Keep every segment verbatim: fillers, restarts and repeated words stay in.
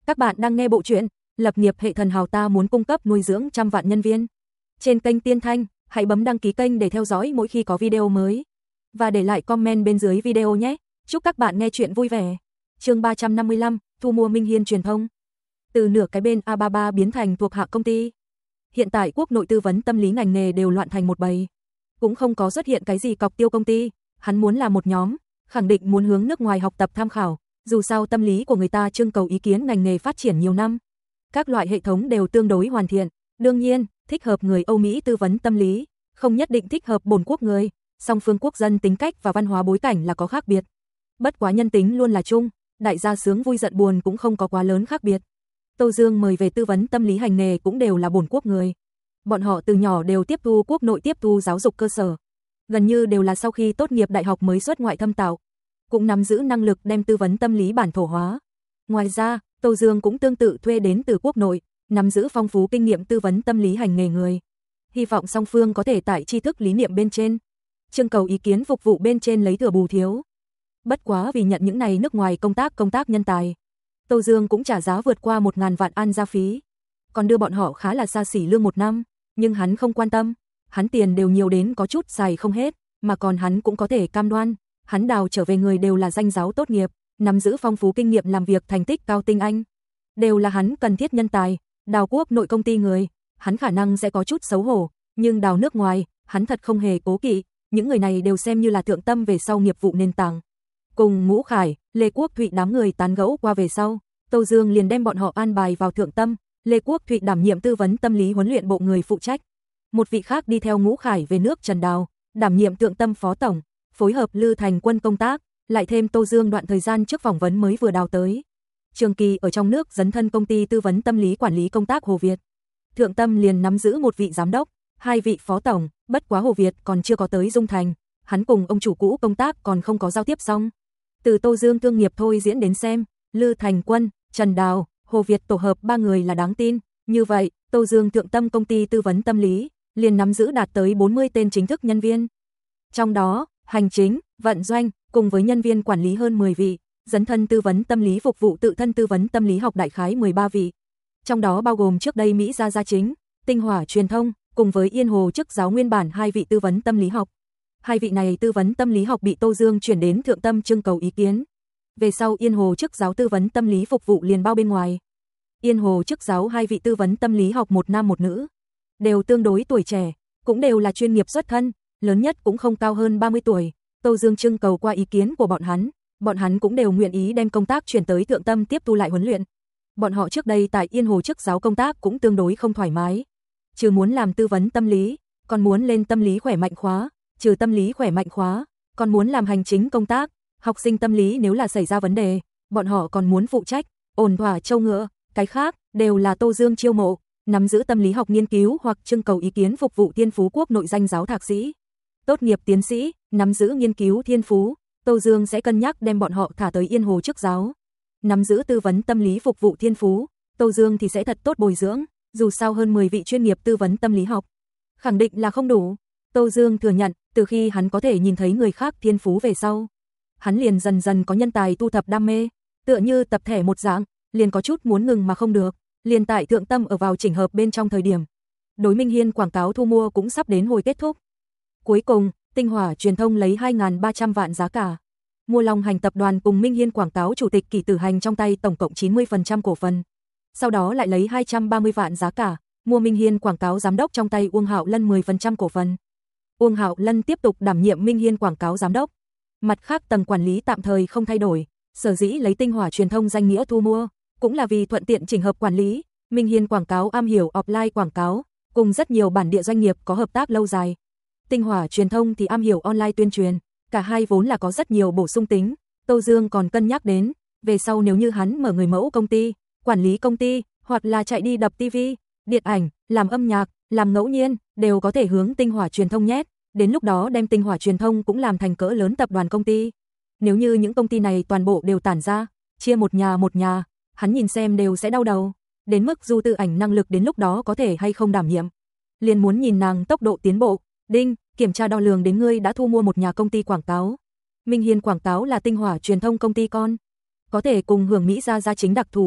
Các bạn đang nghe bộ truyện Lập nghiệp hệ thần hào ta muốn cung cấp nuôi dưỡng trăm vạn nhân viên. Trên kênh Tiên Thanh, hãy bấm đăng ký kênh để theo dõi mỗi khi có video mới. Và để lại comment bên dưới video nhé. Chúc các bạn nghe chuyện vui vẻ. Chương ba trăm năm mươi lăm, thu mua Minh Hiên truyền thông. Từ nửa cái bên a ba ba biến thành thuộc hạ công ty. Hiện tại quốc nội tư vấn tâm lý ngành nghề đều loạn thành một bầy. Cũng không có xuất hiện cái gì cọc tiêu công ty, hắn muốn là một nhóm, khẳng định muốn hướng nước ngoài học tập tham khảo. Dù sao tâm lý của người ta trưng cầu ý kiến ngành nghề phát triển nhiều năm. Các loại hệ thống đều tương đối hoàn thiện. Đương nhiên, thích hợp người Âu Mỹ tư vấn tâm lý, không nhất định thích hợp bổn quốc người. Song phương quốc dân tính cách và văn hóa bối cảnh là có khác biệt. Bất quá nhân tính luôn là chung, đại gia sướng vui giận buồn cũng không có quá lớn khác biệt. Tô Dương mời về tư vấn tâm lý hành nghề cũng đều là bổn quốc người. Bọn họ từ nhỏ đều tiếp thu quốc nội tiếp thu giáo dục cơ sở. Gần như đều là sau khi tốt nghiệp đại học mới xuất ngoại thâm tạo. Cũng nắm giữ năng lực đem tư vấn tâm lý bản thổ hóa. Ngoài ra, Tô Dương cũng tương tự thuê đến từ quốc nội, nắm giữ phong phú kinh nghiệm tư vấn tâm lý hành nghề người. Hy vọng song phương có thể tại tri thức lý niệm bên trên, trưng cầu ý kiến phục vụ bên trên lấy thừa bù thiếu. Bất quá vì nhận những này nước ngoài công tác công tác nhân tài, Tô Dương cũng trả giá vượt qua một ngàn vạn an gia phí. Còn đưa bọn họ khá là xa xỉ lương một năm, nhưng hắn không quan tâm, hắn tiền đều nhiều đến có chút xài không hết, mà còn hắn cũng có thể cam đoan. Hắn đào trở về người đều là danh giáo tốt nghiệp, nắm giữ phong phú kinh nghiệm làm việc thành tích cao tinh anh. Đều là hắn cần thiết nhân tài, đào quốc nội công ty người, hắn khả năng sẽ có chút xấu hổ, nhưng đào nước ngoài, hắn thật không hề cố kỵ, những người này đều xem như là thượng tâm về sau nghiệp vụ nền tảng. Cùng Ngũ Khải, Lê Quốc Thụy đám người tán gẫu qua về sau, Tô Dương liền đem bọn họ an bài vào thượng tâm, Lê Quốc Thụy đảm nhiệm tư vấn tâm lý huấn luyện bộ người phụ trách. Một vị khác đi theo Ngũ Khải về nước Trần Đào, đảm nhiệm thượng tâm phó tổng, phối hợp Lư Thành Quân công tác, lại thêm Tô Dương đoạn thời gian trước phỏng vấn mới vừa đào tới. Trường kỳ ở trong nước dấn thân công ty tư vấn tâm lý quản lý công tác Hồ Việt. Thượng tâm liền nắm giữ một vị giám đốc, hai vị phó tổng, bất quá Hồ Việt còn chưa có tới Dung Thành, hắn cùng ông chủ cũ công tác còn không có giao tiếp xong. Từ Tô Dương thương nghiệp thôi diễn đến xem, Lư Thành Quân, Trần Đào, Hồ Việt tổ hợp ba người là đáng tin, như vậy, Tô Dương thượng tâm công ty tư vấn tâm lý liền nắm giữ đạt tới bốn mươi tên chính thức nhân viên. Trong đó, hành chính, vận doanh, cùng với nhân viên quản lý hơn mười vị, dấn thân tư vấn tâm lý phục vụ tự thân tư vấn tâm lý học đại khái mười ba vị. Trong đó bao gồm trước đây Mỹ Gia Gia Chính, Tinh Hỏa Truyền thông, cùng với Yên Hồ chức giáo nguyên bản hai vị tư vấn tâm lý học. Hai vị này tư vấn tâm lý học bị Tô Dương chuyển đến thượng tâm trưng cầu ý kiến. Về sau Yên Hồ chức giáo tư vấn tâm lý phục vụ liền bao bên ngoài. Yên Hồ chức giáo hai vị tư vấn tâm lý học một nam một nữ, đều tương đối tuổi trẻ, cũng đều là chuyên nghiệp xuất thân. Lớn nhất cũng không cao hơn ba mươi tuổi, Tô Dương trưng cầu qua ý kiến của bọn hắn, bọn hắn cũng đều nguyện ý đem công tác chuyển tới thượng tâm tiếp thu lại huấn luyện. Bọn họ trước đây tại Yên Hồ chức giáo công tác cũng tương đối không thoải mái, trừ muốn làm tư vấn tâm lý, còn muốn lên tâm lý khỏe mạnh khóa, trừ tâm lý khỏe mạnh khóa, còn muốn làm hành chính công tác, học sinh tâm lý nếu là xảy ra vấn đề, bọn họ còn muốn phụ trách, ổn thỏa châu ngựa, cái khác đều là Tô Dương chiêu mộ, nắm giữ tâm lý học nghiên cứu hoặc trưng cầu ý kiến phục vụ Thiên Phú quốc nội danh giáo thạc sĩ. Tốt nghiệp tiến sĩ, nắm giữ nghiên cứu thiên phú, Tô Dương sẽ cân nhắc đem bọn họ thả tới Yên Hồ chức giáo. Nắm giữ tư vấn tâm lý phục vụ thiên phú, Tô Dương thì sẽ thật tốt bồi dưỡng, dù sao hơn mười vị chuyên nghiệp tư vấn tâm lý học. Khẳng định là không đủ. Tô Dương thừa nhận, từ khi hắn có thể nhìn thấy người khác thiên phú về sau, hắn liền dần dần có nhân tài tu thập đam mê, tựa như tập thể một dạng, liền có chút muốn ngừng mà không được, liền tại thượng tâm ở vào chỉnh hợp bên trong thời điểm. Đối Minh Hiên quảng cáo thu mua cũng sắp đến hồi kết thúc. Cuối cùng, Tinh Hỏa Truyền thông lấy hai nghìn ba trăm vạn giá cả, mua Long Hành tập đoàn cùng Minh Hiên quảng cáo chủ tịch Kỷ Tử Hành trong tay tổng cộng chín mươi phần trăm cổ phần. Sau đó lại lấy hai trăm ba mươi vạn giá cả, mua Minh Hiên quảng cáo giám đốc trong tay Uông Hạo Lân mười phần trăm cổ phần. Uông Hạo Lân tiếp tục đảm nhiệm Minh Hiên quảng cáo giám đốc. Mặt khác tầng quản lý tạm thời không thay đổi, sở dĩ lấy Tinh Hỏa Truyền thông danh nghĩa thu mua, cũng là vì thuận tiện chỉnh hợp quản lý. Minh Hiên quảng cáo am hiểu offline quảng cáo, cùng rất nhiều bản địa doanh nghiệp có hợp tác lâu dài. Tinh Hỏa Truyền thông thì am hiểu online tuyên truyền, cả hai vốn là có rất nhiều bổ sung tính. Tô Dương còn cân nhắc đến, về sau nếu như hắn mở người mẫu công ty, quản lý công ty, hoặc là chạy đi đập ti vi, điện ảnh, làm âm nhạc, làm ngẫu nhiên, đều có thể hướng Tinh Hỏa Truyền thông nhét, đến lúc đó đem Tinh Hỏa Truyền thông cũng làm thành cỡ lớn tập đoàn công ty. Nếu như những công ty này toàn bộ đều tản ra, chia một nhà một nhà, hắn nhìn xem đều sẽ đau đầu, đến mức Du Tư Ảnh năng lực đến lúc đó có thể hay không đảm nhiệm. Liền muốn nhìn nàng tốc độ tiến bộ. Đinh, kiểm tra đo lường đến ngươi đã thu mua một nhà công ty quảng cáo. Minh Hiên quảng cáo là Tinh Hỏa Truyền thông công ty con, có thể cùng hưởng Mỹ Gia Gia Chính đặc thù bắp,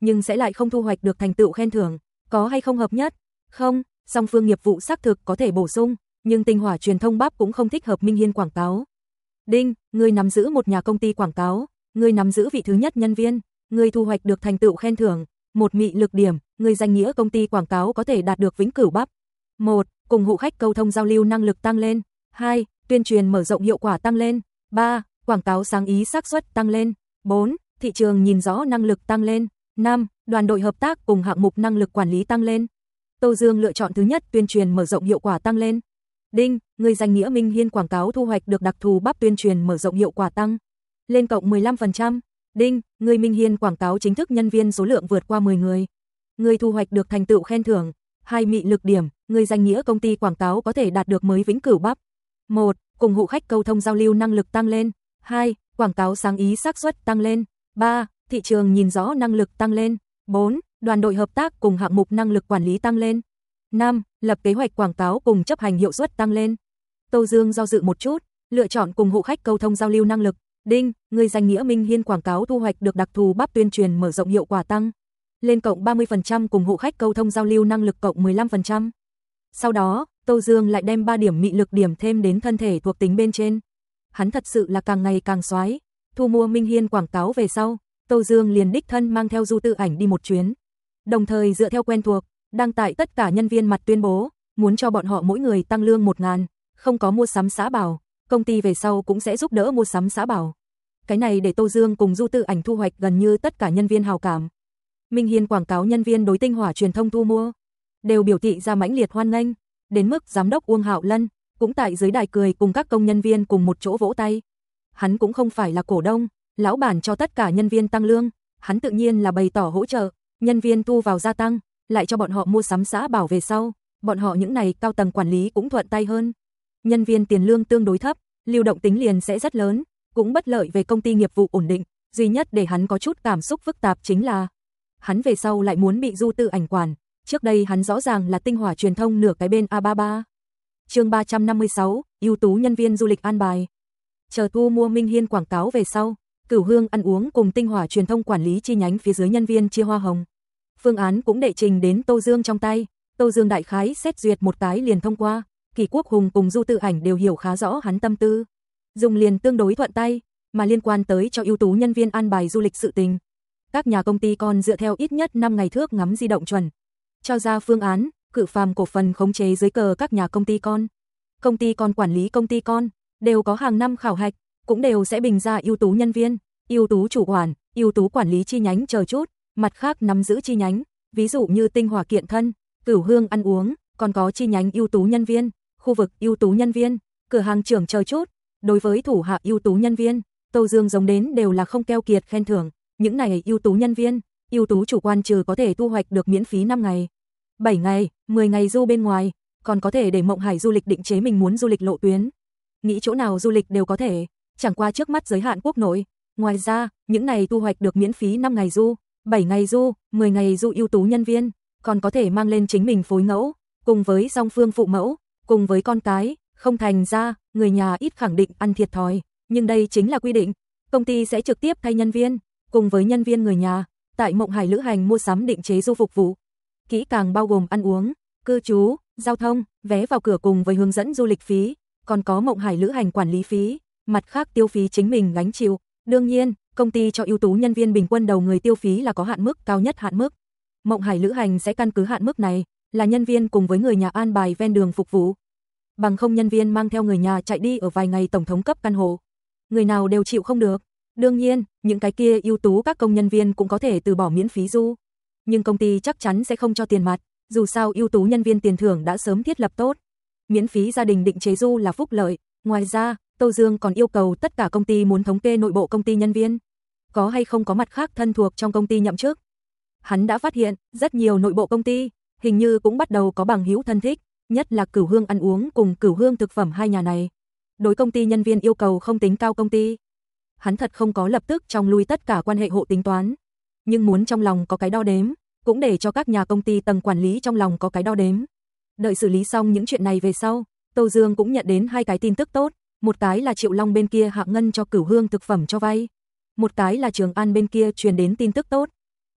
nhưng sẽ lại không thu hoạch được thành tựu khen thưởng, có hay không hợp nhất? Không, song phương nghiệp vụ xác thực có thể bổ sung, nhưng tinh hỏa truyền thông bắp cũng không thích hợp Minh Hiên quảng cáo. Đinh, ngươi nắm giữ một nhà công ty quảng cáo, ngươi nắm giữ vị thứ nhất nhân viên, ngươi thu hoạch được thành tựu khen thưởng, một mị lực điểm, ngươi danh nghĩa công ty quảng cáo có thể đạt được vĩnh cửu bắp. một. Cùng hộ khách câu thông giao lưu năng lực tăng lên. hai. Tuyên truyền mở rộng hiệu quả tăng lên. ba. Quảng cáo sáng ý xác suất tăng lên. bốn. Thị trường nhìn rõ năng lực tăng lên. năm. Đoàn đội hợp tác cùng hạng mục năng lực quản lý tăng lên. Tô Dương lựa chọn thứ nhất, tuyên truyền mở rộng hiệu quả tăng lên. Đinh, người danh nghĩa Minh Hiên quảng cáo thu hoạch được đặc thù bắp tuyên truyền mở rộng hiệu quả tăng lên cộng mười lăm phần trăm. Đinh, người Minh Hiên quảng cáo chính thức nhân viên số lượng vượt qua mười người. Người thu hoạch được thành tựu khen thưởng, hai mị lực điểm, người danh nghĩa công ty quảng cáo có thể đạt được mới vĩnh cửu bắp. một. Cùng hộ khách câu thông giao lưu năng lực tăng lên. hai. Quảng cáo sáng ý xác suất tăng lên. ba. Thị trường nhìn rõ năng lực tăng lên. bốn. Đoàn đội hợp tác cùng hạng mục năng lực quản lý tăng lên. năm. Lập kế hoạch quảng cáo cùng chấp hành hiệu suất tăng lên. Tô Dương do dự một chút, lựa chọn cùng hộ khách câu thông giao lưu năng lực. Đinh, người danh nghĩa Minh Hiên quảng cáo thu hoạch được đặc thù bắp tuyên truyền mở rộng hiệu quả tăng lên cộng ba mươi phần trăm, cùng hộ khách câu thông giao lưu năng lực cộng mười lăm phần trăm. Sau đó, Tô Dương lại đem ba điểm mị lực điểm thêm đến thân thể thuộc tính bên trên. Hắn thật sự là càng ngày càng xoái. Thu mua Minh Hiên quảng cáo về sau, Tô Dương liền đích thân mang theo Du Tư Ảnh đi một chuyến. Đồng thời dựa theo quen thuộc, đăng tại tất cả nhân viên mặt tuyên bố, muốn cho bọn họ mỗi người tăng lương một ngàn, không có mua sắm xã bảo, công ty về sau cũng sẽ giúp đỡ mua sắm xã bảo. Cái này để Tô Dương cùng Du Tư Ảnh thu hoạch gần như tất cả nhân viên hào cảm. Minh Hiên quảng cáo nhân viên đối tinh hỏa truyền thông thu mua đều biểu thị ra mãnh liệt hoan nghênh, đến mức giám đốc Uông Hạo Lân cũng tại dưới đài cười cùng các công nhân viên cùng một chỗ vỗ tay. Hắn cũng không phải là cổ đông, lão bản cho tất cả nhân viên tăng lương, hắn tự nhiên là bày tỏ hỗ trợ, nhân viên thu vào gia tăng, lại cho bọn họ mua sắm xã bảo về sau, bọn họ những này cao tầng quản lý cũng thuận tay hơn. Nhân viên tiền lương tương đối thấp, lưu động tính liền sẽ rất lớn, cũng bất lợi về công ty nghiệp vụ ổn định, duy nhất để hắn có chút cảm xúc phức tạp chính là hắn về sau lại muốn bị Du Tư Ảnh quản, trước đây hắn rõ ràng là tinh hỏa truyền thông nửa cái bên A ba ba. Chương ba trăm năm mươi sáu, ưu tú nhân viên du lịch an bài. Chờ thu mua Minh Hiên quảng cáo về sau, Cửu Hương ăn uống cùng tinh hỏa truyền thông quản lý chi nhánh phía dưới nhân viên chia hoa hồng. Phương án cũng đệ trình đến Tô Dương trong tay, Tô Dương đại khái xét duyệt một cái liền thông qua, Kỳ Quốc Hùng cùng Du Tư Ảnh đều hiểu khá rõ hắn tâm tư, dùng liền tương đối thuận tay, mà liên quan tới cho ưu tú nhân viên an bài du lịch sự tình. Các nhà công ty còn dựa theo ít nhất năm ngày thước ngắm di động chuẩn, cho ra phương án, Cự Phàm cổ phần khống chế dưới cờ các nhà công ty con. Công ty con quản lý công ty con, đều có hàng năm khảo hạch, cũng đều sẽ bình ra ưu tú nhân viên, ưu tú chủ quản, ưu tú quản lý chi nhánh chờ chút, mặt khác nắm giữ chi nhánh, ví dụ như tinh hỏa kiện thân, Cửu Hương ăn uống, còn có chi nhánh ưu tú nhân viên, khu vực ưu tú nhân viên, cửa hàng trưởng chờ chút. Đối với thủ hạ ưu tú nhân viên, Tô Dương giống đến đều là không keo kiệt khen thưởng, những này ưu tú nhân viên, ưu tú chủ quan trừ có thể thu hoạch được miễn phí năm ngày, bảy ngày, mười ngày du bên ngoài, còn có thể để Mộng Hải du lịch định chế mình muốn du lịch lộ tuyến. Nghĩ chỗ nào du lịch đều có thể, chẳng qua trước mắt giới hạn quốc nội. Ngoài ra, những này thu hoạch được miễn phí năm ngày du, bảy ngày du, mười ngày du ưu tú nhân viên, còn có thể mang lên chính mình phối ngẫu, cùng với song phương phụ mẫu, cùng với con cái, không thành ra, người nhà ít khẳng định ăn thiệt thòi, nhưng đây chính là quy định, công ty sẽ trực tiếp thay nhân viên, cùng với nhân viên người nhà, tại Mộng Hải lữ hành mua sắm định chế du phục vụ. Kỹ càng bao gồm ăn uống, cư trú, giao thông, vé vào cửa cùng với hướng dẫn du lịch phí, còn có Mộng Hải lữ hành quản lý phí, mặt khác tiêu phí chính mình gánh chịu. Đương nhiên, công ty cho ưu tú nhân viên bình quân đầu người tiêu phí là có hạn mức cao nhất hạn mức. Mộng Hải lữ hành sẽ căn cứ hạn mức này, là nhân viên cùng với người nhà an bài ven đường phục vụ. Bằng không nhân viên mang theo người nhà chạy đi ở vài ngày tổng thống cấp căn hộ, người nào đều chịu không được. Đương nhiên, những cái kia ưu tú các công nhân viên cũng có thể từ bỏ miễn phí du, nhưng công ty chắc chắn sẽ không cho tiền mặt, dù sao ưu tú nhân viên tiền thưởng đã sớm thiết lập tốt. Miễn phí gia đình định chế du là phúc lợi. Ngoài ra, Tô Dương còn yêu cầu tất cả công ty muốn thống kê nội bộ công ty nhân viên, có hay không có mặt khác thân thuộc trong công ty nhậm chức. Hắn đã phát hiện, rất nhiều nội bộ công ty, hình như cũng bắt đầu có bằng hữu thân thích, nhất là Cửu Hương ăn uống cùng Cửu Hương thực phẩm hai nhà này. Đối công ty nhân viên yêu cầu không tính cao công ty. Hắn thật không có lập tức trong lui tất cả quan hệ hộ tính toán, nhưng muốn trong lòng có cái đo đếm, cũng để cho các nhà công ty tầng quản lý trong lòng có cái đo đếm. Đợi xử lý xong những chuyện này về sau, Tô Dương cũng nhận đến hai cái tin tức tốt, một cái là Triệu Long bên kia hạ ngân cho Cửu Hương thực phẩm cho vay, một cái là Trường An bên kia truyền đến tin tức tốt.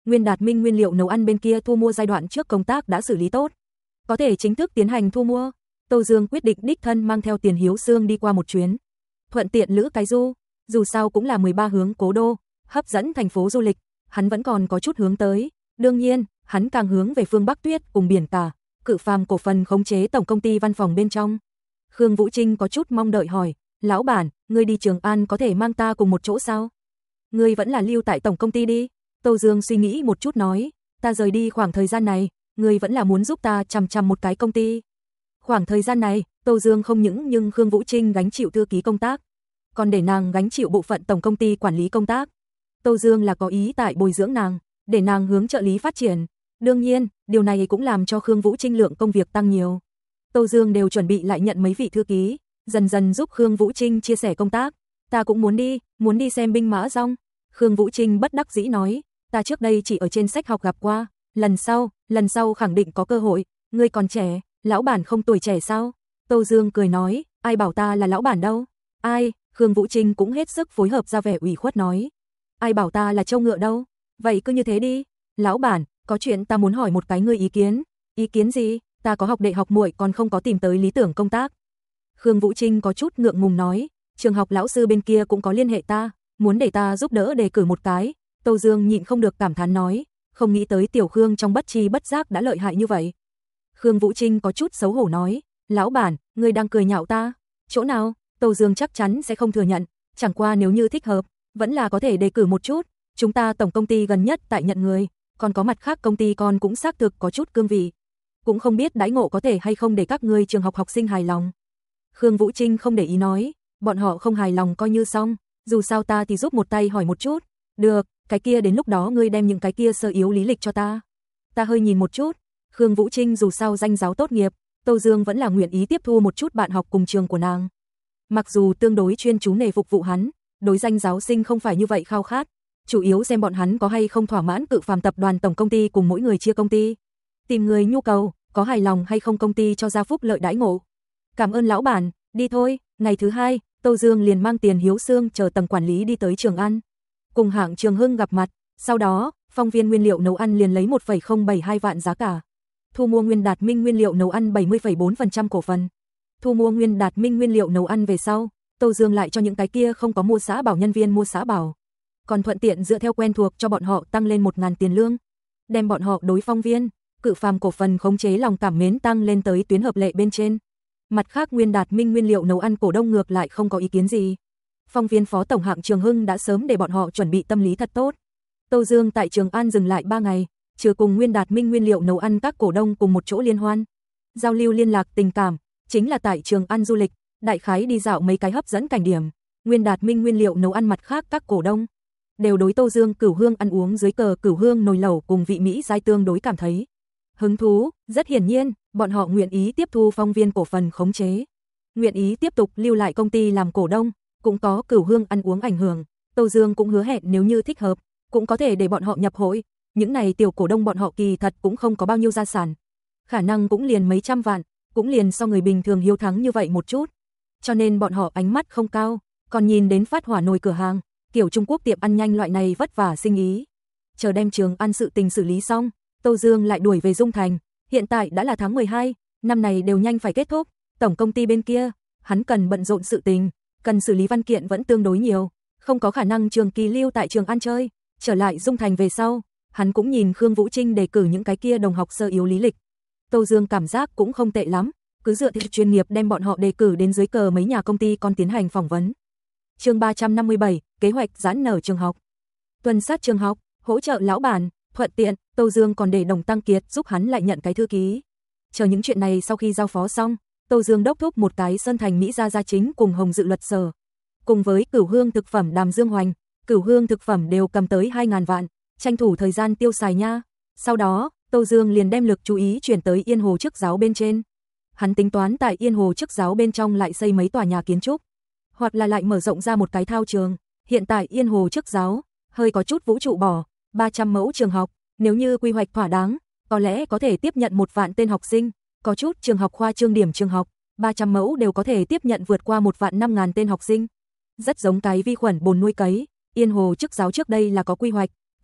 Nguyên Đạt Minh nguyên liệu nấu ăn bên kia thu mua giai đoạn trước công tác đã xử lý tốt, có thể chính thức tiến hành thu mua. Tô Dương quyết định đích thân mang theo Tiền Hiếu Xương đi qua một chuyến, thuận tiện lữ cái du, dù sao cũng là mười ba hướng cố đô, hấp dẫn thành phố du lịch, hắn vẫn còn có chút hướng tới. Đương nhiên, hắn càng hướng về phương Bắc Tuyết cùng biển cả, Cự Phàm cổ phần khống chế tổng công ty văn phòng bên trong. Khương Vũ Trinh có chút mong đợi hỏi, lão bản, ngươi đi Trường An có thể mang ta cùng một chỗ sao? Ngươi vẫn là lưu tại tổng công ty đi. Tô Dương suy nghĩ một chút nói, ta rời đi khoảng thời gian này, ngươi vẫn là muốn giúp ta chằm chằm một cái công ty. Khoảng thời gian này, Tô Dương không những nhưng Khương Vũ Trinh gánh chịu thư ký công tác, còn để nàng gánh chịu bộ phận tổng công ty quản lý công tác. Tô Dương là có ý tại bồi dưỡng nàng, để nàng hướng trợ lý phát triển. Đương nhiên, điều này cũng làm cho Khương Vũ Trinh lượng công việc tăng nhiều. Tô Dương đều chuẩn bị lại nhận mấy vị thư ký, dần dần giúp Khương Vũ Trinh chia sẻ công tác. Ta cũng muốn đi, muốn đi xem binh mã rong. Khương Vũ Trinh bất đắc dĩ nói, ta trước đây chỉ ở trên sách học gặp qua, lần sau, lần sau khẳng định có cơ hội, ngươi còn trẻ, lão bản không tuổi trẻ sao? Tô Dương cười nói, ai bảo ta là lão bản đâu? Ai? Khương Vũ Trinh cũng hết sức phối hợp ra vẻ ủy khuất nói, ai bảo ta là trâu ngựa đâu? Vậy cứ như thế đi. Lão bản, có chuyện ta muốn hỏi một cái ngươi ý kiến. Ý kiến gì? Ta có học đại học muội còn không có tìm tới lý tưởng công tác. Khương Vũ Trinh có chút ngượng ngùng nói, trường học lão sư bên kia cũng có liên hệ ta, muốn để ta giúp đỡ đề cử một cái. Tô Dương nhịn không được cảm thán nói, không nghĩ tới tiểu Khương trong bất chi bất giác đã lợi hại như vậy. Khương Vũ Trinh có chút xấu hổ nói, lão bản, ngươi đang cười nhạo ta. Chỗ nào? Tô Dương chắc chắn sẽ không thừa nhận, chẳng qua nếu như thích hợp, vẫn là có thể đề cử một chút. Chúng ta tổng công ty gần nhất tại nhận người, còn có mặt khác công ty con cũng xác thực có chút cương vị. Cũng không biết đãi ngộ có thể hay không để các ngươi trường học học sinh hài lòng. Khương Vũ Trinh không để ý nói, bọn họ không hài lòng coi như xong, dù sao ta thì giúp một tay hỏi một chút. Được, cái kia đến lúc đó ngươi đem những cái kia sơ yếu lý lịch cho ta. Ta hơi nhìn một chút. Khương Vũ Trinh dù sao danh giáo tốt nghiệp, Tô Dương vẫn là nguyện ý tiếp thu một chút bạn học cùng trường của nàng. Mặc dù tương đối chuyên chú nghề phục vụ hắn, đối danh giáo sinh không phải như vậy khao khát, chủ yếu xem bọn hắn có hay không thỏa mãn Cự Phàm tập đoàn tổng công ty cùng mỗi người chia công ty. Tìm người nhu cầu, có hài lòng hay không công ty cho ra phúc lợi đãi ngộ. Cảm ơn lão bản, đi thôi. Ngày thứ hai, Tô Dương liền mang Tiền Hiếu Xương chờ tầng quản lý đi tới Trường An, cùng hạng Trường Hưng gặp mặt. Sau đó, Phong Viên nguyên liệu nấu ăn liền lấy một phẩy không bảy hai vạn giá cả thu mua Nguyên Đạt Minh nguyên liệu nấu ăn bảy mươi phẩy bốn phần trăm cổ phần. Thu mua Nguyên Đạt Minh nguyên liệu nấu ăn về sau, Tô Dương lại cho những cái kia không có mua xã bảo nhân viên mua xã bảo, còn thuận tiện dựa theo quen thuộc cho bọn họ tăng lên một ngàn tiền lương, đem bọn họ đối Phong Viên, Cự Phàm cổ phần khống chế lòng cảm mến tăng lên tới tuyến hợp lệ bên trên. Mặt khác Nguyên Đạt Minh nguyên liệu nấu ăn cổ đông ngược lại không có ý kiến gì. Phong Viên phó tổng hạng Trường Hưng đã sớm để bọn họ chuẩn bị tâm lý thật tốt. Tô Dương tại Trường An dừng lại ba ngày, trừ cùng Nguyên Đạt Minh nguyên liệu nấu ăn các cổ đông cùng một chỗ liên hoan, giao lưu liên lạc tình cảm, chính là tại Trường An du lịch, đại khái đi dạo mấy cái hấp dẫn cảnh điểm. Nguyên Đạt Minh nguyên liệu nấu ăn mặt khác các cổ đông đều đối Tô Dương Cửu Hương ăn uống dưới cờ Cửu Hương nồi lẩu cùng vị Mỹ giai tương đối cảm thấy hứng thú. Rất hiển nhiên, bọn họ nguyện ý tiếp thu Phong Viên cổ phần khống chế, nguyện ý tiếp tục lưu lại công ty làm cổ đông, cũng có Cửu Hương ăn uống ảnh hưởng. Tô Dương cũng hứa hẹn nếu như thích hợp, cũng có thể để bọn họ nhập hội. Những này tiểu cổ đông bọn họ kỳ thật cũng không có bao nhiêu gia sản, khả năng cũng liền mấy trăm vạn, cũng liền so người bình thường hiếu thắng như vậy một chút. Cho nên bọn họ ánh mắt không cao, còn nhìn đến phát hỏa nồi cửa hàng, kiểu Trung Quốc tiệm ăn nhanh loại này vất vả sinh ý. Chờ đem Trường An sự tình xử lý xong, Tô Dương lại đuổi về Dung Thành. Hiện tại đã là tháng mười hai, năm này đều nhanh phải kết thúc. Tổng công ty bên kia, hắn cần bận rộn sự tình, cần xử lý văn kiện vẫn tương đối nhiều, không có khả năng trường kỳ lưu tại Trường An chơi. Trở lại Dung Thành về sau, hắn cũng nhìn Khương Vũ Trinh đề cử những cái kia đồng học sơ yếu lý lịch. Tô Dương cảm giác cũng không tệ lắm, cứ dựa theo chuyên nghiệp đem bọn họ đề cử đến dưới cờ mấy nhà công ty con tiến hành phỏng vấn. Chương ba trăm năm mươi bảy, kế hoạch giãn nở trường học. Tuần sát trường học, hỗ trợ lão bản, thuận tiện, Tô Dương còn để Đồng Tăng Kiệt giúp hắn lại nhận cái thư ký. Chờ những chuyện này sau khi giao phó xong, Tô Dương đốc thúc một cái Sơn Thành Mỹ gia gia chính cùng Hồng Dự luật sở, cùng với Cửu Hương thực phẩm Đàm Dương Hoành, Cửu Hương thực phẩm đều cầm tới hai ngàn vạn, tranh thủ thời gian tiêu xài nha. Sau đó, Tô Dương liền đem lực chú ý chuyển tới Yên Hồ Chức Giáo bên trên. Hắn tính toán tại Yên Hồ Chức Giáo bên trong lại xây mấy tòa nhà kiến trúc, hoặc là lại mở rộng ra một cái thao trường. Hiện tại Yên Hồ Chức Giáo hơi có chút vũ trụ bỏ, ba trăm mẫu trường học, nếu như quy hoạch thỏa đáng, có lẽ có thể tiếp nhận một vạn tên học sinh, có chút trường học khoa trương điểm trường học, ba trăm mẫu đều có thể tiếp nhận vượt qua một vạn năm ngàn tên học sinh. Rất giống cái vi khuẩn bồn nuôi cấy, Yên Hồ Chức Giáo trước đây là có quy hoạch,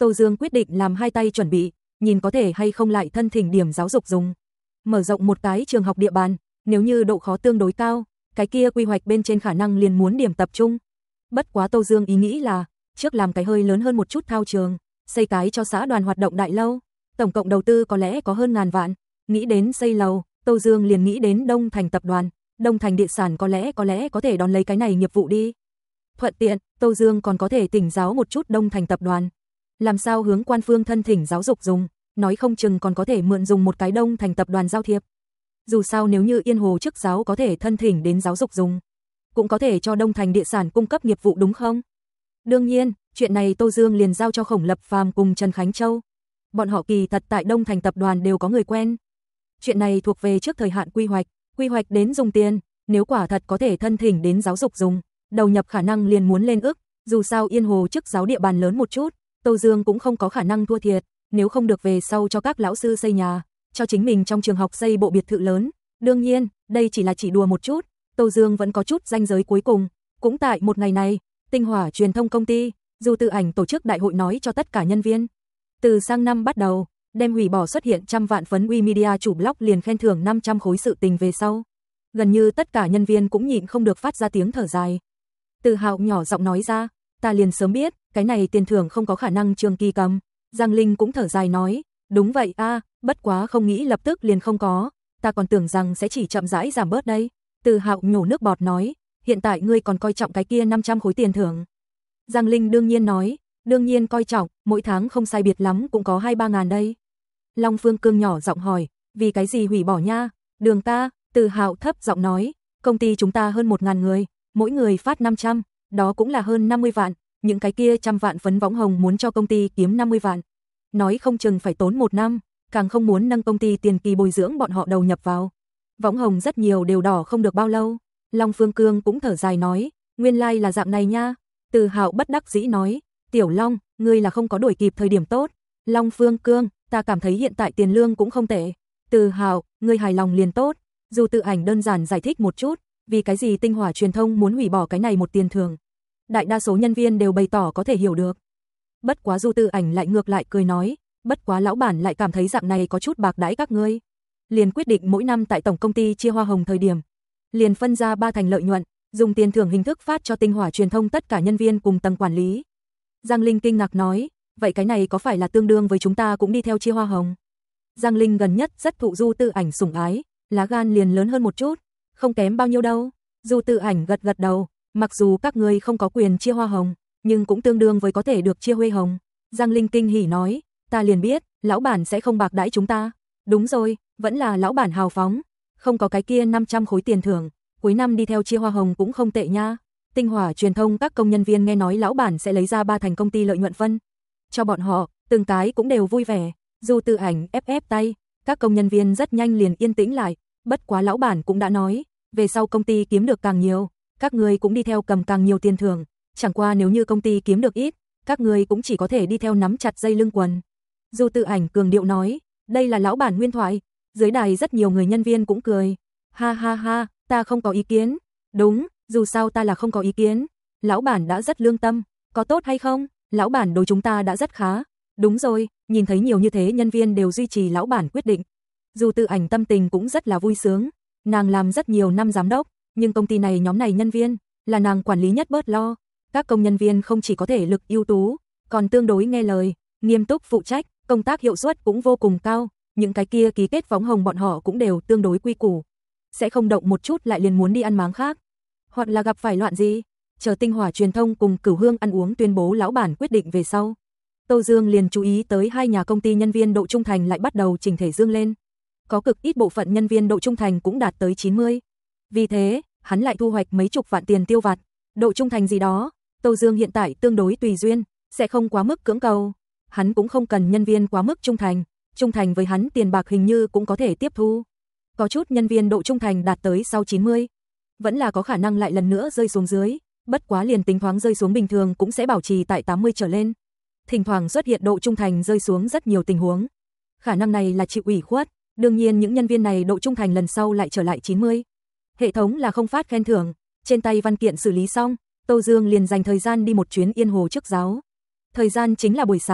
Tô Dương quyết định làm hai tay chuẩn bị, nhìn có thể hay không lại thân thỉnh điểm giáo dục dùng. Mở rộng một cái trường học địa bàn, nếu như độ khó tương đối cao, cái kia quy hoạch bên trên khả năng liền muốn điểm tập trung. Bất quá Tô Dương ý nghĩ là, trước làm cái hơi lớn hơn một chút thao trường, xây cái cho xã đoàn hoạt động đại lâu, tổng cộng đầu tư có lẽ có hơn ngàn vạn. Nghĩ đến xây lầu, Tô Dương liền nghĩ đến Đông Thành tập đoàn, Đông Thành địa sản có lẽ có lẽ có thể đón lấy cái này nghiệp vụ đi. Thuận tiện, Tô Dương còn có thể thỉnh giáo một chút Đông Thành tập đoàn. Làm sao hướng quan phương thân thỉnh giáo dục dùng, nói không chừng còn có thể mượn dùng một cái Đông Thành tập đoàn giao thiệp. Dù sao nếu như Yên Hồ chức giáo có thể thân thỉnh đến giáo dục dùng, cũng có thể cho Đông Thành địa sản cung cấp nghiệp vụ đúng không? Đương nhiên, chuyện này Tô Dương liền giao cho Khổng Lập Phàm cùng Trần Khánh Châu. Bọn họ kỳ thật tại Đông Thành tập đoàn đều có người quen. Chuyện này thuộc về trước thời hạn quy hoạch, quy hoạch đến dùng tiền, nếu quả thật có thể thân thỉnh đến giáo dục dùng, đầu nhập khả năng liền muốn lên ức, dù sao Yên Hồ chức giáo địa bàn lớn một chút, Tô Dương cũng không có khả năng thua thiệt, nếu không được về sau cho các lão sư xây nhà, cho chính mình trong trường học xây bộ biệt thự lớn. Đương nhiên, đây chỉ là chỉ đùa một chút, Tô Dương vẫn có chút ranh giới cuối cùng. Cũng tại một ngày này, Tinh Hỏa Truyền thông công ty, Du Tự Ảnh tổ chức đại hội nói cho tất cả nhân viên. Từ sang năm bắt đầu, đem hủy bỏ xuất hiện trăm vạn phấn WeMedia chủ blog liền khen thưởng năm trăm khối sự tình về sau. Gần như tất cả nhân viên cũng nhịn không được phát ra tiếng thở dài. Từ Hạo nhỏ giọng nói ra, ta liền sớm biết, cái này tiền thưởng không có khả năng trường kỳ cầm. Giang Linh cũng thở dài nói, đúng vậy a, bất quá không nghĩ lập tức liền không có, ta còn tưởng rằng sẽ chỉ chậm rãi giảm bớt đây. Từ Hạo nhổ nước bọt nói, hiện tại ngươi còn coi trọng cái kia năm trăm khối tiền thưởng. Giang Linh đương nhiên nói, đương nhiên coi trọng, mỗi tháng không sai biệt lắm cũng có hai ba ngàn đây. Long Phương Cương nhỏ giọng hỏi, vì cái gì hủy bỏ nha? Đường ta, Từ Hạo thấp giọng nói, công ty chúng ta hơn một ngàn người, mỗi người phát năm trăm, đó cũng là hơn năm mươi vạn, những cái kia trăm vạn phấn võng hồng muốn cho công ty kiếm năm mươi vạn. Nói không chừng phải tốn một năm, càng không muốn nâng công ty tiền kỳ bồi dưỡng bọn họ đầu nhập vào. Võng hồng rất nhiều đều đỏ không được bao lâu. Long Phương Cương cũng thở dài nói, nguyên lai like là dạng này nha. Từ Hạo bất đắc dĩ nói, Tiểu Long, ngươi là không có đuổi kịp thời điểm tốt. Long Phương Cương, ta cảm thấy hiện tại tiền lương cũng không tệ. Từ Hạo, ngươi hài lòng liền tốt. Du Tự Ảnh đơn giản giải thích một chút, vì cái gì Tinh Hỏa Truyền thông muốn hủy bỏ cái này một tiền thưởng. Đại đa số nhân viên đều bày tỏ có thể hiểu được. Bất quá Du Tự Ảnh lại ngược lại cười nói, bất quá lão bản lại cảm thấy dạng này có chút bạc đãi các ngươi. Liền quyết định mỗi năm tại tổng công ty chia hoa hồng thời điểm, liền phân ra ba thành lợi nhuận, dùng tiền thưởng hình thức phát cho Tinh Hỏa Truyền thông tất cả nhân viên cùng tầng quản lý. Giang Linh kinh ngạc nói, vậy cái này có phải là tương đương với chúng ta cũng đi theo chia hoa hồng? Giang Linh gần nhất rất thụ Du Tự Ảnh sủng ái, lá gan liền lớn hơn một chút, không kém bao nhiêu đâu. Du Tự Ảnh gật gật đầu, mặc dù các ngươi không có quyền chia hoa hồng, nhưng cũng tương đương với có thể được chia huê hồng. Giang Linh kinh hỉ nói, ta liền biết, lão bản sẽ không bạc đãi chúng ta. Đúng rồi, vẫn là lão bản hào phóng, không có cái kia năm trăm khối tiền thưởng, cuối năm đi theo chia hoa hồng cũng không tệ nha. Tinh Hỏa Truyền thông các công nhân viên nghe nói lão bản sẽ lấy ra ba thành công ty lợi nhuận phân cho bọn họ, từng cái cũng đều vui vẻ. Du Tự Ảnh ép ép tay, các công nhân viên rất nhanh liền yên tĩnh lại, bất quá lão bản cũng đã nói, về sau công ty kiếm được càng nhiều, các ngươi cũng đi theo cầm càng nhiều tiền thưởng, chẳng qua nếu như công ty kiếm được ít, các ngươi cũng chỉ có thể đi theo nắm chặt dây lưng quần. Du Tự Ảnh cường điệu nói, đây là lão bản nguyên thoại. Dưới đài rất nhiều người nhân viên cũng cười, ha ha ha, ta không có ý kiến. Đúng, dù sao ta là không có ý kiến, lão bản đã rất lương tâm, có tốt hay không, lão bản đối chúng ta đã rất khá. Đúng rồi, nhìn thấy nhiều như thế nhân viên đều duy trì lão bản quyết định, Du Tự Ảnh tâm tình cũng rất là vui sướng. Nàng làm rất nhiều năm giám đốc, nhưng công ty này nhóm này nhân viên là nàng quản lý nhất bớt lo. Các công nhân viên không chỉ có thể lực ưu tú, còn tương đối nghe lời, nghiêm túc phụ trách, công tác hiệu suất cũng vô cùng cao. Những cái kia ký kết võng hồng bọn họ cũng đều tương đối quy củ, sẽ không động một chút lại liền muốn đi ăn máng khác, hoặc là gặp phải loạn gì. Chờ Tinh Hỏa Truyền thông cùng Cửu Hương ăn uống tuyên bố lão bản quyết định về sau, Tô Dương liền chú ý tới hai nhà công ty nhân viên độ trung thành lại bắt đầu chỉnh thể dương lên. Có cực ít bộ phận nhân viên độ trung thành cũng đạt tới chín mươi. Vì thế, hắn lại thu hoạch mấy chục vạn tiền tiêu vặt. Độ trung thành gì đó, Tô Dương hiện tại tương đối tùy duyên, sẽ không quá mức cưỡng cầu. Hắn cũng không cần nhân viên quá mức trung thành, trung thành với hắn tiền bạc hình như cũng có thể tiếp thu. Có chút nhân viên độ trung thành đạt tới sau chín mươi, vẫn là có khả năng lại lần nữa rơi xuống dưới, bất quá liền tính thoáng rơi xuống bình thường cũng sẽ bảo trì tại tám mươi trở lên. Thỉnh thoảng xuất hiện độ trung thành rơi xuống rất nhiều tình huống. Khả năng này là chịu ủy khuất, đương nhiên những nhân viên này độ trung thành lần sau lại trở lại chín mươi. Hệ thống là không phát khen thưởng, trên tay văn kiện xử lý xong, Tô Dương liền dành thời gian đi một chuyến Yên Hồ trước giáo. Thời gian chính là buổi sáng,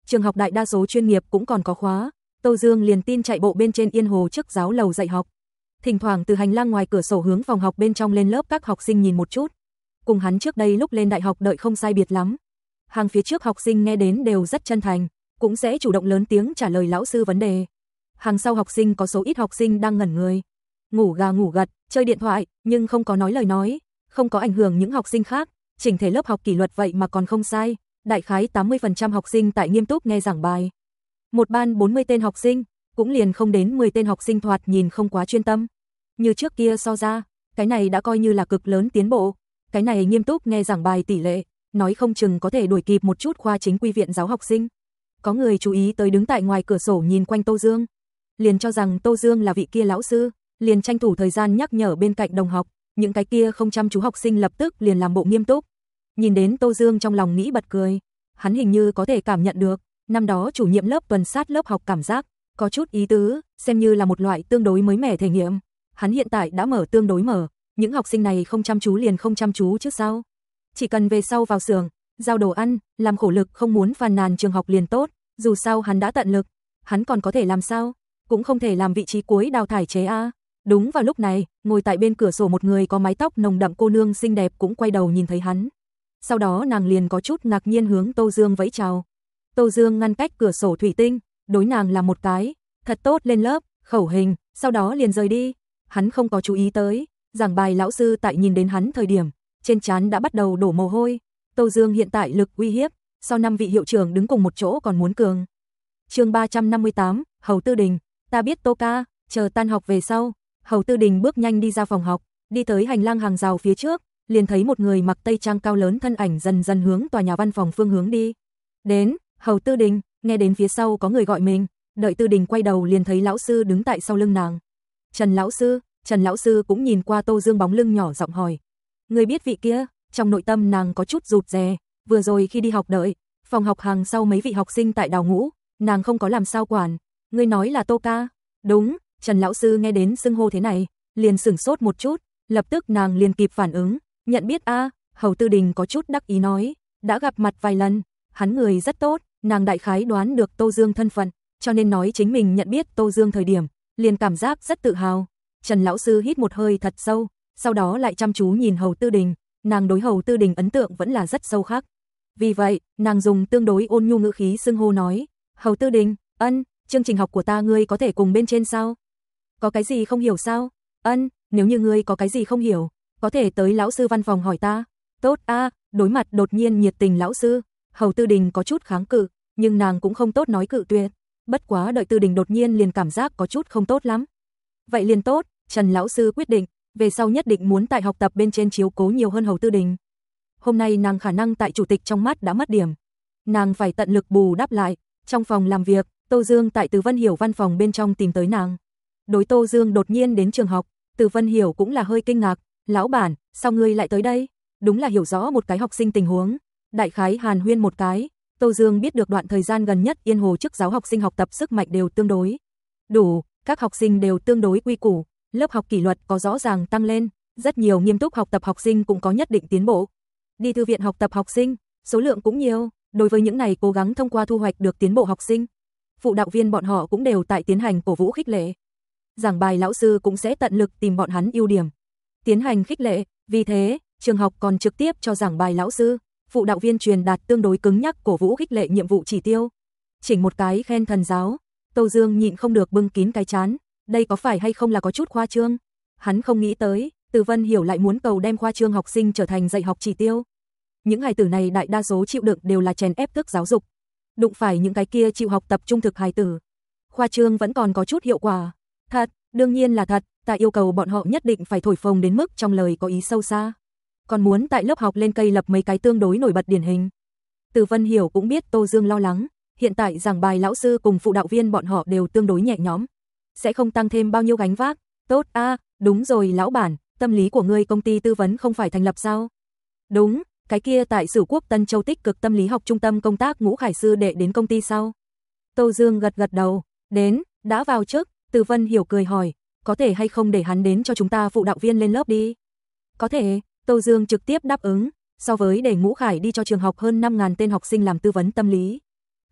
Trường học đại đa số chuyên nghiệp cũng còn có khóa, Tô Dương liền tin chạy bộ bên trên Yên Hồ trước giáo lầu dạy học. Thỉnh thoảng từ hành lang ngoài cửa sổ hướng phòng học bên trong lên lớp các học sinh nhìn một chút. Cùng hắn trước đây lúc lên đại học đợi không sai biệt lắm. Hàng phía trước học sinh nghe đến đều rất chân thành, cũng sẽ chủ động lớn tiếng trả lời lão sư vấn đề. Hàng sau học sinh có số ít học sinh đang ngẩn người, ngủ gà ngủ gật, chơi điện thoại, nhưng không có nói lời nói, không có ảnh hưởng những học sinh khác, chỉnh thể lớp học kỷ luật vậy mà còn không sai, đại khái tám mươi phần trăm học sinh tại nghiêm túc nghe giảng bài. Một ban bốn mươi tên học sinh, cũng liền không đến mười tên học sinh thoạt nhìn không quá chuyên tâm. Như trước kia so ra, cái này đã coi như là cực lớn tiến bộ, cái này nghiêm túc nghe giảng bài tỷ lệ, nói không chừng có thể đuổi kịp một chút khoa chính quy viện giáo học sinh. Có người chú ý tới đứng tại ngoài cửa sổ nhìn quanh Tô Dương, liền cho rằng Tô Dương là vị kia lão sư, liền tranh thủ thời gian nhắc nhở bên cạnh đồng học, những cái kia không chăm chú học sinh lập tức liền làm bộ nghiêm túc. Nhìn đến Tô Dương trong lòng nghĩ bật cười, hắn hình như có thể cảm nhận được, năm đó chủ nhiệm lớp tuần sát lớp học cảm giác, có chút ý tứ, xem như là một loại tương đối mới mẻ thể nghiệm. Hắn hiện tại đã mở tương đối mở, những học sinh này không chăm chú liền không chăm chú chứ sao. Chỉ cần về sau vào xưởng, giao đồ ăn, làm khổ lực không muốn phàn nàn trường học liền tốt, dù sao hắn đã tận lực, hắn còn có thể làm sao, cũng không thể làm vị trí cuối đào thải chế a. Đúng vào lúc này, ngồi tại bên cửa sổ một người có mái tóc nồng đậm cô nương xinh đẹp cũng quay đầu nhìn thấy hắn. Sau đó nàng liền có chút ngạc nhiên hướng Tô Dương vẫy chào. Tô Dương ngăn cách cửa sổ thủy tinh, đối nàng làm một cái, thật tốt lên lớp, khẩu hình, sau đó liền rời đi. Hắn không có chú ý tới, giảng bài lão sư tại nhìn đến hắn thời điểm, trên trán đã bắt đầu đổ mồ hôi. Tô Dương hiện tại lực uy hiếp, sau năm vị hiệu trưởng đứng cùng một chỗ còn muốn cường. Chương ba trăm năm mươi tám, Hầu Tư Đình, ta biết Tô ca, chờ tan học về sau, Hầu Tư Đình bước nhanh đi ra phòng học, đi tới hành lang hàng rào phía trước, liền thấy một người mặc tây trang cao lớn thân ảnh dần dần hướng tòa nhà văn phòng phương hướng đi. Đến, Hầu Tư Đình, nghe đến phía sau có người gọi mình, đợi Tư Đình quay đầu liền thấy lão sư đứng tại sau lưng nàng. Trần lão sư, Trần lão sư cũng nhìn qua Tô Dương bóng lưng nhỏ giọng hỏi. Người biết vị kia? Trong nội tâm nàng có chút rụt rè, vừa rồi khi đi học đợi, phòng học hàng sau mấy vị học sinh tại đào ngũ, nàng không có làm sao quản. Ngươi nói là Tô ca? Đúng, Trần lão sư nghe đến xưng hô thế này, liền sửng sốt một chút, lập tức nàng liền kịp phản ứng, nhận biết a. Hầu Tư Đình có chút đắc ý nói, đã gặp mặt vài lần, hắn người rất tốt, nàng đại khái đoán được Tô Dương thân phận, cho nên nói chính mình nhận biết Tô Dương thời điểm, liền cảm giác rất tự hào. Trần lão sư hít một hơi thật sâu, sau đó lại chăm chú nhìn Hầu Tư Đình, nàng đối Hầu Tư Đình ấn tượng vẫn là rất sâu khắc. Vì vậy, nàng dùng tương đối ôn nhu ngữ khí xưng hô nói, Hầu Tư Đình, ân, chương trình học của ta ngươi có thể cùng bên trên sao? Có cái gì không hiểu sao? Ân, nếu như ngươi có cái gì không hiểu, có thể tới lão sư văn phòng hỏi ta. Tốt a. Đối mặt đột nhiên nhiệt tình lão sư, Hầu Tư Đình có chút kháng cự, nhưng nàng cũng không tốt nói cự tuyệt. Bất quá đợi Tư Đình đột nhiên liền cảm giác có chút không tốt lắm. Vậy liền tốt, Trần lão sư quyết định, về sau nhất định muốn tại học tập bên trên chiếu cố nhiều hơn Hầu Tư Đình. Hôm nay nàng khả năng tại chủ tịch trong mắt đã mất điểm, nàng phải tận lực bù đắp lại. Trong phòng làm việc, Tô Dương tại Từ Vân Hiểu văn phòng bên trong tìm tới nàng. Đối Tô Dương đột nhiên đến trường học, Từ Vân Hiểu cũng là hơi kinh ngạc, lão bản, sao ngươi lại tới đây? Đúng là hiểu rõ một cái học sinh tình huống, đại khái hàn huyên một cái. Tô Dương biết được đoạn thời gian gần nhất Yên Hồ chức giáo học sinh học tập sức mạnh đều tương đối đủ, các học sinh đều tương đối quy củ, lớp học kỷ luật có rõ ràng tăng lên, rất nhiều nghiêm túc học tập học sinh cũng có nhất định tiến bộ. Đi thư viện học tập học sinh, số lượng cũng nhiều, đối với những này cố gắng thông qua thu hoạch được tiến bộ học sinh, phụ đạo viên bọn họ cũng đều tại tiến hành cổ vũ khích lệ. Giảng bài lão sư cũng sẽ tận lực tìm bọn hắn ưu điểm, tiến hành khích lệ, vì thế, trường học còn trực tiếp cho giảng bài lão sư, phụ đạo viên truyền đạt tương đối cứng nhắc cổ vũ khích lệ nhiệm vụ chỉ tiêu. Chỉnh một cái khen thần giáo, Tô Dương nhịn không được bưng kín cái trán, đây có phải hay không là có chút khoa trương? Hắn không nghĩ tới, Từ Vân Hiểu lại muốn cầu đem khoa trương học sinh trở thành dạy học chỉ tiêu. Những hài tử này đại đa số chịu đựng đều là chèn ép thức giáo dục, đụng phải những cái kia chịu học tập trung thực hài tử, khoa trương vẫn còn có chút hiệu quả. Thật, đương nhiên là thật, ta yêu cầu bọn họ nhất định phải thổi phồng đến mức trong lời có ý sâu xa. Còn muốn tại lớp học lên cây lập mấy cái tương đối nổi bật điển hình. Từ Vân Hiểu cũng biết Tô Dương lo lắng, hiện tại giảng bài lão sư cùng phụ đạo viên bọn họ đều tương đối nhẹ nhõm, sẽ không tăng thêm bao nhiêu gánh vác. Tốt a, đúng rồi lão bản, tâm lý của ngươi công ty tư vấn không phải thành lập sao? Đúng, cái kia tại Sử Quốc Tân Châu tích cực tâm lý học trung tâm công tác Ngũ Khải sư đệ đến công ty sao? Tô Dương gật gật đầu, đến, đã vào trước. Từ Vân Hiểu cười hỏi, có thể hay không để hắn đến cho chúng ta phụ đạo viên lên lớp đi? Có thể, Tô Dương trực tiếp đáp ứng, so với để Ngũ Khải đi cho trường học hơn năm nghìn tên học sinh làm tư vấn tâm lý,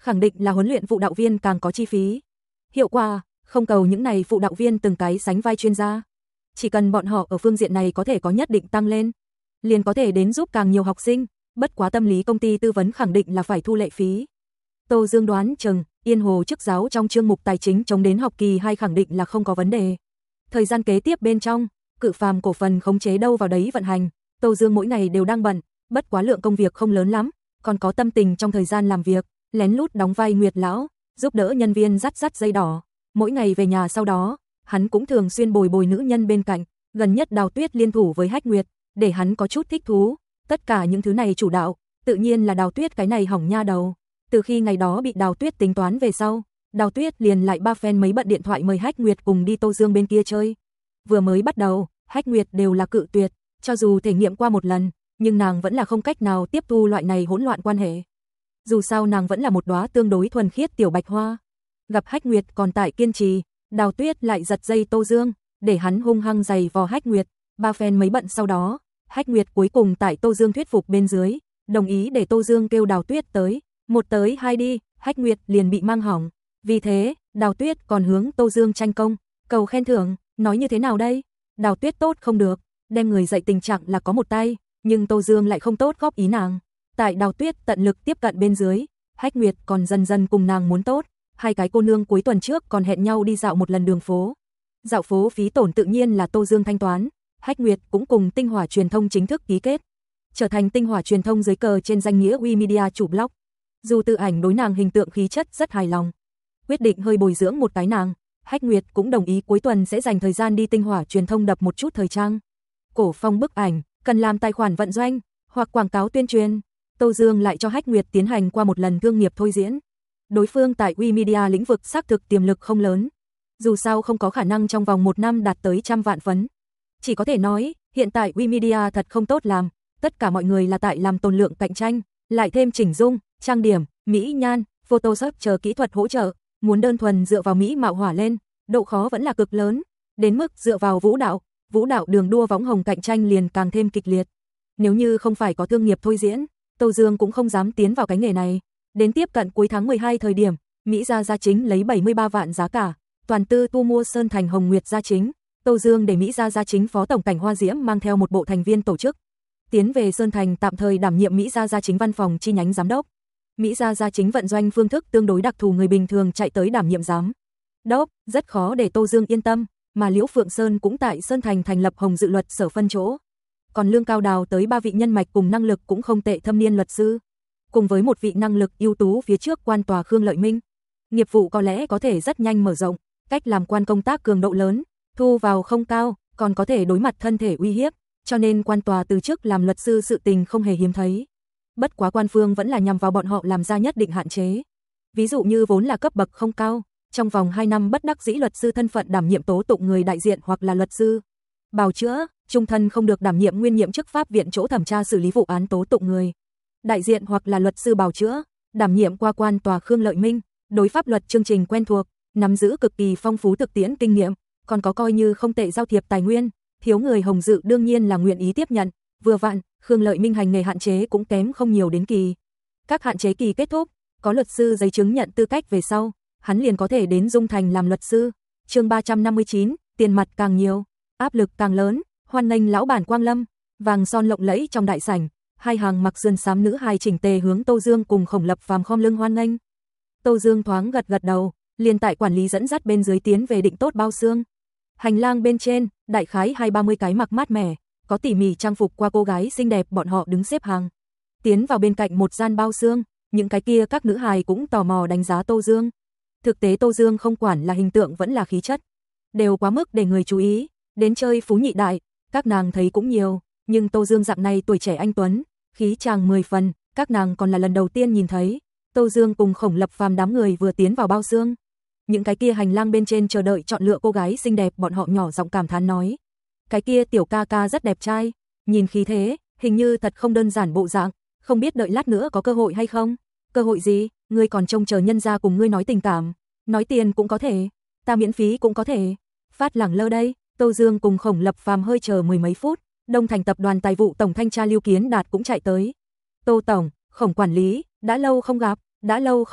khẳng định là huấn luyện phụ đạo viên càng có chi phí. Hiệu quả, không cầu những này phụ đạo viên từng cái sánh vai chuyên gia. Chỉ cần bọn họ ở phương diện này có thể có nhất định tăng lên, liền có thể đến giúp càng nhiều học sinh, bất quá tâm lý công ty tư vấn khẳng định là phải thu lệ phí. Tô Dương đoán chừng, Yên Hồ chức giáo trong chương mục tài chính chống đến học kỳ hai khẳng định là không có vấn đề. Thời gian kế tiếp bên trong, Cự Phàm cổ phần khống chế đâu vào đấy vận hành, Tô Dương mỗi ngày đều đang bận, bất quá lượng công việc không lớn lắm, còn có tâm tình trong thời gian làm việc, lén lút đóng vai Nguyệt lão, giúp đỡ nhân viên dắt dắt dây đỏ. Mỗi ngày về nhà sau đó, hắn cũng thường xuyên bồi bồi nữ nhân bên cạnh, gần nhất Đào Tuyết liên thủ với Hách Nguyệt, để hắn có chút thích thú. Tất cả những thứ này chủ đạo, tự nhiên là Đào Tuyết cái này hỏng nha đầu. Từ khi ngày đó bị Đào Tuyết tính toán về sau, Đào Tuyết liền lại ba phen mấy bận điện thoại mời Hách Nguyệt cùng đi Tô Dương bên kia chơi. Vừa mới bắt đầu, Hách Nguyệt đều là cự tuyệt, cho dù thể nghiệm qua một lần, nhưng nàng vẫn là không cách nào tiếp thu loại này hỗn loạn quan hệ. Dù sao nàng vẫn là một đóa tương đối thuần khiết tiểu bạch hoa. Gặp Hách Nguyệt còn tại kiên trì, Đào Tuyết lại giật dây Tô Dương, để hắn hung hăng giày vò Hách Nguyệt, ba phen mấy bận sau đó, Hách Nguyệt cuối cùng tại Tô Dương thuyết phục bên dưới, đồng ý để Tô Dương kêu Đào Tuyết tới, một tới hai đi, Hách Nguyệt liền bị mang hỏng. Vì thế, Đào Tuyết còn hướng Tô Dương tranh công, cầu khen thưởng, nói như thế nào đây? Đào Tuyết tốt không được, đem người dạy tình trạng là có một tay, nhưng Tô Dương lại không tốt góp ý nàng. Tại Đào Tuyết tận lực tiếp cận bên dưới, Hách Nguyệt còn dần dần cùng nàng muốn tốt, hai cái cô nương cuối tuần trước còn hẹn nhau đi dạo một lần đường phố. Dạo phố phí tổn tự nhiên là Tô Dương thanh toán, Hách Nguyệt cũng cùng Tinh Hỏa Truyền thông chính thức ký kết, trở thành Tinh Hỏa Truyền thông dưới cờ trên danh nghĩa WeMedia chủ blog. Dù tự ảnh đối nàng hình tượng khí chất rất hài lòng, quyết định hơi bồi dưỡng một cái nàng, Hách Nguyệt cũng đồng ý cuối tuần sẽ dành thời gian đi Tinh Hỏa Truyền thông đập một chút thời trang. Cổ phong bức ảnh, cần làm tài khoản vận doanh, hoặc quảng cáo tuyên truyền. Tô Dương lại cho Hách Nguyệt tiến hành qua một lần thương nghiệp thôi diễn. Đối phương tại WeMedia lĩnh vực xác thực tiềm lực không lớn. Dù sao không có khả năng trong vòng một năm đạt tới trăm vạn phấn. Chỉ có thể nói, hiện tại WeMedia thật không tốt làm, tất cả mọi người là tại làm tồn lượng cạnh tranh, lại thêm chỉnh dung, trang điểm, mỹ nhan, Photoshop chờ kỹ thuật hỗ trợ, muốn đơn thuần dựa vào mỹ mạo hỏa lên, độ khó vẫn là cực lớn, đến mức dựa vào vũ đạo, vũ đạo đường đua võng hồng cạnh tranh liền càng thêm kịch liệt. Nếu như không phải có thương nghiệp thôi diễn, Tô Dương cũng không dám tiến vào cái nghề này. Đến tiếp cận cuối tháng mười hai thời điểm, Mỹ Gia Gia Chính lấy bảy mươi ba vạn giá cả, toàn tư tu mua Sơn Thành Hồng Nguyệt Gia Chính. Tô Dương để Mỹ Gia Gia Chính phó tổng cảnh Hoa Diễm mang theo một bộ thành viên tổ chức, tiến về Sơn Thành tạm thời đảm nhiệm Mỹ Gia Gia Chính văn phòng chi nhánh giám đốc. Mỹ Gia Gia Chính vận doanh phương thức tương đối đặc thù, người bình thường chạy tới đảm nhiệm giám đốc, rất khó để Tô Dương yên tâm, mà Liễu Phượng Sơn cũng tại Sơn Thành thành lập Hồng Dự luật sở phân chỗ. Còn lương cao đào tới ba vị nhân mạch cùng năng lực cũng không tệ thâm niên luật sư, cùng với một vị năng lực ưu tú phía trước quan tòa Khương Lợi Minh. Nghiệp vụ có lẽ có thể rất nhanh mở rộng, cách làm quan công tác cường độ lớn, thu vào không cao, còn có thể đối mặt thân thể uy hiếp, cho nên quan tòa từ chức làm luật sư sự tình không hề hiếm thấy. Bất quá quan phương vẫn là nhằm vào bọn họ làm ra nhất định hạn chế. Ví dụ như vốn là cấp bậc không cao, trong vòng hai năm bất đắc dĩ luật sư thân phận đảm nhiệm tố tụng người đại diện hoặc là luật sư bào chữa, trung thân không được đảm nhiệm nguyên nhiệm chức pháp viện chỗ thẩm tra xử lý vụ án tố tụng người đại diện hoặc là luật sư bào chữa, đảm nhiệm qua quan tòa Khương Lợi Minh, đối pháp luật chương trình quen thuộc, nắm giữ cực kỳ phong phú thực tiễn kinh nghiệm, còn có coi như không tệ giao thiệp tài nguyên, thiếu người Hồng Dự đương nhiên là nguyện ý tiếp nhận. Vừa vặn, Khương Lợi Minh hành nghề hạn chế cũng kém không nhiều đến kỳ. Các hạn chế kỳ kết thúc, có luật sư giấy chứng nhận tư cách về sau, hắn liền có thể đến Dung Thành làm luật sư. Chương ba trăm năm mươi chín, tiền mặt càng nhiều, áp lực càng lớn, hoan nghênh lão bản Quang Lâm, vàng son lộng lẫy trong đại sảnh, hai hàng mặc sườn xám nữ hài chỉnh tề hướng Tô Dương cùng Khổng Lập Phàm khom lưng hoan nghênh. Tô Dương thoáng gật gật đầu, liền tại quản lý dẫn dắt bên dưới tiến về định tốt bao xương. Hành lang bên trên, đại khái hai ba mươi cái mặc mát mẻ, có tỉ mỉ trang phục qua cô gái xinh đẹp bọn họ đứng xếp hàng. Tiến vào bên cạnh một gian bao xương, những cái kia các nữ hài cũng tò mò đánh giá Tô Dương. Thực tế Tô Dương không quản là hình tượng vẫn là khí chất, đều quá mức để người chú ý, đến chơi phú nhị đại, các nàng thấy cũng nhiều, nhưng Tô Dương dạng này tuổi trẻ anh tuấn, khí chàng mười phần, các nàng còn là lần đầu tiên nhìn thấy. Tô Dương cùng Khổng Lập Phàm đám người vừa tiến vào bao xương, những cái kia hành lang bên trên chờ đợi chọn lựa cô gái xinh đẹp bọn họ nhỏ giọng cảm thán nói: "Cái kia tiểu ca ca rất đẹp trai, nhìn khí thế, hình như thật không đơn giản bộ dạng, không biết đợi lát nữa có cơ hội hay không?" "Cơ hội gì? Ngươi còn trông chờ nhân gia cùng ngươi nói tình cảm, nói tiền cũng có thể, ta miễn phí cũng có thể." Phát lẳng lơ đây. Tô Dương cùng Khổng Lập Phàm hơi chờ mười mấy phút, Đông Thành tập đoàn tài vụ tổng thanh tra Lưu Kiến Đạt cũng chạy tới. "Tô tổng, Khổng quản lý, đã lâu không gặp, đã lâu không gặp."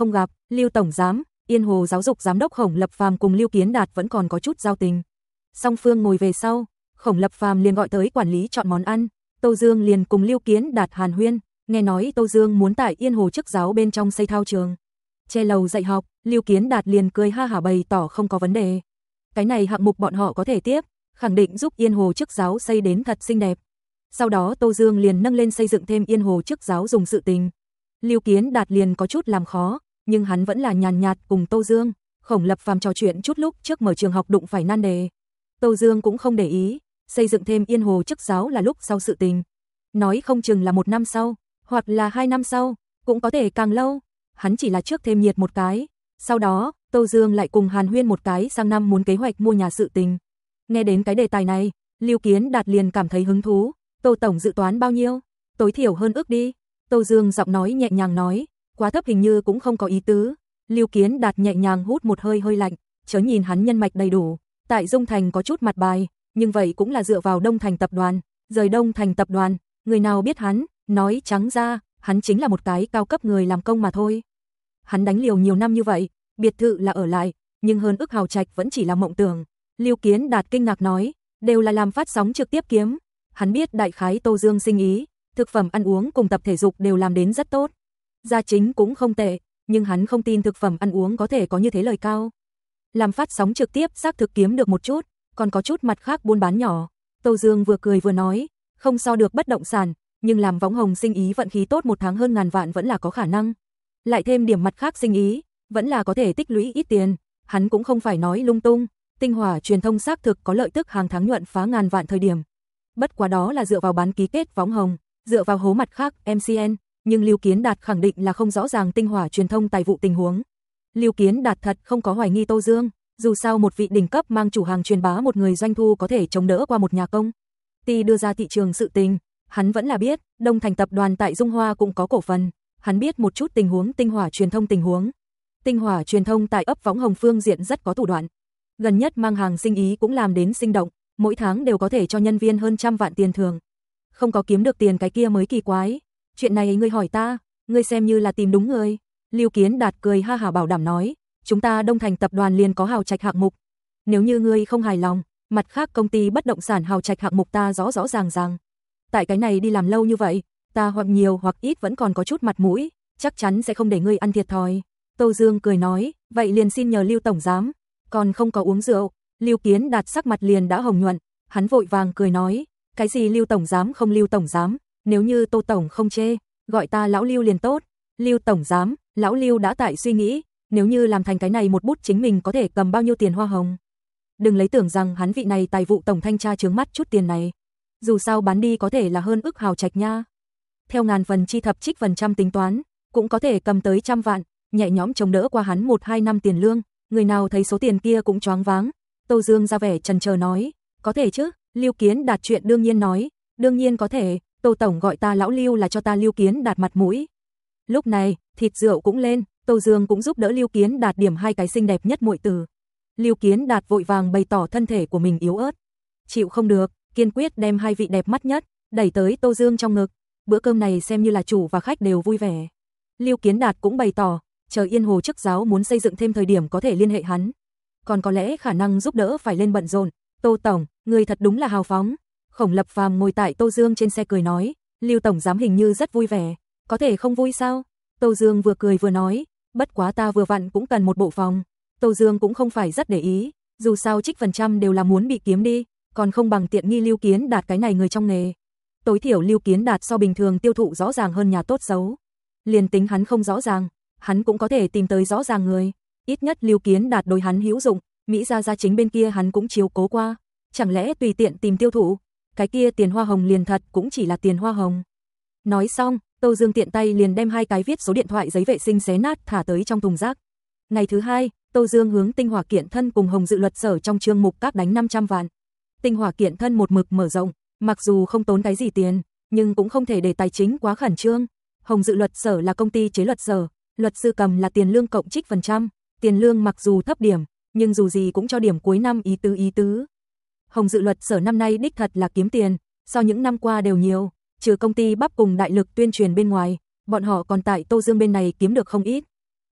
Lưu tổng giám, Yên Hồ giáo dục giám đốc Khổng Lập Phàm cùng Lưu Kiến Đạt vẫn còn có chút giao tình. Song phương ngồi về sau, Khổng Lập Phàm liền gọi tới quản lý chọn món ăn, Tô Dương liền cùng Lưu Kiến Đạt hàn huyên, nghe nói Tô Dương muốn tại Yên Hồ chức giáo bên trong xây thao trường, che lầu dạy học, Lưu Kiến Đạt liền cười ha hả bày tỏ không có vấn đề. Cái này hạng mục bọn họ có thể tiếp, khẳng định giúp Yên Hồ chức giáo xây đến thật xinh đẹp. Sau đó Tô Dương liền nâng lên xây dựng thêm Yên Hồ chức giáo dùng sự tình. Lưu Kiến Đạt liền có chút làm khó, nhưng hắn vẫn là nhàn nhạt cùng Tô Dương, Khổng Lập Phàm trò chuyện chút lúc trước mở trường học đụng phải nan đề. Tô Dương cũng không để ý, xây dựng thêm Yên Hồ chức giáo là lúc sau sự tình. Nói không chừng là một năm sau, hoặc là hai năm sau, cũng có thể càng lâu. Hắn chỉ là trước thêm nhiệt một cái. Sau đó, Tô Dương lại cùng hàn huyên một cái sang năm muốn kế hoạch mua nhà sự tình. Nghe đến cái đề tài này, Lưu Kiến Đạt liền cảm thấy hứng thú. Tô tổng dự toán bao nhiêu? Tối thiểu hơn ước đi. Tô Dương giọng nói nhẹ nhàng nói, quá thấp hình như cũng không có ý tứ. Lưu Kiến Đạt nhẹ nhàng hút một hơi hơi lạnh, chớ nhìn hắn nhân mạch đầy đủ, tại Dung Thành có chút mặt bài, nhưng vậy cũng là dựa vào Đông Thành tập đoàn, rời Đông Thành tập đoàn, người nào biết hắn, nói trắng ra, hắn chính là một cái cao cấp người làm công mà thôi. Hắn đánh liều nhiều năm như vậy, biệt thự là ở lại, nhưng hơn ức hào trạch vẫn chỉ là mộng tưởng. Lưu Kiến Đạt kinh ngạc nói, đều là làm phát sóng trực tiếp kiếm. Hắn biết đại khái Tô Dương sinh ý, thực phẩm ăn uống cùng tập thể dục đều làm đến rất tốt. Gia chính cũng không tệ, nhưng hắn không tin thực phẩm ăn uống có thể có như thế lời cao. Làm phát sóng trực tiếp xác thực kiếm được một chút, còn có chút mặt khác buôn bán nhỏ. Tô Dương vừa cười vừa nói, không so được bất động sản, nhưng làm võng hồng sinh ý vận khí tốt một tháng hơn ngàn vạn vẫn là có khả năng. Lại thêm điểm mặt khác sinh ý, vẫn là có thể tích lũy ít tiền. Hắn cũng không phải nói lung tung, Tinh Hỏa truyền thông xác thực có lợi tức hàng tháng nhuận phá ngàn vạn thời điểm. Bất quá đó là dựa vào bán ký kết võng hồng, dựa vào hố mặt khác em xê en, nhưng Lưu Kiến Đạt khẳng định là không rõ ràng Tinh Hỏa truyền thông tài vụ tình huống. Lưu Kiến Đạt thật không có hoài nghi Tô Dương, dù sao một vị đỉnh cấp mang chủ hàng truyền bá một người doanh thu có thể chống đỡ qua một nhà công ty đưa ra thị trường sự tình, hắn vẫn là biết, Đông Thành tập đoàn tại Dung Hoa cũng có cổ phần, hắn biết một chút tình huống Tinh Hỏa truyền thông tình huống. Tinh Hỏa truyền thông tại ấp võng hồng phương diện rất có thủ đoạn, gần nhất mang hàng sinh ý cũng làm đến sinh động, mỗi tháng đều có thể cho nhân viên hơn trăm vạn tiền thưởng. Không có kiếm được tiền cái kia mới kỳ quái. Chuyện này ngươi hỏi ta, ngươi xem như là tìm đúng người. Lưu Kiến Đạt cười ha hả bảo đảm nói, chúng ta Đông Thành tập đoàn liền có hào trạch hạng mục. Nếu như ngươi không hài lòng, mặt khác công ty bất động sản hào trạch hạng mục ta rõ rõ ràng ràng. Tại cái này đi làm lâu như vậy, ta hoặc nhiều hoặc ít vẫn còn có chút mặt mũi, chắc chắn sẽ không để ngươi ăn thiệt thòi. Tô Dương cười nói, vậy liền xin nhờ Lưu tổng giám, còn không có uống rượu. Lưu Kiến Đạt sắc mặt liền đã hồng nhuận, hắn vội vàng cười nói, cái gì Lưu tổng giám không Lưu tổng giám, nếu như Tô tổng không chê, gọi ta lão Lưu liền tốt. Lưu tổng giám, lão Lưu đã tại suy nghĩ, nếu như làm thành cái này một bút chính mình có thể cầm bao nhiêu tiền hoa hồng. Đừng lấy tưởng rằng hắn vị này tài vụ tổng thanh tra chướng mắt chút tiền này, dù sao bán đi có thể là hơn ức hào trạch nha. Theo ngàn phần chi thập trích phần trăm tính toán, cũng có thể cầm tới trăm vạn, nhẹ nhõm chống đỡ qua hắn một hai năm tiền lương, người nào thấy số tiền kia cũng choáng váng. Tô Dương ra vẻ chần chờ nói, có thể chứ? Lưu Kiến Đạt chuyện đương nhiên nói, đương nhiên có thể, Tô tổng gọi ta lão Lưu là cho ta Lưu Kiến Đạt mặt mũi. Lúc này, thịt rượu cũng lên, Tô Dương cũng giúp đỡ Lưu Kiến Đạt điểm hai cái xinh đẹp nhất muội tử. Lưu Kiến Đạt vội vàng bày tỏ thân thể của mình yếu ớt, chịu không được, kiên quyết đem hai vị đẹp mắt nhất đẩy tới Tô Dương trong ngực. Bữa cơm này xem như là chủ và khách đều vui vẻ. Lưu Kiến Đạt cũng bày tỏ, chờ Yên Hồ chức giáo muốn xây dựng thêm thời điểm có thể liên hệ hắn, còn có lẽ khả năng giúp đỡ phải lên bận rộn. Tô tổng, người thật đúng là hào phóng. Khổng Lập Phàm ngồi tại Tô Dương trên xe cười nói, Lưu tổng giám hình như rất vui vẻ, có thể không vui sao? Tô Dương vừa cười vừa nói, bất quá ta vừa vặn cũng cần một bộ phòng. Tô Dương cũng không phải rất để ý, dù sao trích phần trăm đều là muốn bị kiếm đi, còn không bằng tiện nghi Lưu Kiến Đạt cái này người trong nghề. Tối thiểu Lưu Kiến Đạt so bình thường tiêu thụ rõ ràng hơn nhà tốt xấu. Liền tính hắn không rõ ràng, hắn cũng có thể tìm tới rõ ràng người. Ít nhất Lưu Kiến Đạt đối hắn hữu dụng, Mỹ gia gia chính bên kia hắn cũng chiếu cố qua. Chẳng lẽ tùy tiện tìm tiêu thụ, cái kia tiền hoa hồng liền thật cũng chỉ là tiền hoa hồng. Nói xong, Tô Dương tiện tay liền đem hai cái viết số điện thoại giấy vệ sinh xé nát thả tới trong thùng rác. Ngày thứ hai, Tô Dương hướng Tinh Hỏa kiện thân cùng Hồng Dự luật sở trong chương mục các đánh năm trăm vạn. Tinh Hỏa kiện thân một mực mở rộng, mặc dù không tốn cái gì tiền, nhưng cũng không thể để tài chính quá khẩn trương. Hồng Dự luật sở là công ty chế luật sở, luật sư cầm là tiền lương cộng trích phần trăm, tiền lương mặc dù thấp điểm, nhưng dù gì cũng cho điểm cuối năm ý tứ ý tứ. Hồng Dự luật sở năm nay đích thật là kiếm tiền, so những năm qua đều nhiều, trừ công ty bắp cùng đại lực tuyên truyền bên ngoài, bọn họ còn tại Tô Dương bên này kiếm được không ít.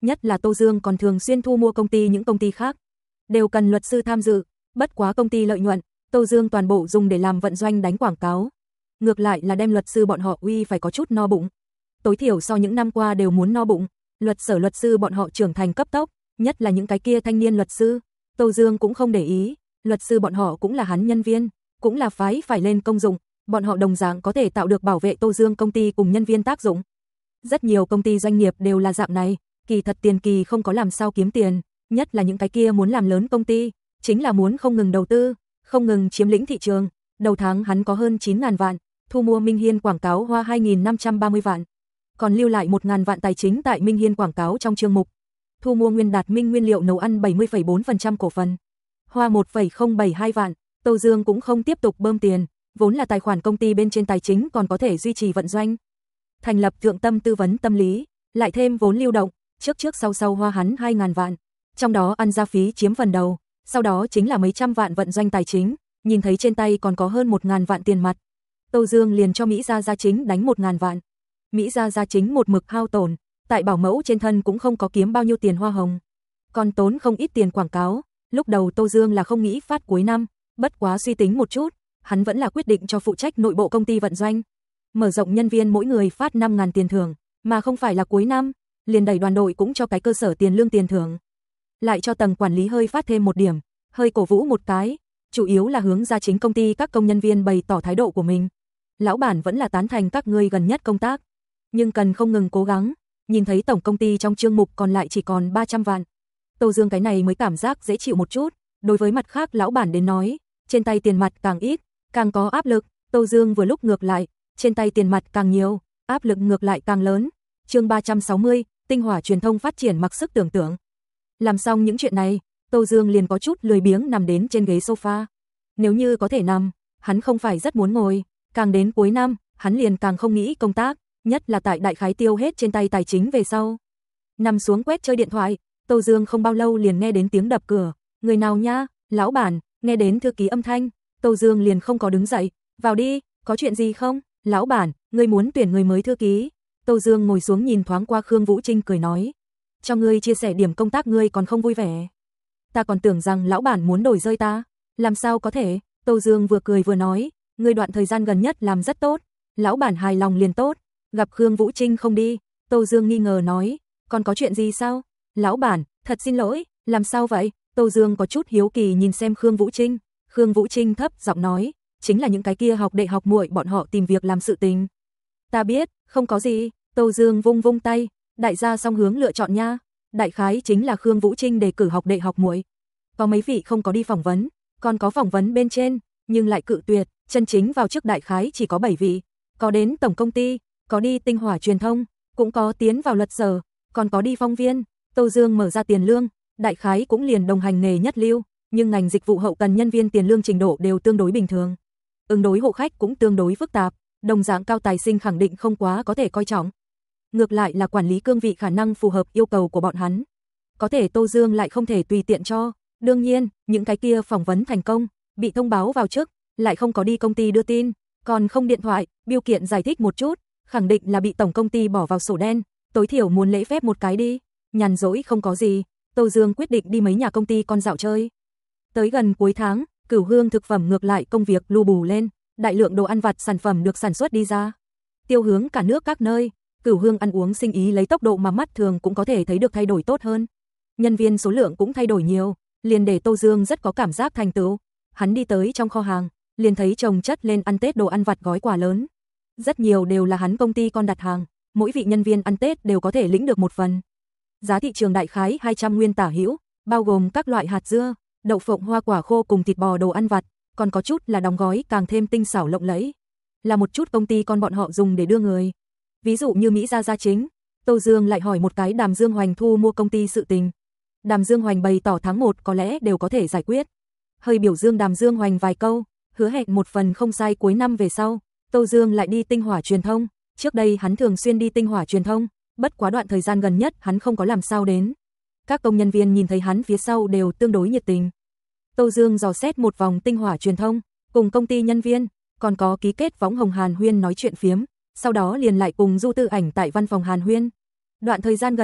nhất là Tô Dương còn thường xuyên thu mua công ty những công ty khác, đều cần luật sư tham dự, bất quá công ty lợi nhuận, Tô Dương toàn bộ dùng để làm vận doanh đánh quảng cáo. Ngược lại là đem luật sư bọn họ uy phải có chút no bụng. Tối thiểu so những năm qua đều muốn no bụng, luật sở luật sư bọn họ trưởng thành cấp tốc, nhất là những cái kia thanh niên luật sư. Tô Dương cũng không để ý, luật sư bọn họ cũng là hắn nhân viên, cũng là phái phải lên công dụng, bọn họ đồng dạng có thể tạo được bảo vệ Tô Dương công ty cùng nhân viên tác dụng. Rất nhiều công ty doanh nghiệp đều là dạng này, kỳ thật tiền kỳ không có làm sao kiếm tiền, nhất là những cái kia muốn làm lớn công ty, chính là muốn không ngừng đầu tư, không ngừng chiếm lĩnh thị trường. Đầu tháng hắn có hơn chín nghìn vạn, thu mua Minh Hiên quảng cáo hoa hai nghìn năm trăm ba mươi vạn, còn lưu lại một nghìn vạn tài chính tại Minh Hiên quảng cáo trong chương mục. Thu mua Nguyên Đạt Minh nguyên liệu nấu ăn bảy mươi phẩy bốn phần trăm cổ phần, hoa một phẩy không bảy hai vạn, Tô Dương cũng không tiếp tục bơm tiền, vốn là tài khoản công ty bên trên tài chính còn có thể duy trì vận doanh. Thành lập Thượng Tâm tư vấn tâm lý, lại thêm vốn lưu động, trước trước sau sau hoa hắn hai nghìn vạn, trong đó ăn gia phí chiếm phần đầu, sau đó chính là mấy trăm vạn vận doanh tài chính, nhìn thấy trên tay còn có hơn một nghìn vạn tiền mặt. Tô Dương liền cho Mỹ Gia Gia Chính đánh một nghìn vạn. Mỹ Gia Gia Chính một mực hao tổn, tại bảo mẫu trên thân cũng không có kiếm bao nhiêu tiền hoa hồng, còn tốn không ít tiền quảng cáo. Lúc đầu Tô Dương là không nghĩ phát cuối năm, bất quá suy tính một chút, hắn vẫn là quyết định cho phụ trách nội bộ công ty vận doanh, mở rộng nhân viên mỗi người phát năm nghìn tiền thưởng, mà không phải là cuối năm, liền đẩy đoàn đội cũng cho cái cơ sở tiền lương tiền thưởng, lại cho tầng quản lý hơi phát thêm một điểm, hơi cổ vũ một cái, chủ yếu là hướng Gia Chính công ty các công nhân viên bày tỏ thái độ của mình. Lão bản vẫn là tán thành các ngươi gần nhất công tác, nhưng cần không ngừng cố gắng. Nhìn thấy tổng công ty trong chương mục còn lại chỉ còn ba trăm vạn, Tô Dương cái này mới cảm giác dễ chịu một chút. Đối với mặt khác lão bản đến nói, trên tay tiền mặt càng ít, càng có áp lực. Tô Dương vừa lúc ngược lại, trên tay tiền mặt càng nhiều, áp lực ngược lại càng lớn. Chương ba trăm sáu mươi, Tinh Hỏa truyền thông phát triển mặc sức tưởng tượng. Làm xong những chuyện này, Tô Dương liền có chút lười biếng nằm đến trên ghế sofa. Nếu như có thể nằm, hắn không phải rất muốn ngồi, càng đến cuối năm, hắn liền càng không nghĩ công tác, nhất là tại đại khái tiêu hết trên tay tài chính về sau. Nằm xuống quét chơi điện thoại, Tô Dương không bao lâu liền nghe đến tiếng đập cửa. Người nào nha? Lão bản. Nghe đến thư ký âm thanh, Tô Dương liền không có đứng dậy. Vào đi, có chuyện gì không? Lão bản, ngươi muốn tuyển người mới thư ký. Tô Dương ngồi xuống nhìn thoáng qua Khương Vũ Trinh cười nói. Cho ngươi chia sẻ điểm công tác ngươi còn không vui vẻ. Ta còn tưởng rằng lão bản muốn đổi rơi ta. Làm sao có thể? Tô Dương vừa cười vừa nói. Ngươi đoạn thời gian gần nhất làm rất tốt. Lão bản hài lòng liền tốt. Gặp Khương Vũ Trinh không đi, Tô Dương nghi ngờ nói, còn có chuyện gì sao? Lão bản, thật xin lỗi, làm sao vậy? Tô Dương có chút hiếu kỳ nhìn xem Khương Vũ Trinh. Khương Vũ Trinh thấp giọng nói, chính là những cái kia học đệ học muội bọn họ tìm việc làm sự tình. Ta biết, không có gì. Tô Dương vung vung tay, đại gia song hướng lựa chọn nha. Đại khái chính là Khương Vũ Trinh đề cử học đệ học muội. Có mấy vị không có đi phỏng vấn, còn có phỏng vấn bên trên, nhưng lại cự tuyệt, chân chính vào trước đại khái chỉ có bảy vị, có đến tổng công ty, có đi Tinh Hỏa truyền thông, cũng có tiến vào luật sở, còn có đi phong viên. Tô Dương mở ra tiền lương, đại khái cũng liền đồng hành nghề nhất lưu, nhưng ngành dịch vụ hậu cần nhân viên tiền lương trình độ đều tương đối bình thường. Ứng đối hộ khách cũng tương đối phức tạp, đồng dạng cao tài sinh khẳng định không quá có thể coi trọng. Ngược lại là quản lý cương vị khả năng phù hợp yêu cầu của bọn hắn. Có thể Tô Dương lại không thể tùy tiện cho. Đương nhiên, những cái kia phỏng vấn thành công, bị thông báo vào chức, lại không có đi công ty đưa tin, còn không điện thoại, biêu kiện giải thích một chút, khẳng định là bị tổng công ty bỏ vào sổ đen, tối thiểu muốn lễ phép một cái đi. Nhàn rỗi không có gì, Tô Dương quyết định đi mấy nhà công ty con dạo chơi. Tới gần cuối tháng, Cửu Hương thực phẩm ngược lại công việc lu bù lên, đại lượng đồ ăn vặt sản phẩm được sản xuất đi ra, tiêu hướng cả nước các nơi. Cửu Hương ăn uống sinh ý lấy tốc độ mà mắt thường cũng có thể thấy được thay đổi tốt hơn. Nhân viên số lượng cũng thay đổi nhiều, liền để Tô Dương rất có cảm giác thành tựu. Hắn đi tới trong kho hàng, liền thấy chồng chất lên ăn Tết đồ ăn vặt gói quà lớn. Rất nhiều đều là hắn công ty con đặt hàng, mỗi vị nhân viên ăn Tết đều có thể lĩnh được một phần. Giá thị trường đại khái hai trăm nguyên tả hữu, bao gồm các loại hạt dưa, đậu phộng, hoa quả khô cùng thịt bò đồ ăn vặt, còn có chút là đóng gói càng thêm tinh xảo lộng lẫy, là một chút công ty con bọn họ dùng để đưa người. Ví dụ như Mỹ Gia Gia Chính. Tô Dương lại hỏi một cái Đàm Dương Hoành thu mua công ty sự tình. Đàm Dương Hoành bày tỏ tháng một có lẽ đều có thể giải quyết. Hơi biểu dương Đàm Dương Hoành vài câu, hứa hẹn một phần không sai cuối năm về sau, Tô Dương lại đi Tinh Hỏa truyền thông. Trước đây hắn thường xuyên đi Tinh Hỏa truyền thông, bất quá đoạn thời gian gần nhất hắn không có làm sao đến. Các công nhân viên nhìn thấy hắn phía sau đều tương đối nhiệt tình. Tô Dương dò xét một vòng Tinh Hỏa truyền thông, cùng công ty nhân viên, còn có ký kết võng hồng Hàn Huyên nói chuyện phiếm, sau đó liền lại cùng Du Tư Ảnh tại văn phòng Hàn Huyên. Đoạn thời gian gần nhất,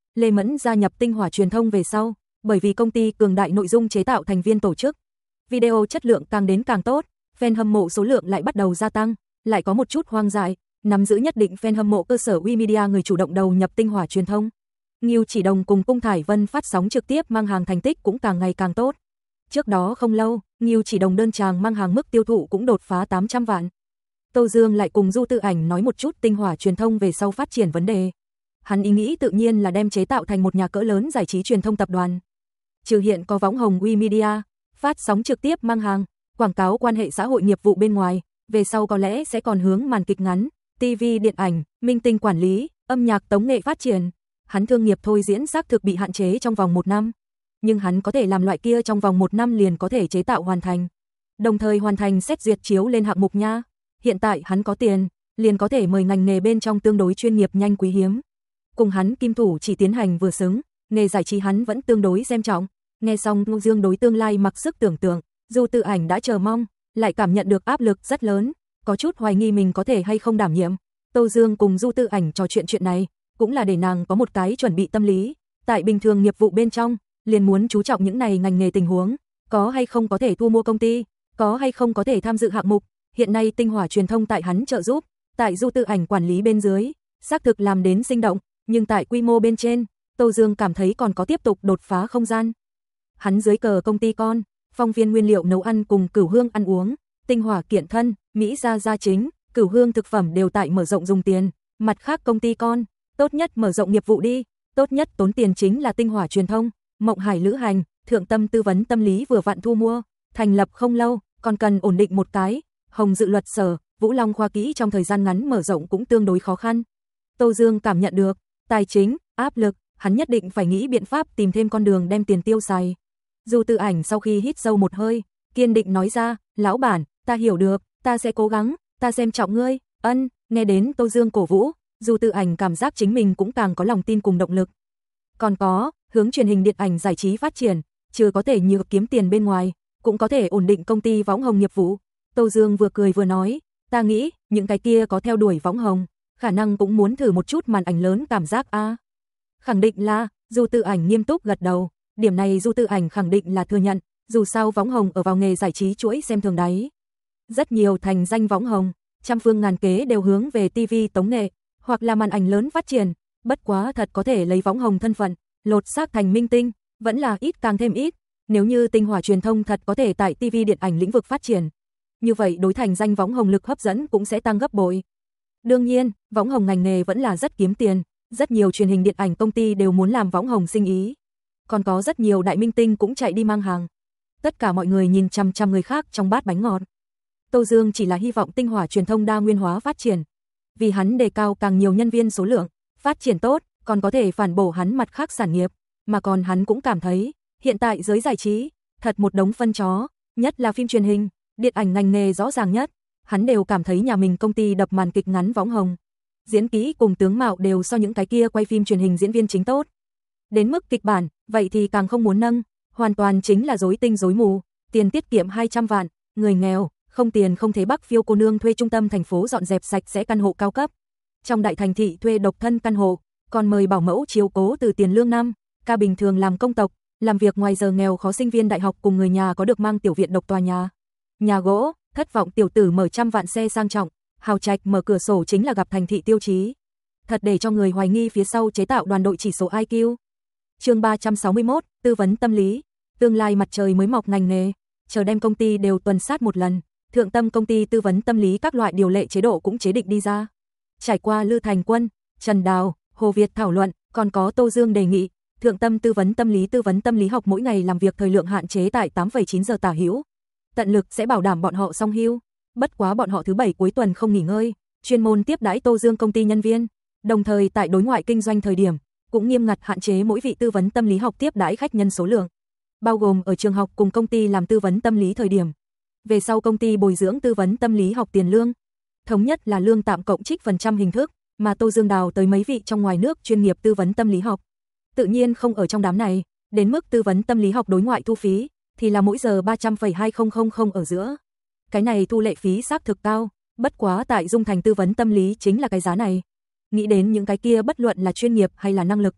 Lê Mẫn gia nhập Tinh Hỏa Truyền thông về sau, bởi vì công ty cường đại nội dung chế tạo thành viên tổ chức, video chất lượng càng đến càng tốt, fan hâm mộ số lượng lại bắt đầu gia tăng, lại có một chút hoang dại, nắm giữ nhất định fan hâm mộ cơ sở WeMedia người chủ động đầu nhập Tinh Hỏa Truyền thông. Ngưu Chỉ Đồng cùng Cung Thải Vân phát sóng trực tiếp mang hàng thành tích cũng càng ngày càng tốt. Trước đó không lâu, Ngưu Chỉ Đồng đơn tràng mang hàng mức tiêu thụ cũng đột phá tám trăm vạn. Tô Dương lại cùng Du Tự Ảnh nói một chút Tinh Hỏa Truyền thông về sau phát triển vấn đề. Hắn ý nghĩ tự nhiên là đem chế tạo thành một nhà cỡ lớn giải trí truyền thông tập đoàn. Trừ hiện có võng hồng WeMedia, phát sóng trực tiếp mang hàng, quảng cáo quan hệ xã hội nghiệp vụ bên ngoài, về sau có lẽ sẽ còn hướng màn kịch ngắn, ti vi điện ảnh, minh tinh quản lý, âm nhạc tống nghệ phát triển. Hắn thương nghiệp thôi diễn xác thực bị hạn chế trong vòng một năm. Nhưng hắn có thể làm loại kia trong vòng một năm liền có thể chế tạo hoàn thành. Đồng thời hoàn thành xét duyệt chiếu lên hạng mục nha. Hiện tại hắn có tiền, liền có thể mời ngành nghề bên trong tương đối chuyên nghiệp nhanh quý hiếm. Cùng hắn kim thủ chỉ tiến hành vừa xứng, nghề giải trí hắn vẫn tương đối xem trọng. Nghe xong Ngô Dương đối tương lai mặc sức tưởng tượng, Du Tự Ảnh đã chờ mong, lại cảm nhận được áp lực rất lớn, có chút hoài nghi mình có thể hay không đảm nhiệm. Tô Dương cùng Du Tự Ảnh trò chuyện chuyện này, cũng là để nàng có một cái chuẩn bị tâm lý, tại bình thường nghiệp vụ bên trong, liền muốn chú trọng những này ngành nghề tình huống, có hay không có thể thu mua công ty, có hay không có thể tham dự hạng mục. Hiện nay Tinh Hỏa Truyền thông tại hắn trợ giúp, tại Du Tự Ảnh quản lý bên dưới, xác thực làm đến sinh động, nhưng tại quy mô bên trên, Tô Dương cảm thấy còn có tiếp tục đột phá không gian. Hắn dưới cờ công ty con, Phong Viên nguyên liệu nấu ăn cùng Cửu Hương ăn uống, Tinh Hỏa kiện thân, Mỹ gia gia chính, Cửu Hương thực phẩm đều tại mở rộng dùng tiền, mặt khác công ty con, tốt nhất mở rộng nghiệp vụ đi, tốt nhất tốn tiền chính là Tinh Hỏa Truyền thông, Mộng Hải lữ hành, Thượng Tâm tư vấn tâm lý vừa vặn thu mua, thành lập không lâu, còn cần ổn định một cái, Hồng Dự luật sở, Vũ Long khoa kỹ trong thời gian ngắn mở rộng cũng tương đối khó khăn. Tô Dương cảm nhận được, tài chính, áp lực, hắn nhất định phải nghĩ biện pháp tìm thêm con đường đem tiền tiêu xài. Du Tự Ảnh sau khi hít sâu một hơi, kiên định nói ra, lão bản, ta hiểu được, ta sẽ cố gắng, ta xem trọng ngươi. Ân, nghe đến Tô Dương cổ vũ, Du Tự Ảnh cảm giác chính mình cũng càng có lòng tin cùng động lực. Còn có, hướng truyền hình điện ảnh giải trí phát triển, trừ có thể nhiều kiếm tiền bên ngoài, cũng có thể ổn định công ty võng hồng nghiệp vụ. Tô Dương vừa cười vừa nói, ta nghĩ, những cái kia có theo đuổi võng hồng, khả năng cũng muốn thử một chút màn ảnh lớn cảm giác a. À. Khẳng định là, Du Tự Ảnh nghiêm túc gật đầu, điểm này Du Tự Ảnh khẳng định là thừa nhận, dù sao võng hồng ở vào nghề giải trí chuỗi xem thường đáy. Rất nhiều thành danh võng hồng, trăm phương ngàn kế đều hướng về ti vi tống nghệ, hoặc là màn ảnh lớn phát triển, bất quá thật có thể lấy võng hồng thân phận, lột xác thành minh tinh, vẫn là ít càng thêm ít. Nếu như Tinh Hỏa Truyền thông thật có thể tại ti vi điện ảnh lĩnh vực phát triển, như vậy đối thành danh võng hồng lực hấp dẫn cũng sẽ tăng gấp bội. Đương nhiên, võng hồng ngành nghề vẫn là rất kiếm tiền, rất nhiều truyền hình điện ảnh công ty đều muốn làm võng hồng sinh ý. Còn có rất nhiều đại minh tinh cũng chạy đi mang hàng. Tất cả mọi người nhìn chằm chằm người khác trong bát bánh ngọt. Tô Dương chỉ là hy vọng Tinh Hỏa Truyền thông đa nguyên hóa phát triển, vì hắn đề cao càng nhiều nhân viên số lượng, phát triển tốt, còn có thể phản bổ hắn mặt khác sản nghiệp, mà còn hắn cũng cảm thấy, hiện tại giới giải trí, thật một đống phân chó, nhất là phim truyền hình, điện ảnh ngành nghề rõ ràng nhất, hắn đều cảm thấy nhà mình công ty đập màn kịch ngắn võng hồng, diễn kỹ cùng tướng mạo đều so những cái kia quay phim truyền hình diễn viên chính tốt. Đến mức kịch bản, vậy thì càng không muốn nâng, hoàn toàn chính là rối tinh rối mù, tiền tiết kiệm hai trăm vạn, người nghèo, không tiền không thế Bắc Phiêu cô nương thuê trung tâm thành phố dọn dẹp sạch sẽ căn hộ cao cấp. Trong đại thành thị thuê độc thân căn hộ, còn mời bảo mẫu chiếu cố từ tiền lương năm, ca bình thường làm công tộc, làm việc ngoài giờ nghèo khó sinh viên đại học cùng người nhà có được mang tiểu viện độc tòa nhà. Nhà gỗ, thất vọng tiểu tử mở trăm vạn xe sang trọng, hào trạch mở cửa sổ chính là gặp thành thị tiêu chí. Thật để cho người hoài nghi phía sau chế tạo đoàn đội chỉ số i kiu. Chương ba trăm sáu mươi mốt, tư vấn tâm lý, tương lai mặt trời mới mọc ngành nghề, chờ đem công ty đều tuần sát một lần, Thượng Tâm công ty tư vấn tâm lý các loại điều lệ chế độ cũng chế định đi ra. Trải qua Lư Thành Quân, Trần Đào, Hồ Việt thảo luận, còn có Tô Dương đề nghị, Thượng Tâm tư vấn tâm lý tư vấn tâm lý học mỗi ngày làm việc thời lượng hạn chế tại tám phẩy chín giờ tả hữu. Tận lực sẽ bảo đảm bọn họ song hưu, bất quá bọn họ thứ bảy cuối tuần không nghỉ ngơi, chuyên môn tiếp đãi Tô Dương công ty nhân viên, đồng thời tại đối ngoại kinh doanh thời điểm, cũng nghiêm ngặt hạn chế mỗi vị tư vấn tâm lý học tiếp đãi khách nhân số lượng, bao gồm ở trường học cùng công ty làm tư vấn tâm lý thời điểm. Về sau công ty bồi dưỡng tư vấn tâm lý học tiền lương, thống nhất là lương tạm cộng trích phần trăm hình thức, mà Tô Dương đào tới mấy vị trong ngoài nước chuyên nghiệp tư vấn tâm lý học. Tự nhiên không ở trong đám này, đến mức tư vấn tâm lý học đối ngoại thu phí, thì là mỗi giờ ba trăm phẩy hai nghìn ở giữa. Cái này thu lệ phí xác thực cao, bất quá tại Dung Thành tư vấn tâm lý chính là cái giá này. Nghĩ đến những cái kia bất luận là chuyên nghiệp hay là năng lực,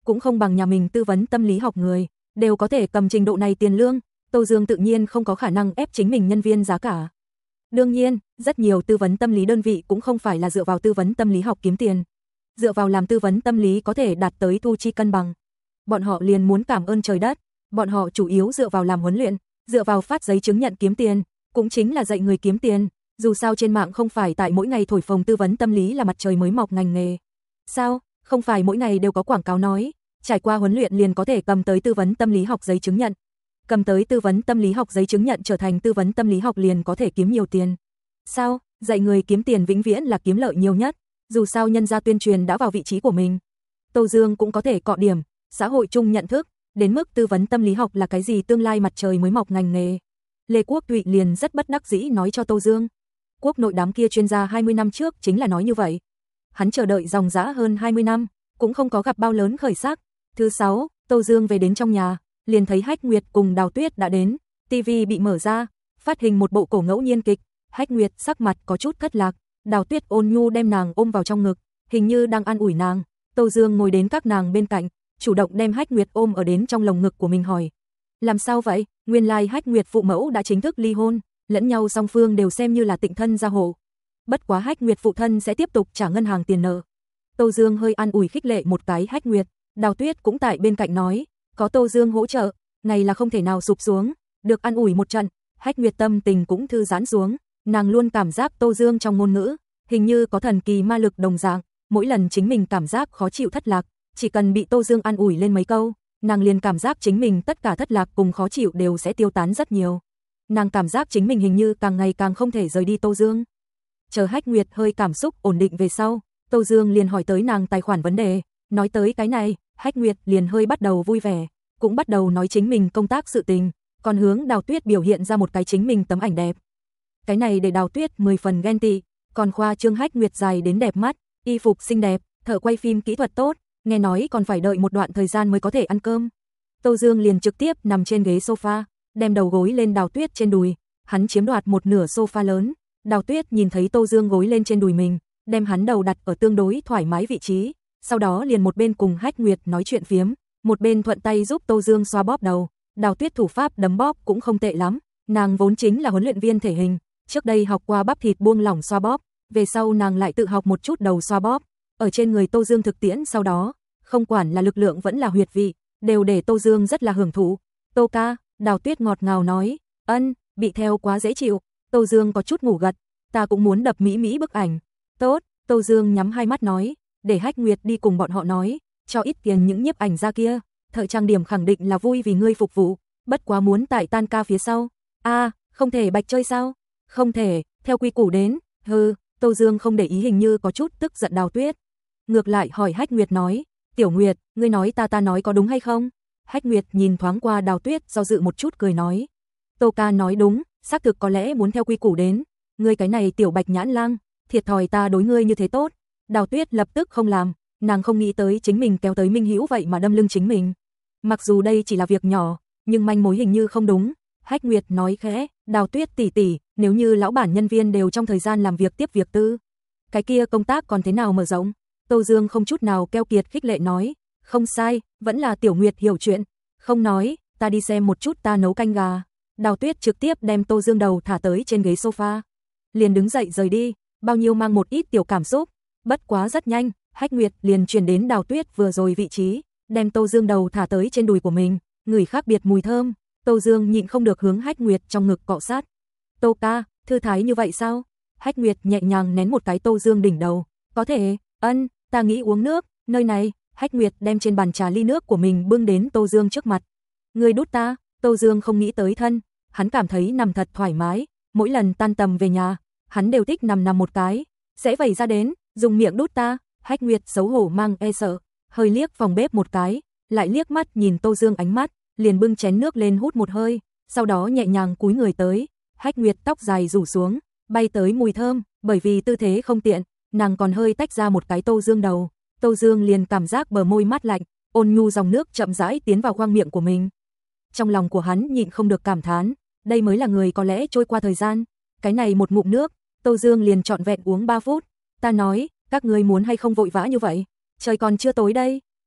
cũng không bằng nhà mình tư vấn tâm lý học người, đều có thể cầm trình độ này tiền lương, Tô Dương tự nhiên không có khả năng ép chính mình nhân viên giá cả. Đương nhiên, rất nhiều tư vấn tâm lý đơn vị cũng không phải là dựa vào tư vấn tâm lý học kiếm tiền. Dựa vào làm tư vấn tâm lý có thể đạt tới thu chi cân bằng. Bọn họ liền muốn cảm ơn trời đất, bọn họ chủ yếu dựa vào làm huấn luyện, dựa vào phát giấy chứng nhận kiếm tiền, cũng chính là dạy người kiếm tiền. Dù sao trên mạng không phải tại mỗi ngày thổi phồng tư vấn tâm lý là mặt trời mới mọc ngành nghề. Sao, không phải mỗi ngày đều có quảng cáo nói, trải qua huấn luyện liền có thể cầm tới tư vấn tâm lý học giấy chứng nhận. Cầm tới tư vấn tâm lý học giấy chứng nhận trở thành tư vấn tâm lý học liền có thể kiếm nhiều tiền. Sao, dạy người kiếm tiền vĩnh viễn là kiếm lợi nhiều nhất, dù sao nhân gia tuyên truyền đã vào vị trí của mình. Tô Dương cũng có thể cọ điểm, xã hội chung nhận thức, đến mức tư vấn tâm lý học là cái gì tương lai mặt trời mới mọc ngành nghề. Lê Quốc Thụy liền rất bất đắc dĩ nói cho Tô Dương. Quốc nội đám kia chuyên gia hai mươi năm trước chính là nói như vậy. Hắn chờ đợi dòng dã hơn hai mươi năm, cũng không có gặp bao lớn khởi sắc. Thứ sáu, Tô Dương về đến trong nhà, liền thấy Hách Nguyệt cùng Đào Tuyết đã đến, tivi bị mở ra, phát hình một bộ cổ ngẫu nhiên kịch, Hách Nguyệt sắc mặt có chút thất lạc, Đào Tuyết ôn nhu đem nàng ôm vào trong ngực, hình như đang an ủi nàng. Tô Dương ngồi đến các nàng bên cạnh, chủ động đem Hách Nguyệt ôm ở đến trong lồng ngực của mình hỏi: "Làm sao vậy?" Nguyên lai like Hách Nguyệt phụ mẫu đã chính thức ly hôn, lẫn nhau song phương đều xem như là tịnh thân gia hộ. Bất quá Hách Nguyệt phụ thân sẽ tiếp tục trả ngân hàng tiền nợ. Tô Dương hơi an ủi khích lệ một cái Hách Nguyệt, Đào Tuyết cũng tại bên cạnh nói, có Tô Dương hỗ trợ, ngày là không thể nào sụp xuống, được an ủi một trận, Hách Nguyệt tâm tình cũng thư giãn xuống, nàng luôn cảm giác Tô Dương trong ngôn ngữ, hình như có thần kỳ ma lực đồng dạng, mỗi lần chính mình cảm giác khó chịu thất lạc, chỉ cần bị Tô Dương an ủi lên mấy câu, nàng liền cảm giác chính mình tất cả thất lạc cùng khó chịu đều sẽ tiêu tán rất nhiều. Nàng cảm giác chính mình hình như càng ngày càng không thể rời đi Tô Dương. Chờ Hách Nguyệt hơi cảm xúc ổn định về sau, Tô Dương liền hỏi tới nàng tài khoản vấn đề, nói tới cái này, Hách Nguyệt liền hơi bắt đầu vui vẻ, cũng bắt đầu nói chính mình công tác sự tình, còn hướng Đào Tuyết biểu hiện ra một cái chính mình tấm ảnh đẹp. Cái này để Đào Tuyết mười phần ghen tị, còn khoa trương Hách Nguyệt dài đến đẹp mắt, y phục xinh đẹp, thợ quay phim kỹ thuật tốt, nghe nói còn phải đợi một đoạn thời gian mới có thể ăn cơm. Tô Dương liền trực tiếp nằm trên ghế sofa, đem đầu gối lên Đào Tuyết trên đùi, hắn chiếm đoạt một nửa sofa lớn. Đào Tuyết nhìn thấy Tô Dương gối lên trên đùi mình, đem hắn đầu đặt ở tương đối thoải mái vị trí, sau đó liền một bên cùng Hách Nguyệt nói chuyện phiếm, một bên thuận tay giúp Tô Dương xoa bóp đầu. Đào Tuyết thủ pháp đấm bóp cũng không tệ lắm, nàng vốn chính là huấn luyện viên thể hình, trước đây học qua bắp thịt buông lỏng xoa bóp, về sau nàng lại tự học một chút đầu xoa bóp, ở trên người Tô Dương thực tiễn sau đó, không quản là lực lượng vẫn là huyệt vị, đều để Tô Dương rất là hưởng thụ. Tô ca, Đào Tuyết ngọt ngào nói, ân, bị theo quá dễ chịu. Tô Dương có chút ngủ gật, ta cũng muốn đập mỹ mỹ bức ảnh. Tốt, Tô Dương nhắm hai mắt nói, để Hách Nguyệt đi cùng bọn họ nói, cho ít tiền những nhiếp ảnh ra kia, thợ trang điểm khẳng định là vui vì ngươi phục vụ, bất quá muốn tại tan ca phía sau. A, à, không thể bạch chơi sao? Không thể, theo quy củ đến. Hừ, Tô Dương không để ý, hình như có chút tức giận Đào Tuyết. Ngược lại hỏi Hách Nguyệt nói, Tiểu Nguyệt, ngươi nói ta ta nói có đúng hay không? Hách Nguyệt nhìn thoáng qua Đào Tuyết do dự một chút cười nói, Tô ca nói đúng, xác thực có lẽ muốn theo quy củ đến, ngươi cái này tiểu bạch nhãn lang, thiệt thòi ta đối ngươi như thế tốt. Đào Tuyết lập tức không làm, nàng không nghĩ tới chính mình kéo tới Minh Hữu vậy mà đâm lưng chính mình. Mặc dù đây chỉ là việc nhỏ, nhưng manh mối hình như không đúng. Hách Nguyệt nói khẽ, Đào Tuyết tỷ tỷ, nếu như lão bản nhân viên đều trong thời gian làm việc tiếp việc tư, cái kia công tác còn thế nào mở rộng? Tô Dương không chút nào keo kiệt khích lệ nói, không sai, vẫn là Tiểu Nguyệt hiểu chuyện, không nói, ta đi xem một chút ta nấu canh gà. Đào Tuyết trực tiếp đem Tô Dương đầu thả tới trên ghế sofa, liền đứng dậy rời đi, bao nhiêu mang một ít tiểu cảm xúc, bất quá rất nhanh, Hách Nguyệt liền chuyển đến Đào Tuyết vừa rồi vị trí, đem Tô Dương đầu thả tới trên đùi của mình, ngửi khác biệt mùi thơm, Tô Dương nhịn không được hướng Hách Nguyệt trong ngực cọ sát. Tô ca, thư thái như vậy sao? Hách Nguyệt nhẹ nhàng nén một cái Tô Dương đỉnh đầu, có thể, ân, ta nghĩ uống nước, nơi này. Hách Nguyệt đem trên bàn trà ly nước của mình bưng đến Tô Dương trước mặt. Ngươi đút ta? Tô Dương không nghĩ tới thân, hắn cảm thấy nằm thật thoải mái, mỗi lần tan tầm về nhà, hắn đều thích nằm nằm một cái, sẽ vẩy ra đến, dùng miệng đút ta. Hách Nguyệt xấu hổ mang e sợ, hơi liếc phòng bếp một cái, lại liếc mắt nhìn Tô Dương ánh mắt, liền bưng chén nước lên hút một hơi, sau đó nhẹ nhàng cúi người tới. Hách Nguyệt tóc dài rủ xuống, bay tới mùi thơm, bởi vì tư thế không tiện, nàng còn hơi tách ra một cái Tô Dương đầu. Tô Dương liền cảm giác bờ môi mát lạnh, ôn nhu dòng nước chậm rãi tiến vào khoang miệng của mình. Trong lòng của hắn nhịn không được cảm thán, đây mới là người có lẽ trôi qua thời gian. Cái này một ngụm nước, Tô Dương liền trọn vẹn uống ba phút. Ta nói, các ngươi muốn hay không vội vã như vậy? Trời còn chưa tối đây.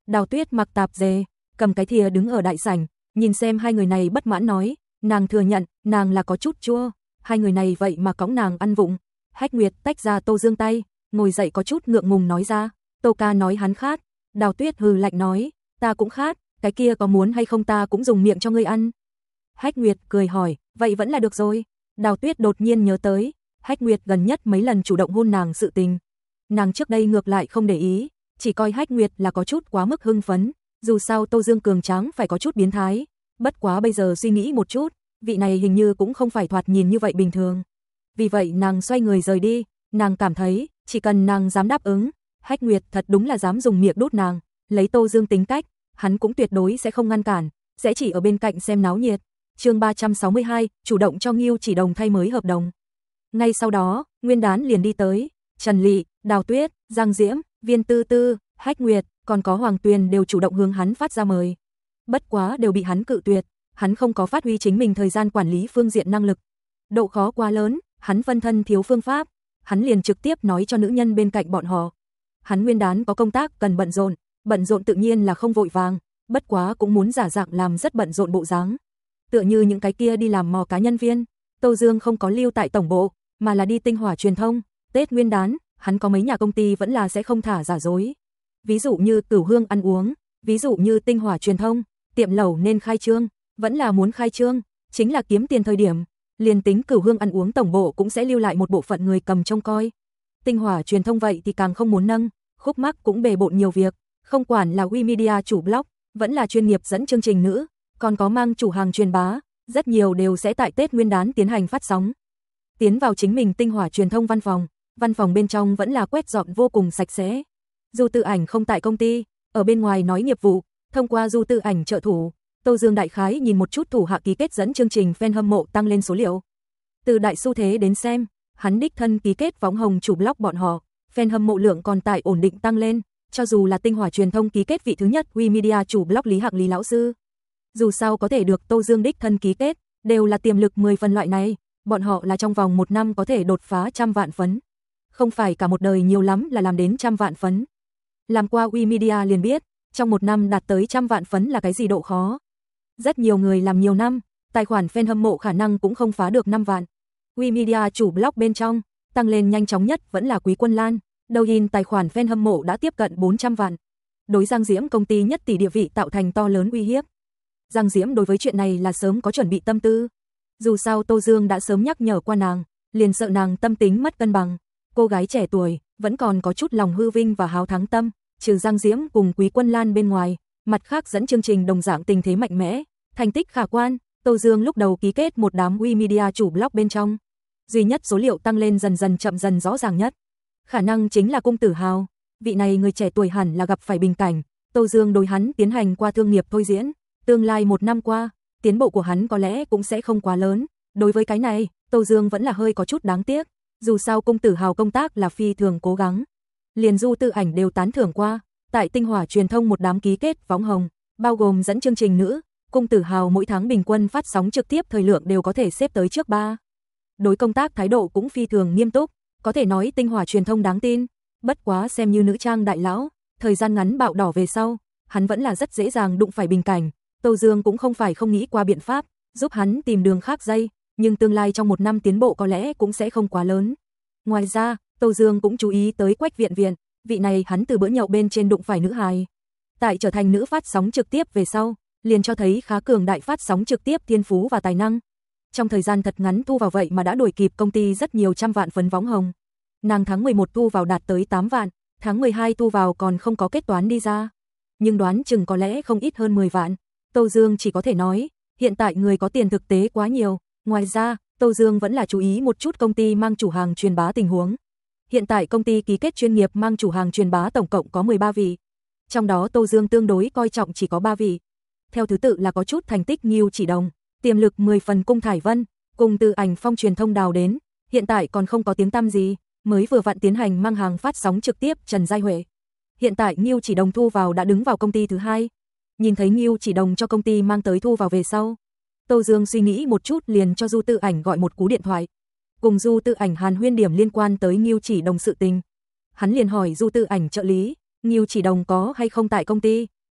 Đào Tuyết mặc tạp dề, cầm cái thìa đứng ở đại sảnh, nhìn xem hai người này bất mãn nói, nàng thừa nhận, nàng là có chút chua, hai người này vậy mà cõng nàng ăn vụng. Hách Nguyệt tách ra Tô Dương tay, ngồi dậy có chút ngượng ngùng nói ra, Tô ca nói hắn khát. Đào Tuyết hừ lạnh nói, ta cũng khát, cái kia có muốn hay không ta cũng dùng miệng cho ngươi ăn. Hách Nguyệt cười hỏi, vậy vẫn là được rồi. Đào Tuyết đột nhiên nhớ tới, Hách Nguyệt gần nhất mấy lần chủ động hôn nàng sự tình. Nàng trước đây ngược lại không để ý, chỉ coi Hách Nguyệt là có chút quá mức hưng phấn, dù sao Tô Dương cường tráng phải có chút biến thái. Bất quá bây giờ suy nghĩ một chút, vị này hình như cũng không phải thoạt nhìn như vậy bình thường. Vì vậy nàng xoay người rời đi, nàng cảm thấy, chỉ cần nàng dám đáp ứng, Hách Nguyệt thật đúng là dám dùng miệng đốt nàng, lấy Tô Dương tính cách, hắn cũng tuyệt đối sẽ không ngăn cản, sẽ chỉ ở bên cạnh xem náo nhiệt. Chương ba trăm sáu mươi hai, chủ động cho Ngưu Chỉ Đồng thay mới hợp đồng. Ngay sau đó, Nguyên Đán liền đi tới, Trần Lị, Đào Tuyết, Giang Diễm, Viên Tư Tư, Hách Nguyệt, còn có Hoàng Tuyền đều chủ động hướng hắn phát ra mời. Bất quá đều bị hắn cự tuyệt, hắn không có phát huy chính mình thời gian quản lý phương diện năng lực. Độ khó quá lớn, hắn phân thân thiếu phương pháp, hắn liền trực tiếp nói cho nữ nhân bên cạnh bọn họ. Hắn Nguyên Đán có công tác cần bận rộn, bận rộn tự nhiên là không vội vàng, bất quá cũng muốn giả dạng làm rất bận rộn bộ dáng. Tựa như những cái kia đi làm mò cá nhân viên, Tô Dương không có lưu tại tổng bộ, mà là đi Tinh Hỏa Truyền thông. Tết Nguyên Đán, hắn có mấy nhà công ty vẫn là sẽ không thả giả dối. Ví dụ như Cửu Hương ăn uống, ví dụ như Tinh Hỏa Truyền thông, tiệm lẩu nên khai trương, vẫn là muốn khai trương, chính là kiếm tiền thời điểm. Liền tính Cửu Hương ăn uống tổng bộ cũng sẽ lưu lại một bộ phận người cầm trông coi. Tinh Hỏa Truyền thông vậy thì càng không muốn nâng, Khúc Mắc cũng bề bộn nhiều việc, không quản là WeMedia chủ blog, vẫn là chuyên nghiệp dẫn chương trình nữ, còn có mang chủ hàng truyền bá, rất nhiều đều sẽ tại Tết Nguyên Đán tiến hành phát sóng. Tiến vào chính mình Tinh Hỏa Truyền thông văn phòng, văn phòng bên trong vẫn là quét dọn vô cùng sạch sẽ. Du Tự Ảnh không tại công ty, ở bên ngoài nói nghiệp vụ, thông qua Du Tự Ảnh trợ thủ, Tô Dương đại khái nhìn một chút thủ hạ ký kết dẫn chương trình fan hâm mộ tăng lên số liệu. Từ đại xu thế đến xem, hắn đích thân ký kết võng hồng chủ blog bọn họ, fan hâm mộ lượng còn tại ổn định tăng lên, cho dù là Tinh Hỏa Truyền thông ký kết vị thứ nhất WeMedia chủ blog Lý Hạc Lý lão sư. Dù sao có thể được Tô Dương đích thân ký kết, đều là tiềm lực mười phần loại này, bọn họ là trong vòng một năm có thể đột phá trăm vạn phấn. Không phải cả một đời nhiều lắm là làm đến trăm vạn phấn. Làm qua WeMedia liền biết, trong một năm đạt tới trăm vạn phấn là cái gì độ khó. Rất nhiều người làm nhiều năm, tài khoản fan hâm mộ khả năng cũng không phá được năm vạn. WeMedia chủ blog bên trong, tăng lên nhanh chóng nhất vẫn là Quý Quân Lan, đầu in tài khoản fan hâm mộ đã tiếp cận bốn trăm vạn. Đối Giang Diễm công ty nhất tỷ địa vị tạo thành to lớn uy hiếp. Giang Diễm đối với chuyện này là sớm có chuẩn bị tâm tư. Dù sao Tô Dương đã sớm nhắc nhở qua nàng, liền sợ nàng tâm tính mất cân bằng. Cô gái trẻ tuổi, vẫn còn có chút lòng hư vinh và háo thắng tâm, trừ Giang Diễm cùng Quý Quân Lan bên ngoài, mặt khác dẫn chương trình đồng dạng tình thế mạnh mẽ, thành tích khả quan. Tô Dương lúc đầu ký kết một đám WeMedia chủ blog bên trong, duy nhất số liệu tăng lên dần dần chậm dần rõ ràng nhất, khả năng chính là Cung Tử Hào. Vị này người trẻ tuổi hẳn là gặp phải bình cảnh, Tô Dương đối hắn tiến hành qua thương nghiệp thôi diễn, tương lai một năm qua, tiến bộ của hắn có lẽ cũng sẽ không quá lớn. Đối với cái này, Tô Dương vẫn là hơi có chút đáng tiếc, dù sao Cung Tử Hào công tác là phi thường cố gắng. Liền Du Tự Ảnh đều tán thưởng qua, tại Tinh Hỏa Truyền thông một đám ký kết võng hồng, bao gồm dẫn chương trình nữ, Cung Tử Hào mỗi tháng bình quân phát sóng trực tiếp thời lượng đều có thể xếp tới trước ba. Đối công tác thái độ cũng phi thường nghiêm túc, có thể nói Tinh Hỏa Truyền thông đáng tin. Bất quá xem như nữ trang đại lão, thời gian ngắn bạo đỏ về sau, hắn vẫn là rất dễ dàng đụng phải bình cảnh. Tô Dương cũng không phải không nghĩ qua biện pháp, giúp hắn tìm đường khác dây, nhưng tương lai trong một năm tiến bộ có lẽ cũng sẽ không quá lớn. Ngoài ra, Tô Dương cũng chú ý tới Quách Viện Viện, vị này hắn từ bữa nhậu bên trên đụng phải nữ hài. Tại trở thành nữ phát sóng trực tiếp về sau, liền cho thấy khá cường đại phát sóng trực tiếp thiên phú và tài năng. Trong thời gian thật ngắn thu vào vậy mà đã đuổi kịp công ty rất nhiều trăm vạn phấn võng hồng. Nàng tháng mười một thu vào đạt tới tám vạn, tháng mười hai thu vào còn không có kết toán đi ra. Nhưng đoán chừng có lẽ không ít hơn mười vạn. Tô Dương chỉ có thể nói, hiện tại người có tiền thực tế quá nhiều. Ngoài ra, Tô Dương vẫn là chú ý một chút công ty mang chủ hàng truyền bá tình huống. Hiện tại công ty ký kết chuyên nghiệp mang chủ hàng truyền bá tổng cộng có mười ba vị. Trong đó Tô Dương tương đối coi trọng chỉ có ba vị. Theo thứ tự là có chút thành tích Ngưu Chỉ Đồng, tiềm lực mười phần Cung Thải Vân, cùng Từ Ảnh Phong truyền thông đào đến, hiện tại còn không có tiếng tăm gì, mới vừa vặn tiến hành mang hàng phát sóng trực tiếp Trần Giai Huệ. Hiện tại Ngưu Chỉ Đồng thu vào đã đứng vào công ty thứ hai. Nhìn thấy Ngưu Chỉ Đồng cho công ty mang tới thu vào về sau, Tô Dương suy nghĩ một chút liền cho Du Tự Ảnh gọi một cú điện thoại. Cùng Du Tự Ảnh hàn huyên điểm liên quan tới Ngưu Chỉ Đồng sự tình. Hắn liền hỏi Du Tự Ảnh trợ lý, Ngưu Chỉ Đồng có hay không tại công ty,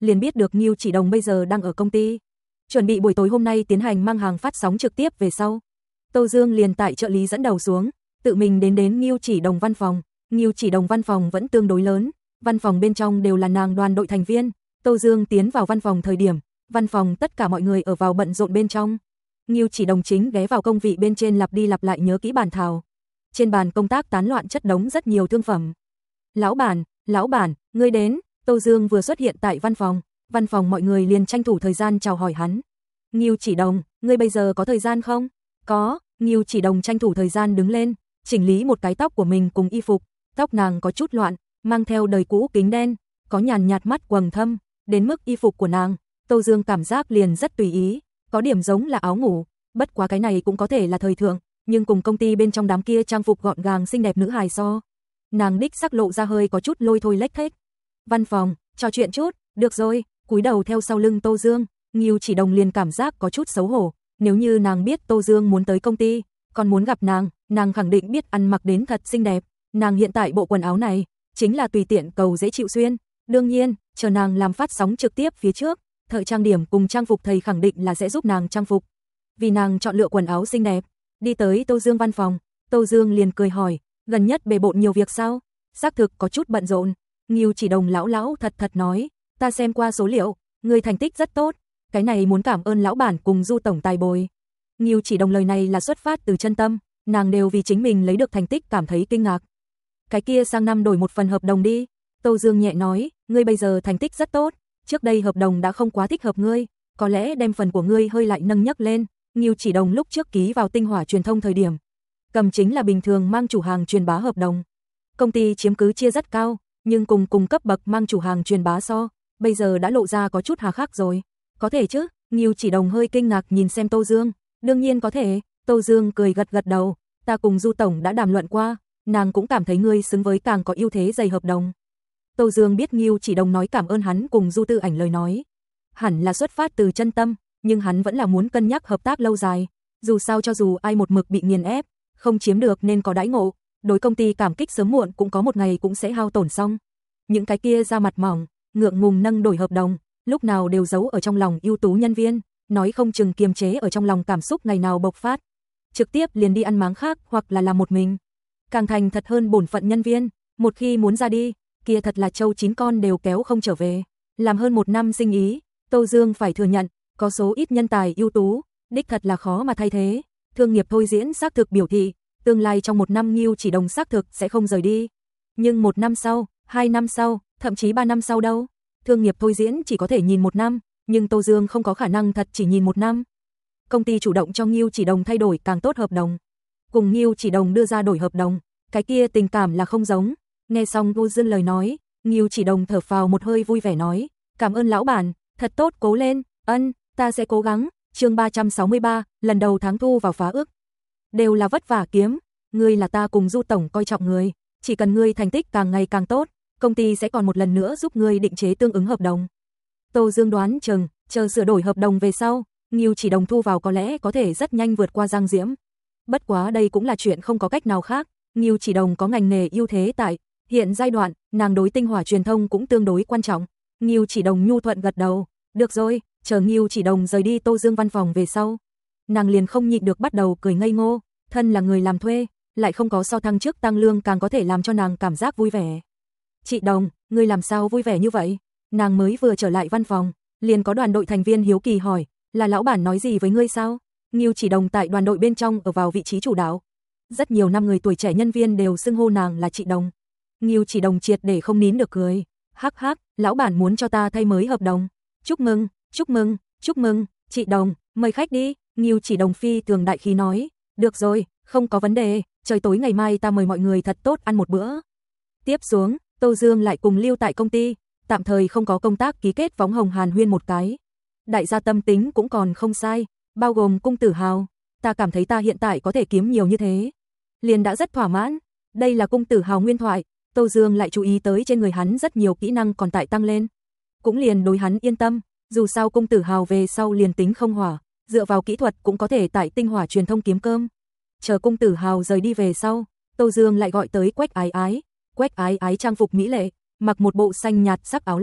liền biết được Ngưu Chỉ Đồng bây giờ đang ở công ty, chuẩn bị buổi tối hôm nay tiến hành mang hàng phát sóng trực tiếp về sau. Tô Dương liền tại trợ lý dẫn đầu xuống, tự mình đến đến Ngưu Chỉ Đồng văn phòng. Ngưu Chỉ Đồng văn phòng vẫn tương đối lớn, văn phòng bên trong đều là nàng đoàn đội thành viên. Tô Dương tiến vào văn phòng thời điểm, văn phòng tất cả mọi người ở vào bận rộn bên trong. Ngưu Chỉ Đồng chính ghé vào công vị bên trên lặp đi lặp lại nhớ kỹ bản thảo. Trên bàn công tác tán loạn chất đống rất nhiều thương phẩm. Lão bản, lão bản, ngươi đến. Tô Dương vừa xuất hiện tại văn phòng, văn phòng mọi người liền tranh thủ thời gian chào hỏi hắn. Ngưu Chỉ Đồng, ngươi bây giờ có thời gian không? Có. Ngưu Chỉ Đồng tranh thủ thời gian đứng lên, chỉnh lý một cái tóc của mình cùng y phục. Tóc nàng có chút loạn, mang theo đời cũ kính đen, có nhàn nhạt mắt quầng thâm, đến mức y phục của nàng, Tô Dương cảm giác liền rất tùy ý, có điểm giống là áo ngủ, bất quá cái này cũng có thể là thời thượng, nhưng cùng công ty bên trong đám kia trang phục gọn gàng xinh đẹp nữ hài so, nàng đích sắc lộ ra hơi có chút lôi thôi lếch thếch. Văn phòng, trò chuyện chút, được rồi, cúi đầu theo sau lưng Tô Dương, Ngưu Chỉ Đồng liền cảm giác có chút xấu hổ, nếu như nàng biết Tô Dương muốn tới công ty, còn muốn gặp nàng, nàng khẳng định biết ăn mặc đến thật xinh đẹp, nàng hiện tại bộ quần áo này chính là tùy tiện cầu dễ chịu xuyên, đương nhiên, chờ nàng làm phát sóng trực tiếp phía trước, thợ trang điểm cùng trang phục thầy khẳng định là sẽ giúp nàng trang phục. Vì nàng chọn lựa quần áo xinh đẹp, đi tới Tô Dương văn phòng, Tô Dương liền cười hỏi, gần nhất bề bộn nhiều việc sao? Xác thực có chút bận rộn. Ngưu Chỉ Đồng lão lão thật thật nói, ta xem qua số liệu, người thành tích rất tốt, cái này muốn cảm ơn lão bản cùng Du tổng tài bồi. Ngưu Chỉ Đồng lời này là xuất phát từ chân tâm, nàng đều vì chính mình lấy được thành tích cảm thấy kinh ngạc. Cái kia sang năm đổi một phần hợp đồng đi. Tô Dương nhẹ nói, ngươi bây giờ thành tích rất tốt, trước đây hợp đồng đã không quá thích hợp ngươi, có lẽ đem phần của ngươi hơi lại nâng nhấc lên. Ngưu Chỉ Đồng lúc trước ký vào Tinh Hỏa truyền thông thời điểm, cầm chính là bình thường mang chủ hàng truyền bá hợp đồng. Công ty chiếm cứ chia rất cao, nhưng cùng cùng cấp bậc mang chủ hàng truyền bá so, bây giờ đã lộ ra có chút hà khắc rồi. Có thể chứ? Ngưu Chỉ Đồng hơi kinh ngạc nhìn xem Tô Dương, đương nhiên có thể. Tô Dương cười gật gật đầu, ta cùng Du tổng đã đàm luận qua, nàng cũng cảm thấy ngươi xứng với càng có ưu thế dày hợp đồng. Tô Dương biết Ngưu Chỉ Đồng nói cảm ơn hắn cùng Du Tư Ảnh lời nói, hẳn là xuất phát từ chân tâm, nhưng hắn vẫn là muốn cân nhắc hợp tác lâu dài, dù sao cho dù ai một mực bị nghiền ép, không chiếm được nên có đãi ngộ, đối công ty cảm kích sớm muộn cũng có một ngày cũng sẽ hao tổn xong. Những cái kia da mặt mỏng, ngượng ngùng nâng đổi hợp đồng, lúc nào đều giấu ở trong lòng ưu tú nhân viên, nói không chừng kiềm chế ở trong lòng cảm xúc ngày nào bộc phát, trực tiếp liền đi ăn máng khác hoặc là làm một mình. Càng thành thật hơn bổn phận nhân viên, một khi muốn ra đi, kia thật là trâu chín con đều kéo không trở về. Làm hơn một năm sinh ý, Tô Dương phải thừa nhận, có số ít nhân tài ưu tú, đích thật là khó mà thay thế. Thương nghiệp thôi diễn xác thực biểu thị, tương lai trong một năm Ngưu Chỉ Đồng xác thực sẽ không rời đi. Nhưng một năm sau, hai năm sau, thậm chí ba năm sau đâu? Thương nghiệp thôi diễn chỉ có thể nhìn một năm, nhưng Tô Dương không có khả năng thật chỉ nhìn một năm. Công ty chủ động cho Ngưu Chỉ Đồng thay đổi càng tốt hợp đồng, cùng Ngưu Chỉ Đồng đưa ra đổi hợp đồng, cái kia tình cảm là không giống. Nghe xong Tô Dương lời nói, Ngưu Chỉ Đồng thở phào một hơi vui vẻ nói, cảm ơn lão bản, thật tốt, cố lên. Ân, ta sẽ cố gắng. Chương ba trăm sáu mươi ba, lần đầu tháng thu vào phá ước. Đều là vất vả kiếm, ngươi là ta cùng Du tổng coi trọng người, chỉ cần ngươi thành tích càng ngày càng tốt, công ty sẽ còn một lần nữa giúp ngươi định chế tương ứng hợp đồng. Tô Dương đoán chừng, chờ sửa đổi hợp đồng về sau, Ngưu Chỉ Đồng thu vào có lẽ có thể rất nhanh vượt qua Giang Diễm. Bất quá đây cũng là chuyện không có cách nào khác, Ngưu Chỉ Đồng có ngành nghề ưu thế tại hiện giai đoạn, nàng đối Tinh Hỏa truyền thông cũng tương đối quan trọng. Ngưu Chỉ Đồng nhu thuận gật đầu, được rồi. Chờ Ngưu Chỉ Đồng rời đi Tô Dương văn phòng về sau, nàng liền không nhịn được bắt đầu cười ngây ngô, thân là người làm thuê, lại không có so thăng trước tăng lương càng có thể làm cho nàng cảm giác vui vẻ. Chị Đồng, ngươi làm sao vui vẻ như vậy? Nàng mới vừa trở lại văn phòng, liền có đoàn đội thành viên hiếu kỳ hỏi, là lão bản nói gì với ngươi sao? Ngưu Chỉ Đồng tại đoàn đội bên trong ở vào vị trí chủ đạo. Rất nhiều năm người tuổi trẻ nhân viên đều xưng hô nàng là chị Đồng. Ngưu Chỉ Đồng triệt để không nín được cười, hắc hắc, lão bản muốn cho ta thay mới hợp đồng. Chúc mừng. Chúc mừng, chúc mừng, chị Đồng, mời khách đi. Ngưu Chỉ Đồng phi thường đại khí nói, được rồi, không có vấn đề, trời tối ngày mai ta mời mọi người thật tốt ăn một bữa. Tiếp xuống, Tô Dương lại cùng lưu tại công ty, tạm thời không có công tác ký kết võng hồng hàn huyên một cái. Đại gia tâm tính cũng còn không sai, bao gồm Cung Tử Hào, ta cảm thấy ta hiện tại có thể kiếm nhiều như thế, liền đã rất thỏa mãn. Đây là Cung Tử Hào nguyên thoại, Tô Dương lại chú ý tới trên người hắn rất nhiều kỹ năng còn tại tăng lên, cũng liền đối hắn yên tâm. Dù sao Cung Tử Hào về sau liền tính không hỏa, dựa vào kỹ thuật cũng có thể tại Tinh Hỏa truyền thông kiếm cơm. Chờ Cung Tử Hào rời đi về sau, Tô Dương lại gọi tới Quách Ái Ái. Quách Ái Ái trang phục mỹ lệ, mặc một bộ xanh nhạt sắc áo len,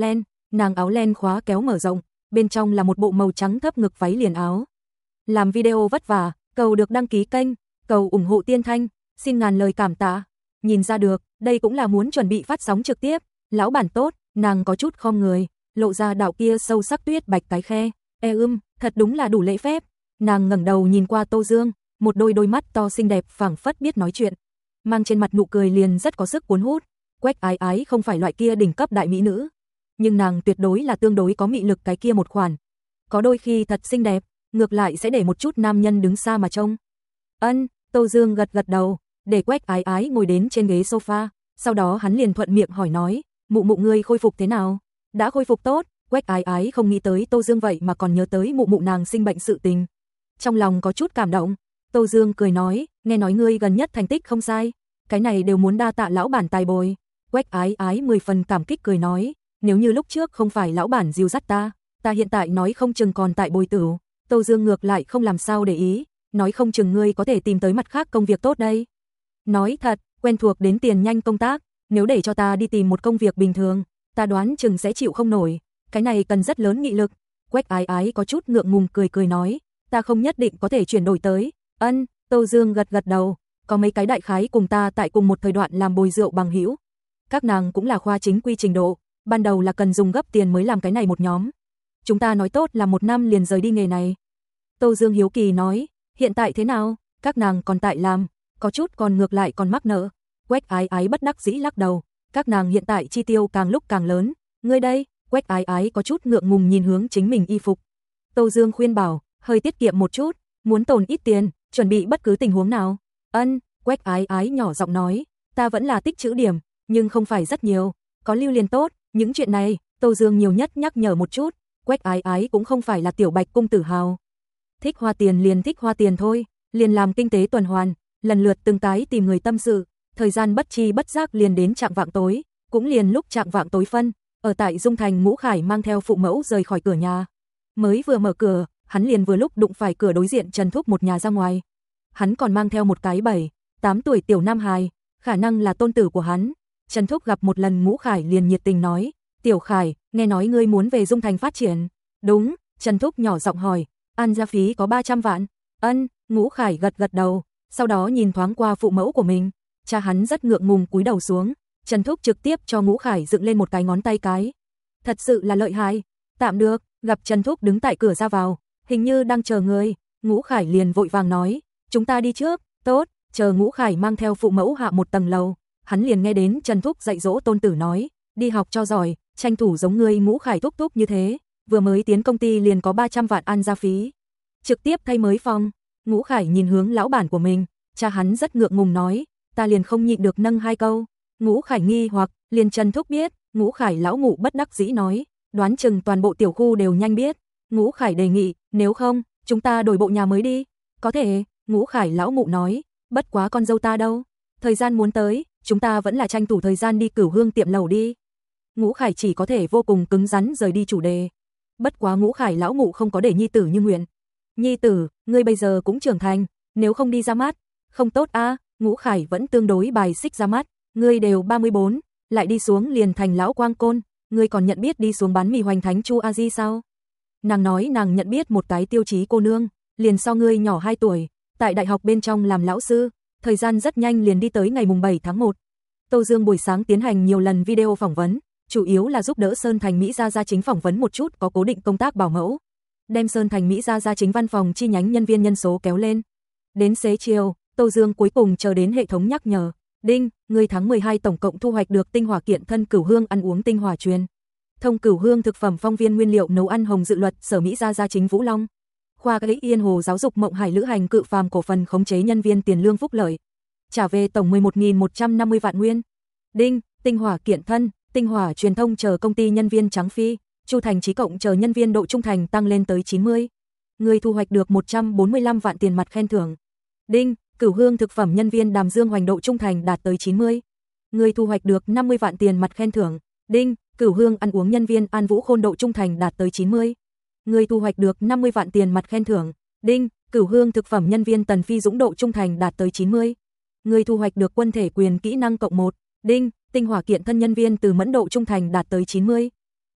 Nàng áo len khóa kéo mở rộng, bên trong là một bộ màu trắng thấp ngực váy liền áo. Làm video vất vả, cầu được đăng ký kênh, cầu ủng hộ Tiên Thanh, xin ngàn lời cảm tạ. Nhìn ra được, đây cũng là muốn chuẩn bị phát sóng trực tiếp. Lão bản tốt, nàng có chút khom người, lộ ra đạo kia sâu sắc tuyết bạch cái khe. E ưm, thật đúng là đủ lễ phép. Nàng ngẩng đầu nhìn qua Tô Dương, một đôi đôi mắt to xinh đẹp phảng phất biết nói chuyện, mang trên mặt nụ cười liền rất có sức cuốn hút. Quách Ái Ái không phải loại kia đỉnh cấp đại mỹ nữ, nhưng nàng tuyệt đối là tương đối có mị lực cái kia một khoản. Có đôi khi thật xinh đẹp, ngược lại sẽ để một chút nam nhân đứng xa mà trông. Ân, Tô Dương gật gật đầu, để Quách Ái Ái ngồi đến trên ghế sofa, sau đó hắn liền thuận miệng hỏi nói, mụ mụ ngươi khôi phục thế nào? Đã khôi phục tốt. Quách Ái Ái không nghĩ tới Tô Dương vậy mà còn nhớ tới mụ mụ nàng sinh bệnh sự tình. Trong lòng có chút cảm động. Tô Dương cười nói, nghe nói ngươi gần nhất thành tích không sai, cái này đều muốn đa tạ lão bản tài bồi. Quách Ái Ái mười phần cảm kích cười nói, nếu như lúc trước không phải lão bản dìu dắt ta, ta hiện tại nói không chừng còn tại bồi tử. Tô Dương ngược lại không làm sao để ý, nói không chừng ngươi có thể tìm tới mặt khác công việc tốt đây. Nói thật, quen thuộc đến tiền nhanh công tác, nếu để cho ta đi tìm một công việc bình thường, ta đoán chừng sẽ chịu không nổi, cái này cần rất lớn nghị lực. Quách Ái Ái có chút ngượng ngùng cười cười nói, ta không nhất định có thể chuyển đổi tới. Ân, Tô Dương gật gật đầu, có mấy cái đại khái cùng ta tại cùng một thời đoạn làm bồi rượu bằng hữu. Các nàng cũng là khoa chính quy trình độ, ban đầu là cần dùng gấp tiền mới làm cái này một nhóm. Chúng ta nói tốt là một năm liền rời đi nghề này. Tô Dương hiếu kỳ nói, hiện tại thế nào? Các nàng còn tại làm, có chút còn ngược lại còn mắc nợ. Quách Ái Ái bất đắc dĩ lắc đầu, các nàng hiện tại chi tiêu càng lúc càng lớn. Ngươi đây? Quách Ái Ái có chút ngượng ngùng nhìn hướng chính mình y phục. Tô Dương khuyên bảo, hơi tiết kiệm một chút, muốn tồn ít tiền, chuẩn bị bất cứ tình huống nào. Ân, Quách Ái Ái nhỏ giọng nói, ta vẫn là tích trữ điểm, nhưng không phải rất nhiều, có lưu liền tốt, những chuyện này, Tô Dương nhiều nhất nhắc nhở một chút. Quách Ái Ái cũng không phải là tiểu bạch cung tử hào. Thích hoa tiền liền thích hoa tiền thôi, liền làm kinh tế tuần hoàn, lần lượt từng cái tìm người tâm sự, thời gian bất chi bất giác liền đến chạng vạng tối, cũng liền lúc chạng vạng tối phân, ở tại Dung Thành Ngũ Khải mang theo phụ mẫu rời khỏi cửa nhà. Mới vừa mở cửa, hắn liền vừa lúc đụng phải cửa đối diện Trần Thúc một nhà ra ngoài. Hắn còn mang theo một cái bảy, tám tuổi tiểu nam hài, khả năng là tôn tử của hắn. Trần Thúc gặp một lần Ngũ Khải liền nhiệt tình nói, Tiểu Khải, nghe nói ngươi muốn về Dung Thành phát triển. Đúng, Trần Thúc nhỏ giọng hỏi, an gia phí có ba trăm vạn. Ân, Ngũ Khải gật gật đầu, sau đó nhìn thoáng qua phụ mẫu của mình. Cha hắn rất ngượng ngùng cúi đầu xuống, Trần Thúc trực tiếp cho Ngũ Khải dựng lên một cái ngón tay cái. Thật sự là lợi hại, tạm được. Gặp Trần Thúc đứng tại cửa ra vào, hình như đang chờ người, Ngũ Khải liền vội vàng nói, chúng ta đi trước. Tốt. Chờ Ngũ Khải mang theo phụ mẫu hạ một tầng lầu, hắn liền nghe đến Trần Thúc dạy dỗ tôn tử nói, đi học cho giỏi, tranh thủ giống ngươi Ngũ Khải thúc thúc như thế, vừa mới tiến công ty liền có ba trăm vạn an gia phí, trực tiếp thay mới phòng. Ngũ Khải nhìn hướng lão bản của mình, cha hắn rất ngượng ngùng nói, ta liền không nhịn được nâng hai câu. Ngũ Khải nghi hoặc, liền Trần Thúc biết. Ngũ Khải lão ngũ bất đắc dĩ nói, đoán chừng toàn bộ tiểu khu đều nhanh biết. Ngũ Khải đề nghị, nếu không, chúng ta đổi bộ nhà mới đi. Có thể, Ngũ Khải lão ngũ nói, bất quá con dâu ta đâu? Thời gian muốn tới, chúng ta vẫn là tranh thủ thời gian đi Cửu Hương tiệm lẩu đi. Ngũ Khải chỉ có thể vô cùng cứng rắn rời đi chủ đề. Bất quá Ngũ Khải lão ngũ không có để nhi tử như nguyện. Nhi tử, ngươi bây giờ cũng trưởng thành, nếu không đi ra mắt, không tốt a. Ngũ Khải vẫn tương đối bài xích ra mắt, ngươi đều ba mươi bốn, lại đi xuống liền thành lão quang côn, ngươi còn nhận biết đi xuống bán mì hoành thánh Chu A Di sao? Nàng nói nàng nhận biết một cái tiêu chí cô nương, liền so ngươi nhỏ hai tuổi, tại đại học bên trong làm lão sư, thời gian rất nhanh liền đi tới ngày mùng bảy tháng một. Tô Dương buổi sáng tiến hành nhiều lần video phỏng vấn, chủ yếu là giúp đỡ Sơn Thành Mỹ Gia Gia chính phỏng vấn một chút có cố định công tác bảo mẫu, đem Sơn Thành Mỹ Gia Gia chính văn phòng chi nhánh nhân viên nhân số kéo lên. Đến xế chiều, Tô Dương cuối cùng chờ đến hệ thống nhắc nhở, đinh, người tháng mười hai tổng cộng thu hoạch được tinh hỏa kiện thân Cửu Hương ăn uống tinh hỏa truyền thông Cửu Hương thực phẩm phong viên nguyên liệu nấu ăn hồng dự luật Sở Mỹ Gia Gia chính Vũ Long, khoa gãy Yên Hồ giáo dục Mộng Hải lữ hành cự phàm cổ phần khống chế nhân viên tiền lương phúc lợi, trả về tổng mười một nghìn một trăm năm mươi vạn nguyên. Đinh, tinh hỏa kiện thân, tinh hỏa truyền thông chờ công ty nhân viên trắng phi, Chu Thành Chí cộng chờ nhân viên độ trung thành tăng lên tới chín mươi. Người thu hoạch được một trăm bốn mươi lăm vạn tiền mặt khen thưởng. Đinh, Cửu Hương thực phẩm nhân viên Đàm Dương Hoành độ trung thành đạt tới chín mươi. Người thu hoạch được năm mươi vạn tiền mặt khen thưởng. Đinh, Cửu Hương ăn uống nhân viên An Vũ Khôn độ trung thành đạt tới chín mươi. Người thu hoạch được năm mươi vạn tiền mặt khen thưởng. Đinh, Cửu Hương thực phẩm nhân viên Tần Phi Dũng độ trung thành đạt tới chín mươi. Người thu hoạch được quân thể quyền kỹ năng cộng một. Đinh, tinh hỏa kiện thân nhân viên Từ Mẫn độ trung thành đạt tới chín mươi.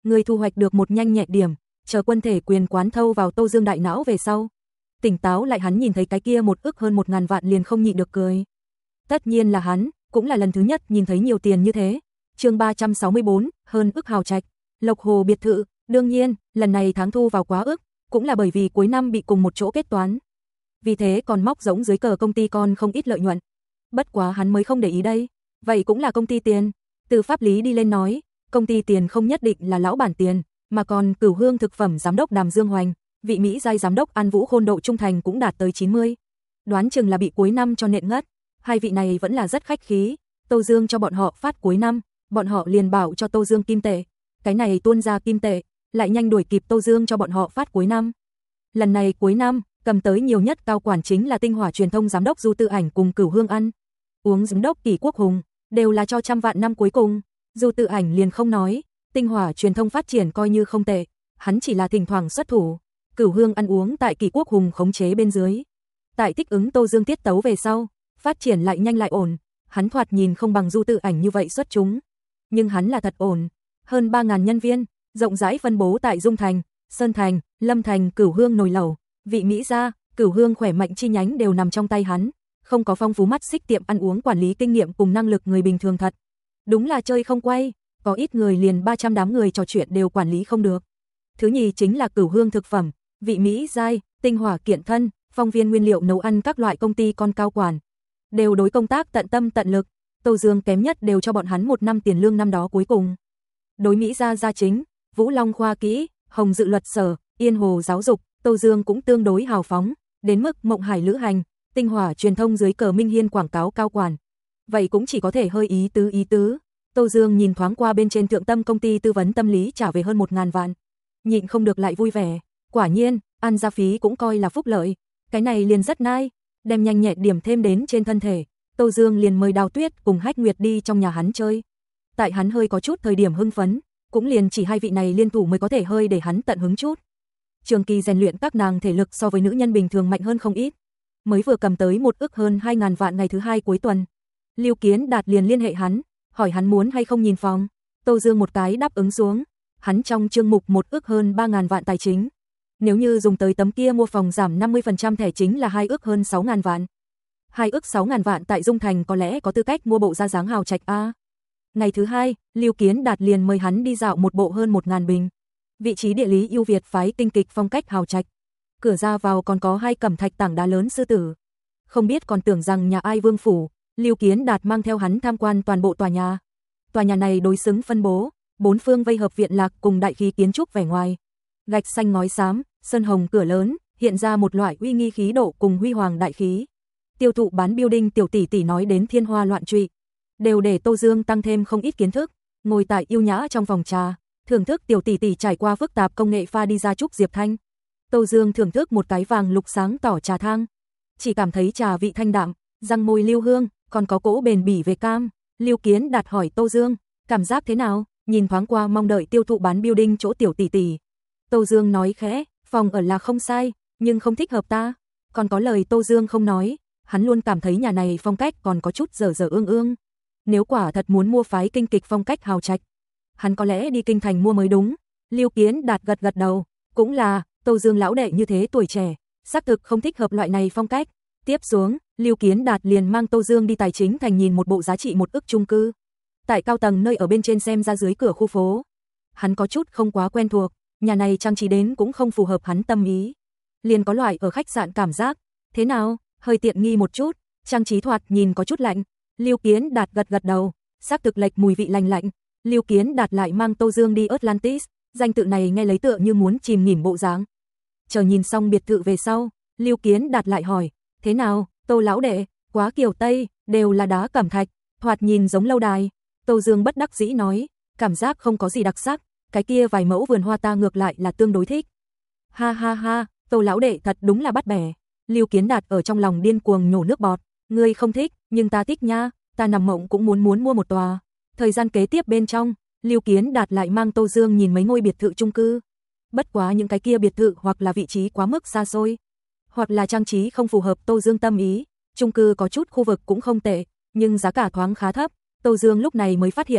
Người thu hoạch được một nhanh nhẹn điểm, chờ quân thể quyền quán thâu vào Tô Dương đại não về sau. Tỉnh táo lại hắn nhìn thấy cái kia một ức hơn một ngàn vạn liền không nhịn được cười. Tất nhiên là hắn, cũng là lần thứ nhất nhìn thấy nhiều tiền như thế. Chương ba trăm sáu mươi bốn, hơn ức hào trạch, Lộc Hồ biệt thự, đương nhiên, lần này tháng thu vào quá ức, cũng là bởi vì cuối năm bị cùng một chỗ kết toán. Vì thế còn móc rỗng dưới cờ công ty con không ít lợi nhuận. Bất quá hắn mới không để ý đây, vậy cũng là công ty tiền. Từ pháp lý đi lên nói, công ty tiền không nhất định là lão bản tiền, mà còn Cửu Hương thực phẩm giám đốc Đàm Dương Hoành, vị Mỹ giai giám đốc An Vũ Khôn độ trung thành cũng đạt tới chín mươi. Đoán chừng là bị cuối năm cho nện ngất. Hai vị này vẫn là rất khách khí, Tô Dương cho bọn họ phát cuối năm, bọn họ liền bảo cho Tô Dương kim tệ. Cái này tuôn ra kim tệ, lại nhanh đuổi kịp Tô Dương cho bọn họ phát cuối năm. Lần này cuối năm, cầm tới nhiều nhất cao quản chính là Tinh Hỏa truyền thông giám đốc Du Tự Ảnh cùng Cửu Hương ăn. Uống giám đốc Kỷ Quốc Hùng, đều là cho trăm vạn năm cuối cùng. Du Tự Ảnh liền không nói, Tinh Hỏa truyền thông phát triển coi như không tệ, hắn chỉ là thỉnh thoảng xuất thủ. Cửu Hương ăn uống tại Kỷ Quốc Hùng khống chế bên dưới. Tại thích ứng Tô Dương tiết tấu về sau, phát triển lại nhanh lại ổn, hắn thoạt nhìn không bằng Du Tự Ảnh như vậy xuất chúng, nhưng hắn là thật ổn. Hơn ba ngàn nhân viên, rộng rãi phân bố tại Dung Thành, Sơn Thành, Lâm Thành, Cửu Hương nồi lẩu, vị Mỹ gia, Cửu Hương khỏe mạnh chi nhánh đều nằm trong tay hắn, không có phong phú mắt xích tiệm ăn uống quản lý kinh nghiệm cùng năng lực người bình thường thật. Đúng là chơi không quay, có ít người liền ba trăm đám người trò chuyện đều quản lý không được. Thứ nhì chính là Cửu Hương thực phẩm, vị Mỹ giai, Tinh Hỏa kiện thân, phong viên nguyên liệu nấu ăn các loại công ty con cao quản, đều đối công tác tận tâm tận lực. Tô Dương kém nhất đều cho bọn hắn một năm tiền lương năm đó cuối cùng. Đối Mỹ gia gia chính, Vũ Long khoa kỹ, Hồng Dự luật sở, Yên Hồ giáo dục, Tô Dương cũng tương đối hào phóng, đến mức Mộng Hải lữ hành, Tinh Hỏa truyền thông dưới cờ Minh Hiên quảng cáo cao quản. Vậy cũng chỉ có thể hơi ý tứ ý tứ. Tô Dương nhìn thoáng qua bên trên thượng tâm công ty tư vấn tâm lý trả về hơn một ngàn vạn. Nhịn không được lại vui vẻ, quả nhiên, ăn gia phí cũng coi là phúc lợi. Cái này liền rất nai, đem nhanh nhẹn điểm thêm đến trên thân thể. Tô Dương liền mời Đào Tuyết cùng Hách Nguyệt đi trong nhà hắn chơi. Tại hắn hơi có chút thời điểm hưng phấn, cũng liền chỉ hai vị này liên thủ mới có thể hơi để hắn tận hứng chút. Trường kỳ rèn luyện các nàng thể lực so với nữ nhân bình thường mạnh hơn không ít. Mới vừa cầm tới một ức hơn hai ngàn vạn ngày thứ hai cuối tuần. Lưu Kiến Đạt liền liên hệ hắn, hỏi hắn muốn hay không nhìn phòng. Tô Dương một cái đáp ứng xuống. Hắn trong chương mục một ức hơn ba ngàn vạn tài chính. Nếu như dùng tới tấm kia mua phòng giảm năm mươi phần trăm thẻ chính là hai ức hơn sáu ngàn vạn. Hai ức sáu ngàn vạn tại Dung Thành có lẽ có tư cách mua bộ ra dáng hào trạch a. Ngày thứ hai, Lưu Kiến Đạt liền mời hắn đi dạo một bộ hơn một ngàn bình. Vị trí địa lý ưu việt phái tinh kịch phong cách hào trạch. Cửa ra vào còn có hai cẩm thạch tảng đá lớn sư tử. Không biết còn tưởng rằng nhà ai vương phủ, Lưu Kiến Đạt mang theo hắn tham quan toàn bộ tòa nhà. Tòa nhà này đối xứng phân bố, bốn phương vây hợp viện lạc cùng đại khí kiến trúc vẻ ngoài. Gạch xanh ngói xám, sơn hồng cửa lớn, hiện ra một loại uy nghi khí độ cùng huy hoàng đại khí. Tiêu thụ bán building tiểu tỷ tỷ nói đến thiên hoa loạn trụy, đều để Tô Dương tăng thêm không ít kiến thức, ngồi tại yêu nhã trong phòng trà, thưởng thức tiểu tỷ tỷ trải qua phức tạp công nghệ pha đi ra trúc diệp thanh. Tô Dương thưởng thức một cái vàng lục sáng tỏ trà thang, chỉ cảm thấy trà vị thanh đạm, răng môi lưu hương, còn có cỗ bền bỉ về cam. Lưu Kiến Đạt hỏi Tô Dương, cảm giác thế nào? Nhìn thoáng qua mong đợi tiêu thụ bán building chỗ tiểu tỷ tỷ. Tô Dương nói khẽ, phòng ở là không sai, nhưng không thích hợp ta. Còn có lời Tô Dương không nói, hắn luôn cảm thấy nhà này phong cách còn có chút dở dở ương ương. Nếu quả thật muốn mua phái kinh kịch phong cách hào trạch, hắn có lẽ đi kinh thành mua mới đúng. Lưu Kiến Đạt gật gật đầu, cũng là, Tô Dương lão đệ như thế tuổi trẻ, xác thực không thích hợp loại này phong cách. Tiếp xuống, Lưu Kiến Đạt liền mang Tô Dương đi tài chính thành nhìn một bộ giá trị một ức chung cư. Tại cao tầng nơi ở bên trên xem ra dưới cửa khu phố. Hắn có chút không quá quen thuộc, nhà này trang trí đến cũng không phù hợp hắn tâm ý. Liền có loại ở khách sạn cảm giác, thế nào, hơi tiện nghi một chút, trang trí thoạt nhìn có chút lạnh. Lưu Kiến Đạt gật gật đầu, xác thực lệch mùi vị lành lạnh. Lưu Kiến Đạt lại mang Tô Dương đi Atlantis, danh tự này nghe lấy tựa như muốn chìm nghỉm bộ dáng. Chờ nhìn xong biệt thự về sau, Lưu Kiến Đạt lại hỏi, thế nào, Tô lão đệ, quá kiểu Tây, đều là đá cẩm thạch, thoạt nhìn giống lâu đài. Tô Dương bất đắc dĩ nói, cảm giác không có gì đặc sắc, cái kia vài mẫu vườn hoa ta ngược lại là tương đối thích. Ha ha ha, Tô lão đệ thật đúng là bắt bẻ. Lưu Kiến Đạt ở trong lòng điên cuồng nhổ nước bọt, ngươi không thích, nhưng ta thích nha, ta nằm mộng cũng muốn muốn mua một tòa. Thời gian kế tiếp bên trong, Lưu Kiến Đạt lại mang Tô Dương nhìn mấy ngôi biệt thự chung cư. Bất quá những cái kia biệt thự hoặc là vị trí quá mức xa xôi, hoặc là trang trí không phù hợp Tô Dương tâm ý. Chung cư có chút khu vực cũng không tệ, nhưng giá cả thoáng khá thấp. Tô Dương lúc này mới phát hiện,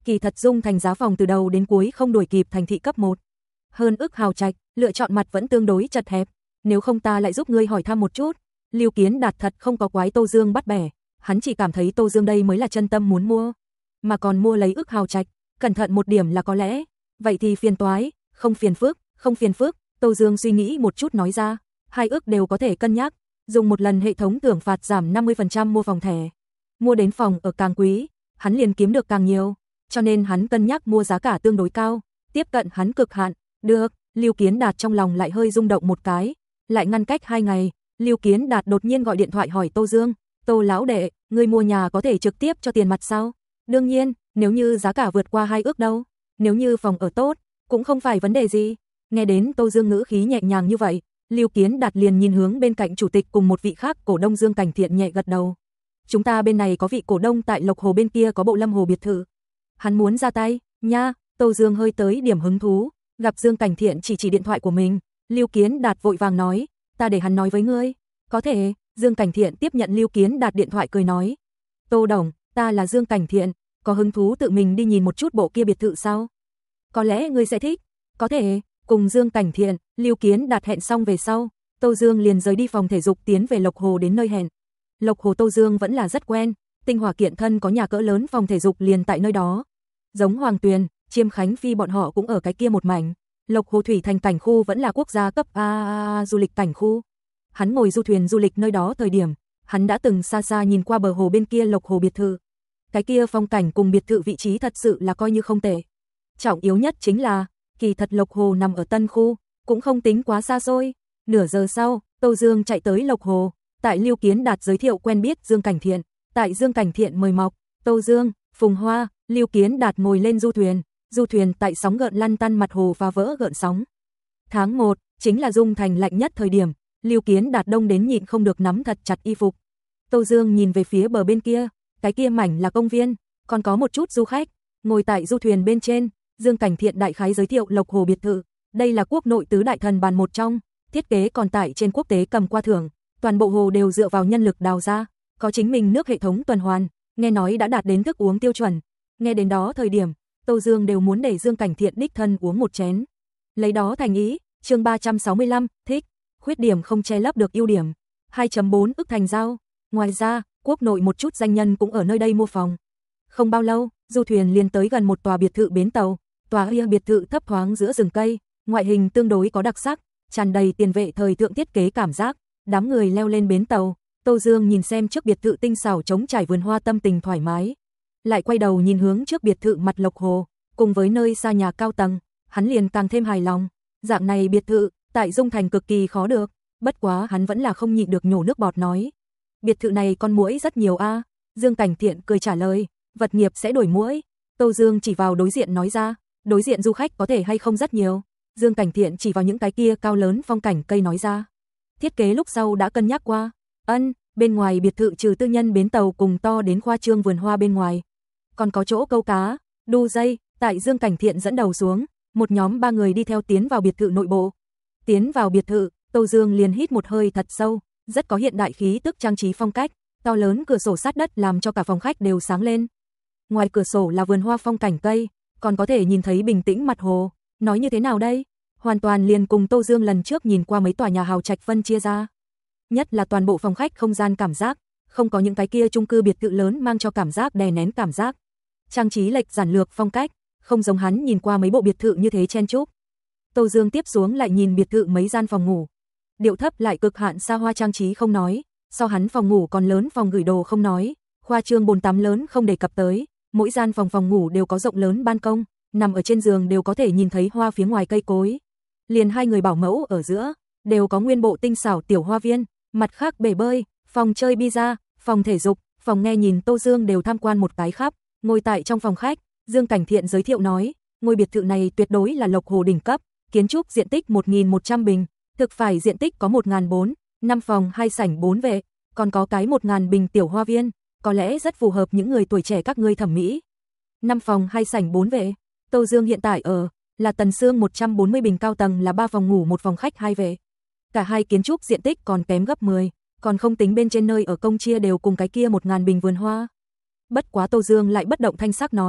Kỳ thật Dung Thành giá phòng từ đầu đến cuối không đuổi kịp thành thị cấp một. Hơn ức hào trạch, lựa chọn mặt vẫn tương đối chật hẹp, nếu không ta lại giúp ngươi hỏi thăm một chút. Lưu Kiến Đạt thật không có quái Tô Dương bắt bẻ, hắn chỉ cảm thấy Tô Dương đây mới là chân tâm muốn mua, mà còn mua lấy ức hào trạch, cẩn thận một điểm là có lẽ, vậy thì phiền toái, không phiền phức, không phiền phức, Tô Dương suy nghĩ một chút nói ra, hai ức đều có thể cân nhắc, dùng một lần hệ thống thưởng phạt giảm năm mươi phần trăm mua phòng thẻ. Mua đến phòng ở càng quý, hắn liền kiếm được càng nhiều, cho nên hắn cân nhắc mua giá cả tương đối cao, tiếp cận hắn cực hạn. Được, Lưu Kiến Đạt trong lòng lại hơi rung động một cái, lại ngăn cách hai ngày, Lưu Kiến Đạt đột nhiên gọi điện thoại hỏi Tô Dương, Tô lão đệ, ngươi mua nhà có thể trực tiếp cho tiền mặt sao? Đương nhiên, nếu như giá cả vượt qua hai ước đâu, nếu như phòng ở tốt, cũng không phải vấn đề gì. Nghe đến Tô Dương ngữ khí nhẹ nhàng như vậy, Lưu Kiến Đạt liền nhìn hướng bên cạnh chủ tịch cùng một vị khác cổ đông Dương Cảnh Thiện nhẹ gật đầu. Chúng ta bên này có vị cổ đông tại Lộc Hồ bên kia có bộ Lâm Hồ biệt thự. Hắn muốn ra tay, nha, Tô Dương hơi tới điểm hứng thú, gặp Dương Cảnh Thiện chỉ chỉ điện thoại của mình, Lưu Kiến Đạt vội vàng nói, ta để hắn nói với ngươi. Có thể, Dương Cảnh Thiện tiếp nhận Lưu Kiến Đạt điện thoại cười nói. Tô Đồng, ta là Dương Cảnh Thiện, có hứng thú tự mình đi nhìn một chút bộ kia biệt thự sao? Có lẽ ngươi sẽ thích. Có thể, cùng Dương Cảnh Thiện, Lưu Kiến Đạt hẹn xong về sau, Tô Dương liền rời đi phòng thể dục tiến về Lộc Hồ đến nơi hẹn. Lộc Hồ Tô Dương vẫn là rất quen, Tinh Hỏa Kiện Thân có nhà cỡ lớn phòng thể dục liền tại nơi đó. Giống Hoàng Tuyền, Chiêm Khánh Phi bọn họ cũng ở cái kia một mảnh. Lộc Hồ Thủy Thành cảnh khu vẫn là quốc gia cấp A du lịch cảnh khu. Hắn ngồi du thuyền du lịch nơi đó thời điểm, hắn đã từng xa xa nhìn qua bờ hồ bên kia Lộc Hồ biệt thự. Cái kia phong cảnh cùng biệt thự vị trí thật sự là coi như không tệ. Trọng yếu nhất chính là, kỳ thật Lộc Hồ nằm ở Tân khu, cũng không tính quá xa xôi. Nửa giờ sau, Tô Dương chạy tới Lộc Hồ, tại Lưu Kiến Đạt giới thiệu quen biết Dương Cảnh Thiện, tại Dương Cảnh Thiện mời mọc, Tô Dương, Phùng Hoa, Lưu Kiến Đạt ngồi lên du thuyền, du thuyền tại sóng gợn lăn tăn mặt hồ và vỡ gợn sóng. Tháng một, chính là Dung Thành lạnh nhất thời điểm, Lưu Kiến Đạt đông đến nhịn không được nắm thật chặt y phục. Tô Dương nhìn về phía bờ bên kia, cái kia mảnh là công viên, còn có một chút du khách, ngồi tại du thuyền bên trên, Dương Cảnh Thiện đại khái giới thiệu Lộc Hồ biệt thự, đây là quốc nội tứ đại thần bàn một trong, thiết kế còn tại trên quốc tế cầm qua thưởng, toàn bộ hồ đều dựa vào nhân lực đào ra, có chính mình nước hệ thống tuần hoàn, nghe nói đã đạt đến thức uống tiêu chuẩn. Nghe đến đó thời điểm, Tô Dương đều muốn để Dương Cảnh Thiện đích thân uống một chén. Lấy đó thành ý, chương ba trăm sáu mươi lăm, thích, khuyết điểm không che lấp được ưu điểm. hai phẩy bốn ức thành giao. Ngoài ra, quốc nội một chút danh nhân cũng ở nơi đây mua phòng. Không bao lâu, du thuyền liền tới gần một tòa biệt thự bến tàu, tòa kia biệt thự thấp thoáng giữa rừng cây, ngoại hình tương đối có đặc sắc, tràn đầy tiền vệ thời thượng thiết kế cảm giác. Đám người leo lên bến tàu, Tô Dương nhìn xem trước biệt thự tinh xảo trống trải vườn hoa tâm tình thoải mái. Lại quay đầu nhìn hướng trước biệt thự mặt Lộc Hồ, cùng với nơi xa nhà cao tầng, hắn liền càng thêm hài lòng. Dạng này biệt thự, tại Dung Thành cực kỳ khó được, bất quá hắn vẫn là không nhịn được nhổ nước bọt nói. Biệt thự này con muỗi rất nhiều a. Dương Cảnh Thiện cười trả lời, vật nghiệp sẽ đổi muỗi. Tô Dương chỉ vào đối diện nói ra, đối diện du khách có thể hay không rất nhiều. Dương Cảnh Thiện chỉ vào những cái kia cao lớn phong cảnh cây nói ra. Thiết kế lúc sau đã cân nhắc qua. Ân, bên ngoài biệt thự trừ tư nhân bến tàu cùng to đến khoa trương vườn hoa bên ngoài, còn có chỗ câu cá, đu dây, tại Dương Cảnh Thiện dẫn đầu xuống, một nhóm ba người đi theo tiến vào biệt thự nội bộ. Tiến vào biệt thự, Tô Dương liền hít một hơi thật sâu, rất có hiện đại khí tức trang trí phong cách, to lớn cửa sổ sát đất làm cho cả phòng khách đều sáng lên. Ngoài cửa sổ là vườn hoa phong cảnh cây, còn có thể nhìn thấy bình tĩnh mặt hồ, nói như thế nào đây? Hoàn toàn liền cùng Tô Dương lần trước nhìn qua mấy tòa nhà hào trạch phân chia ra. Nhất là toàn bộ phòng khách không gian cảm giác, không có những cái kia chung cư biệt thự lớn mang cho cảm giác đè nén cảm giác. Trang trí lệch giản lược phong cách, không giống hắn nhìn qua mấy bộ biệt thự như thế chen chúc. Tô Dương tiếp xuống lại nhìn biệt thự mấy gian phòng ngủ. Điệu thấp lại cực hạn xa hoa trang trí không nói, so hắn phòng ngủ còn lớn phòng gửi đồ không nói, khoa trương bồn tắm lớn không đề cập tới, mỗi gian phòng phòng ngủ đều có rộng lớn ban công, nằm ở trên giường đều có thể nhìn thấy hoa phía ngoài cây cối. Liền hai người bảo mẫu ở giữa, đều có nguyên bộ tinh xảo tiểu hoa viên, mặt khác bể bơi, phòng chơi pizza, phòng thể dục, phòng nghe nhìn Tô Dương đều tham quan một cái khắp. Ngồi tại trong phòng khách, Dương Cảnh Thiện giới thiệu nói, ngôi biệt thự này tuyệt đối là Lộc Hồ đỉnh cấp, kiến trúc diện tích một nghìn một trăm bình, thực phải diện tích có một nghìn bốn trăm, năm phòng hai sảnh bốn vệ, còn có cái một nghìn bình tiểu hoa viên, có lẽ rất phù hợp những người tuổi trẻ các ngươi thẩm mỹ. năm phòng hai sảnh bốn vệ, Tô Dương hiện tại ở là Tần Sương một trăm bốn mươi bình cao tầng là ba phòng ngủ một phòng khách hai vệ. Cả hai kiến trúc diện tích còn kém gấp mười, còn không tính bên trên nơi ở công chia đều cùng cái kia một nghìn bình vườn hoa. Bất quá Tô Dương lại bất động thanh sắc nói,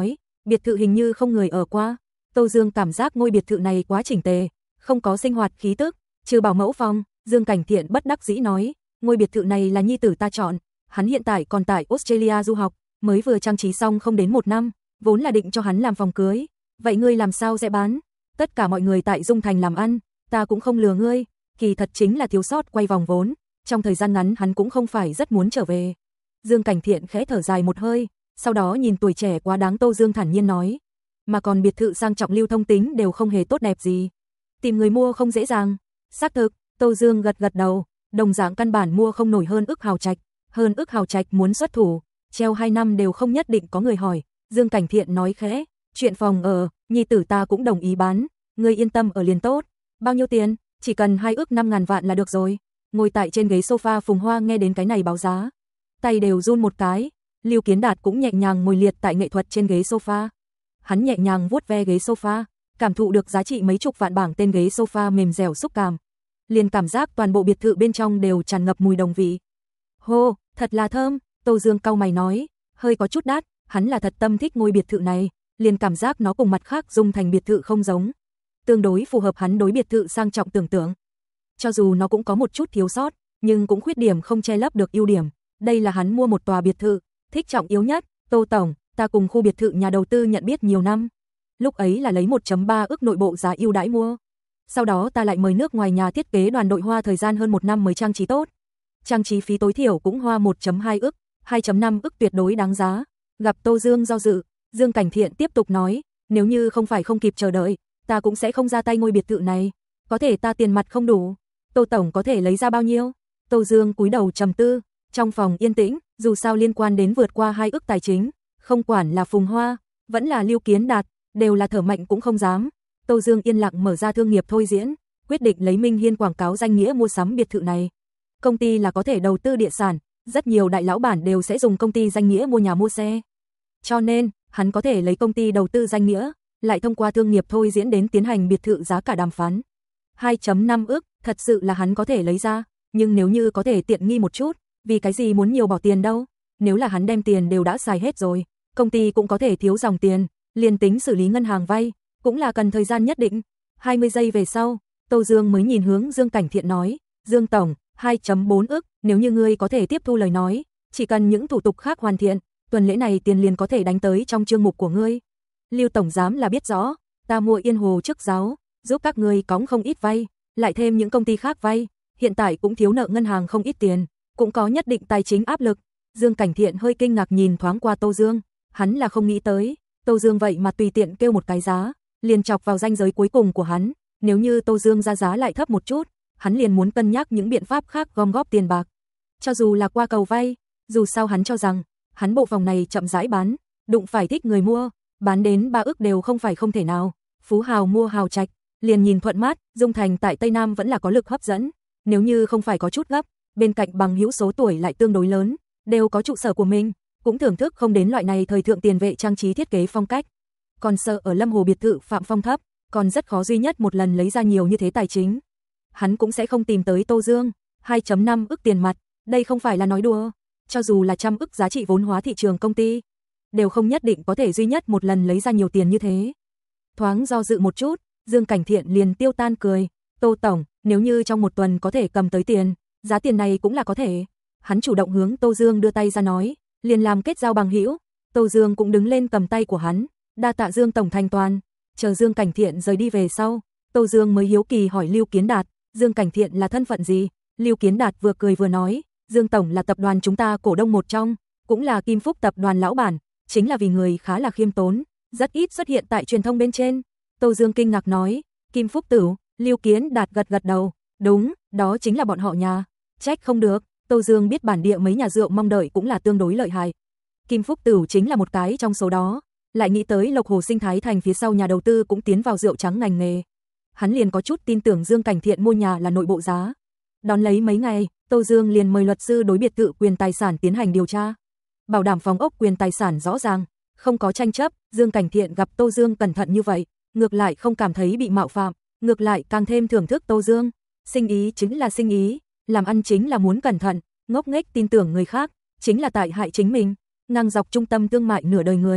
biệt thự hình như không người ở qua. Tô Dương cảm giác ngôi biệt thự này quá chỉnh tề, không có sinh hoạt khí tức, trừ bảo mẫu phòng. Dương Cảnh Thiện bất đắc dĩ nói, ngôi biệt thự này là nhi tử ta chọn, hắn hiện tại còn tại Australia du học, mới vừa trang trí xong không đến một năm, vốn là định cho hắn làm phòng cưới. Vậy ngươi làm sao sẽ bán? Tất cả mọi người tại Dung Thành làm ăn, ta cũng không lừa ngươi, kỳ thật chính là thiếu sót quay vòng vốn, trong thời gian ngắn hắn cũng không phải rất muốn trở về. Dương Cảnh Thiện khẽ thở dài một hơi, sau đó nhìn tuổi trẻ quá đáng Tô Dương thản nhiên nói, mà còn biệt thự sang trọng lưu thông tính đều không hề tốt đẹp gì, tìm người mua không dễ dàng. Xác thực, Tô Dương gật gật đầu, đồng dạng căn bản mua không nổi hơn ức hào trạch, hơn ức hào trạch muốn xuất thủ, treo hai năm đều không nhất định có người hỏi. Dương Cảnh Thiện nói khẽ, chuyện phòng ở, nhi tử ta cũng đồng ý bán, ngươi yên tâm ở liền tốt. Bao nhiêu tiền? Chỉ cần hai ước năm ngàn vạn là được rồi. Ngồi tại trên ghế sofa Phùng Hoa nghe đến cái này báo giá, tay đều run một cái. Lưu Kiến Đạt cũng nhẹ nhàng ngồi liệt tại nghệ thuật trên ghế sofa. Hắn nhẹ nhàng vuốt ve ghế sofa, cảm thụ được giá trị mấy chục vạn bảng tên ghế sofa mềm dẻo xúc cảm. Liền cảm giác toàn bộ biệt thự bên trong đều tràn ngập mùi đồng vị. Hô, thật là thơm, Tô Dương cau mày nói, hơi có chút đắt, hắn là thật tâm thích ngôi biệt thự này, liền cảm giác nó cùng mặt khác Dung Thành biệt thự không giống, tương đối phù hợp hắn đối biệt thự sang trọng tưởng tượng. Cho dù nó cũng có một chút thiếu sót, nhưng cũng khuyết điểm không che lấp được ưu điểm. Đây là hắn mua một tòa biệt thự, thích trọng yếu nhất. Tô tổng, ta cùng khu biệt thự nhà đầu tư nhận biết nhiều năm. Lúc ấy là lấy một phẩy ba ức nội bộ giá ưu đãi mua. Sau đó ta lại mời nước ngoài nhà thiết kế đoàn đội hoa thời gian hơn một năm mới trang trí tốt. Trang trí phí tối thiểu cũng hoa một phẩy hai ức, hai phẩy năm ức tuyệt đối đáng giá. Gặp Tô Dương do dự, Dương Cảnh Thiện tiếp tục nói, nếu như không phải không kịp chờ đợi, ta cũng sẽ không ra tay ngôi biệt thự này. Có thể ta tiền mặt không đủ. Tô tổng có thể lấy ra bao nhiêu? Tô Dương cúi đầu trầm tư, trong phòng yên tĩnh, dù sao liên quan đến vượt qua hai ức tài chính, không quản là Phùng Hoa, vẫn là Lưu Kiến Đạt, đều là thở mạnh cũng không dám. Tô Dương yên lặng mở ra thương nghiệp thôi diễn, quyết định lấy Minh Hiên quảng cáo danh nghĩa mua sắm biệt thự này. Công ty là có thể đầu tư địa sản, rất nhiều đại lão bản đều sẽ dùng công ty danh nghĩa mua nhà mua xe. Cho nên, hắn có thể lấy công ty đầu tư danh nghĩa, lại thông qua thương nghiệp thôi diễn đến tiến hành biệt thự giá cả đàm phán. hai phẩy năm ức, thật sự là hắn có thể lấy ra, nhưng nếu như có thể tiện nghi một chút, vì cái gì muốn nhiều bỏ tiền đâu? Nếu là hắn đem tiền đều đã xài hết rồi, công ty cũng có thể thiếu dòng tiền, liền tính xử lý ngân hàng vay, cũng là cần thời gian nhất định. hai mươi giây về sau, Tô Dương mới nhìn hướng Dương Cảnh Thiện nói, Dương tổng, hai phẩy bốn ức, nếu như ngươi có thể tiếp thu lời nói, chỉ cần những thủ tục khác hoàn thiện, tuần lễ này tiền liền có thể đánh tới trong chương mục của ngươi. Lưu tổng giám là biết rõ, ta mua Yên Hồ trước giáo, giúp các ngươi cõng không ít vay, lại thêm những công ty khác vay, hiện tại cũng thiếu nợ ngân hàng không ít tiền, cũng có nhất định tài chính áp lực. Dương Cảnh Thiện hơi kinh ngạc nhìn thoáng qua Tô Dương, hắn là không nghĩ tới, Tô Dương vậy mà tùy tiện kêu một cái giá, liền chọc vào ranh giới cuối cùng của hắn, nếu như Tô Dương ra giá lại thấp một chút, hắn liền muốn cân nhắc những biện pháp khác gom góp tiền bạc. Cho dù là qua cầu vay, dù sao hắn cho rằng, hắn bộ phòng này chậm rãi bán, đụng phải thích người mua, bán đến ba ức đều không phải không thể nào. Phú hào mua hào trạch, liền nhìn thuận mắt, Dung Thành tại Tây Nam vẫn là có lực hấp dẫn, nếu như không phải có chút gấp, bên cạnh bằng hữu số tuổi lại tương đối lớn, đều có trụ sở của mình, cũng thưởng thức không đến loại này thời thượng tiền vệ trang trí thiết kế phong cách. Còn sợ ở Lâm Hồ biệt thự Phạm Phong thấp, còn rất khó duy nhất một lần lấy ra nhiều như thế tài chính. Hắn cũng sẽ không tìm tới Tô Dương, hai phẩy năm ức tiền mặt, đây không phải là nói đùa, cho dù là trăm ức giá trị vốn hóa thị trường công ty, đều không nhất định có thể duy nhất một lần lấy ra nhiều tiền như thế. Thoáng do dự một chút, Dương Cảnh Thiện liền tiêu tan cười, Tô tổng, nếu như trong một tuần có thể cầm tới tiền, giá tiền này cũng là có thể. Hắn chủ động hướng Tô Dương đưa tay ra nói, liền làm kết giao bằng hữu. Tô Dương cũng đứng lên cầm tay của hắn, đa tạ Dương tổng thành toàn. Chờ Dương Cảnh Thiện rời đi về sau, Tô Dương mới hiếu kỳ hỏi Lưu Kiến Đạt, Dương Cảnh Thiện là thân phận gì? Lưu Kiến Đạt vừa cười vừa nói, Dương tổng là tập đoàn chúng ta cổ đông một trong, cũng là Kim Phúc tập đoàn lão bản, chính là vì người khá là khiêm tốn, rất ít xuất hiện tại truyền thông bên trên. Tô Dương kinh ngạc nói, Kim Phúc Tửu. Lưu Kiến Đạt gật gật đầu, đúng, đó chính là bọn họ nhà. Trách không được, Tô Dương biết bản địa mấy nhà rượu mong đợi cũng là tương đối lợi hại. Kim Phúc Tửu chính là một cái trong số đó, lại nghĩ tới Lộc Hồ Sinh Thái Thành phía sau nhà đầu tư cũng tiến vào rượu trắng ngành nghề. Hắn liền có chút tin tưởng Dương Cảnh Thiện mua nhà là nội bộ giá. Đón lấy mấy ngày, Tô Dương liền mời luật sư đối biệt thự quyền tài sản tiến hành điều tra. Bảo đảm phòng ốc quyền tài sản rõ ràng, không có tranh chấp. Dương Cảnh Thiện gặp Tô Dương cẩn thận như vậy, ngược lại không cảm thấy bị mạo phạm, ngược lại càng thêm thưởng thức Tô Dương. Sinh ý chính là sinh ý, làm ăn chính là muốn cẩn thận, ngốc nghếch tin tưởng người khác, chính là tại hại chính mình. Ngang dọc trung tâm thương mại nửa đời người,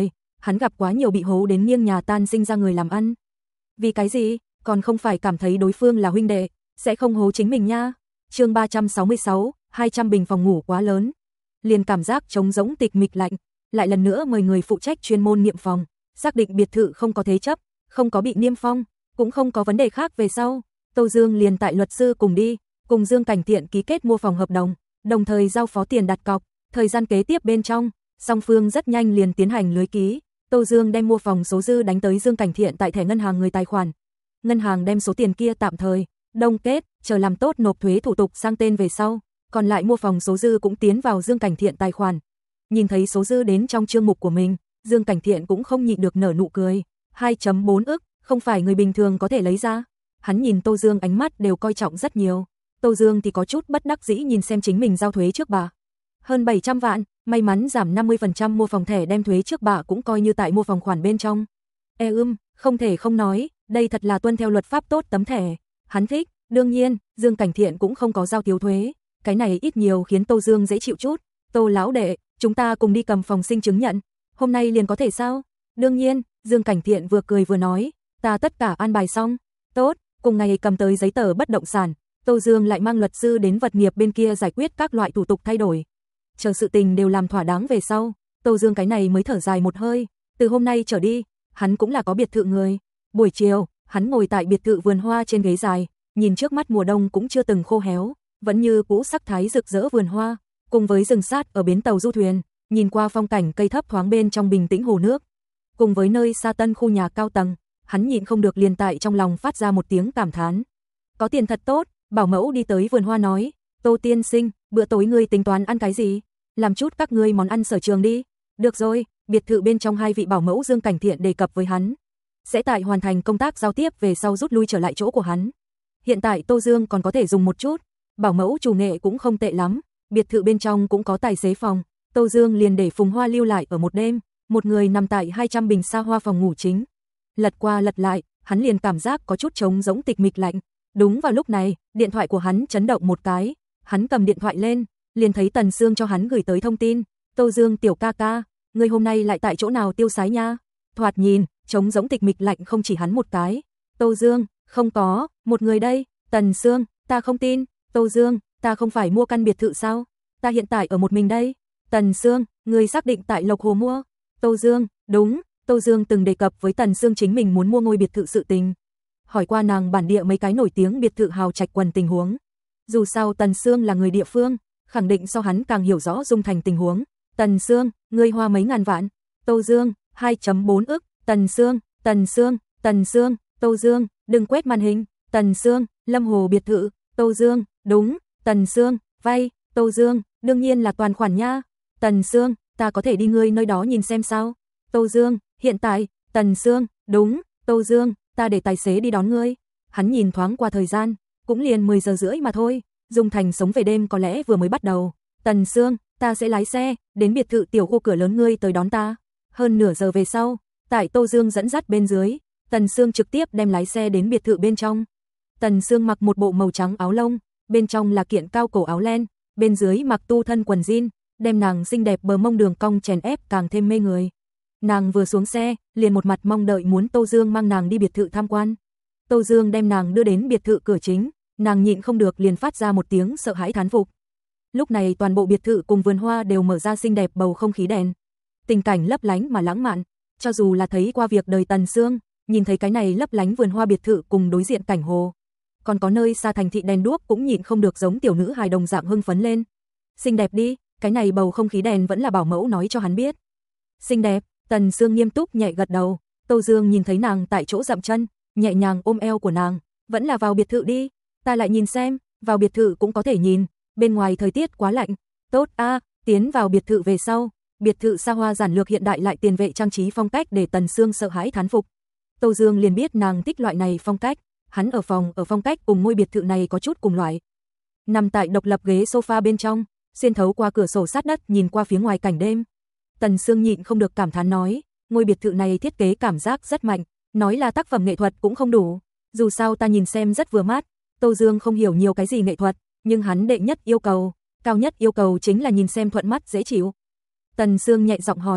hắn gặp quá nhiều bị hố đến nghiêng nhà tan sinh ra người làm ăn. Vì cái gì? Còn không phải cảm thấy đối phương là huynh đệ, sẽ không hố chính mình nha. Chương ba trăm sáu mươi sáu, hai trăm bình phòng ngủ quá lớn. Liền cảm giác trống rỗng tịch mịch lạnh, lại lần nữa mời người phụ trách chuyên môn niệm phòng, xác định biệt thự không có thế chấp, không có bị niêm phong, cũng không có vấn đề khác về sau. Tô Dương liền tại luật sư cùng đi, cùng Dương Cảnh Thiện ký kết mua phòng hợp đồng, đồng thời giao phó tiền đặt cọc. Thời gian kế tiếp bên trong, song phương rất nhanh liền tiến hành lưới ký. Tô Dương đem mua phòng số dư đánh tới Dương Cảnh Thiện tại thẻ ngân hàng người tài khoản. Ngân hàng đem số tiền kia tạm thời đông kết, chờ làm tốt nộp thuế thủ tục sang tên về sau, còn lại mua phòng số dư cũng tiến vào Dương Cảnh Thiện tài khoản. Nhìn thấy số dư đến trong chương mục của mình, Dương Cảnh Thiện cũng không nhịn được nở nụ cười. hai phẩy bốn ức, không phải người bình thường có thể lấy ra. Hắn nhìn Tô Dương ánh mắt đều coi trọng rất nhiều. Tô Dương thì có chút bất đắc dĩ nhìn xem chính mình giao thuế trước bạ. Hơn bảy trăm vạn, may mắn giảm năm mươi phần trăm mua phòng thẻ đem thuế trước bạ cũng coi như tại mua phòng khoản bên trong. E ưm, không thể không nói, đây thật là tuân theo luật pháp tốt tấm thẻ. Hắn thích, đương nhiên, Dương Cảnh Thiện cũng không có giao thiếu thuế. Cái này ít nhiều khiến Tô Dương dễ chịu chút. Tô lão đệ, chúng ta cùng đi cầm phòng sinh chứng nhận. Hôm nay liền có thể sao? Đương nhiên, Dương Cảnh Thiện vừa cười vừa nói, ta tất cả an bài xong. Tốt, cùng ngày cầm tới giấy tờ bất động sản. Tô Dương lại mang luật sư đến vật nghiệp bên kia giải quyết các loại thủ tục thay đổi. Chờ sự tình đều làm thỏa đáng về sau, Tô Dương cái này mới thở dài một hơi. Từ hôm nay trở đi, hắn cũng là có biệt thự người. Buổi chiều, hắn ngồi tại biệt thự vườn hoa trên ghế dài, nhìn trước mắt mùa đông cũng chưa từng khô héo, vẫn như cũ sắc thái rực rỡ vườn hoa, cùng với rừng sát ở bến tàu du thuyền, nhìn qua phong cảnh cây thấp thoáng bên trong bình tĩnh hồ nước, cùng với nơi xa tân khu nhà cao tầng, hắn nhịn không được liền tại trong lòng phát ra một tiếng cảm thán. Có tiền thật tốt. Bảo mẫu đi tới vườn hoa nói, Tô tiên sinh, bữa tối ngươi tính toán ăn cái gì? Làm chút các ngươi món ăn sở trường đi. Được rồi, biệt thự bên trong hai vị bảo mẫu Dương Cảnh Thiện đề cập với hắn. Sẽ tại hoàn thành công tác giao tiếp về sau rút lui trở lại chỗ của hắn. Hiện tại Tô Dương còn có thể dùng một chút. Bảo mẫu chủ nghệ cũng không tệ lắm. Biệt thự bên trong cũng có tài xế phòng. Tô Dương liền để Phùng Hoa lưu lại ở một đêm. Một người nằm tại hai trăm bình xa hoa phòng ngủ chính. Lật qua lật lại, hắn liền cảm giác có chút trống rỗng tịch mịch lạnh. Đúng vào lúc này, điện thoại của hắn chấn động một cái, hắn cầm điện thoại lên, liền thấy Tần Sương cho hắn gửi tới thông tin, Tô Dương tiểu ca ca, ngươi hôm nay lại tại chỗ nào tiêu sái nha? Thoạt nhìn, trống rỗng tịch mịch lạnh không chỉ hắn một cái. Tô Dương, không có, một người đây. Tần Sương, ta không tin. Tô Dương, ta không phải mua căn biệt thự sao? Ta hiện tại ở một mình đây. Tần Sương, ngươi xác định tại Lộc Hồ mua? Tô Dương, đúng. Tô Dương từng đề cập với Tần Sương chính mình muốn mua ngôi biệt thự sự tình. Hỏi qua nàng bản địa mấy cái nổi tiếng biệt thự hào trạch quần tình huống. Dù sao Tần Sương là người địa phương, khẳng định so hắn càng hiểu rõ Dung Thành tình huống. Tần Sương, ngươi hoa mấy ngàn vạn. Tô Dương, hai phẩy bốn ức. Tần Sương, Tần Sương, Tần Sương, Tô Dương, đừng quét màn hình. Tần Sương, Lâm Hồ biệt thự. Tô Dương, đúng. Tần Sương, vay. Tô Dương, đương nhiên là toàn khoản nha. Tần Sương, ta có thể đi ngươi nơi đó nhìn xem sao? Tô Dương, hiện tại. Tần Sương, đúng. Tô Dương, ta để tài xế đi đón ngươi. Hắn nhìn thoáng qua thời gian, cũng liền mười giờ rưỡi mà thôi. Dung Thành sống về đêm có lẽ vừa mới bắt đầu. Tần Sương, ta sẽ lái xe, đến biệt thự tiểu khu cửa lớn ngươi tới đón ta. Hơn nửa giờ về sau, tại Tô Dương dẫn dắt bên dưới, Tần Sương trực tiếp đem lái xe đến biệt thự bên trong. Tần Sương mặc một bộ màu trắng áo lông, bên trong là kiện cao cổ áo len, bên dưới mặc tu thân quần jean, đem nàng xinh đẹp bờ mông đường cong chèn ép càng thêm mê người. Nàng vừa xuống xe, liền một mặt mong đợi muốn Tô Dương mang nàng đi biệt thự tham quan. Tô Dương đem nàng đưa đến biệt thự cửa chính, nàng nhịn không được liền phát ra một tiếng sợ hãi thán phục. Lúc này toàn bộ biệt thự cùng vườn hoa đều mở ra xinh đẹp bầu không khí đèn. Tình cảnh lấp lánh mà lãng mạn, cho dù là thấy qua việc đời Tần Sương, nhìn thấy cái này lấp lánh vườn hoa biệt thự cùng đối diện cảnh hồ, còn có nơi xa thành thị đèn đuốc cũng nhịn không được giống tiểu nữ hài đồng dạng hưng phấn lên. Xinh đẹp đi, cái này bầu không khí đèn vẫn là bảo mẫu nói cho hắn biết. Xinh đẹp. Tần Sương nghiêm túc nhẹ gật đầu. Tô Dương nhìn thấy nàng tại chỗ dậm chân, nhẹ nhàng ôm eo của nàng, vẫn là vào biệt thự đi, ta lại nhìn xem. Vào biệt thự cũng có thể nhìn, bên ngoài thời tiết quá lạnh. Tốt a, tiến vào biệt thự về sau, biệt thự xa hoa giản lược hiện đại lại tiền vệ trang trí phong cách để Tần Sương sợ hãi thán phục. Tô Dương liền biết nàng thích loại này phong cách, hắn ở phòng ở phong cách cùng ngôi biệt thự này có chút cùng loại. Nằm tại độc lập ghế sofa bên trong, xuyên thấu qua cửa sổ sát đất nhìn qua phía ngoài cảnh đêm. Tần Sương nhịn không được cảm thán nói, ngôi biệt thự này thiết kế cảm giác rất mạnh, nói là tác phẩm nghệ thuật cũng không đủ. Dù sao ta nhìn xem rất vừa mắt. Tô Dương không hiểu nhiều cái gì nghệ thuật, nhưng hắn đệ nhất yêu cầu, cao nhất yêu cầu chính là nhìn xem thuận mắt dễ chịu. Tần Sương nhẹ giọng hỏi,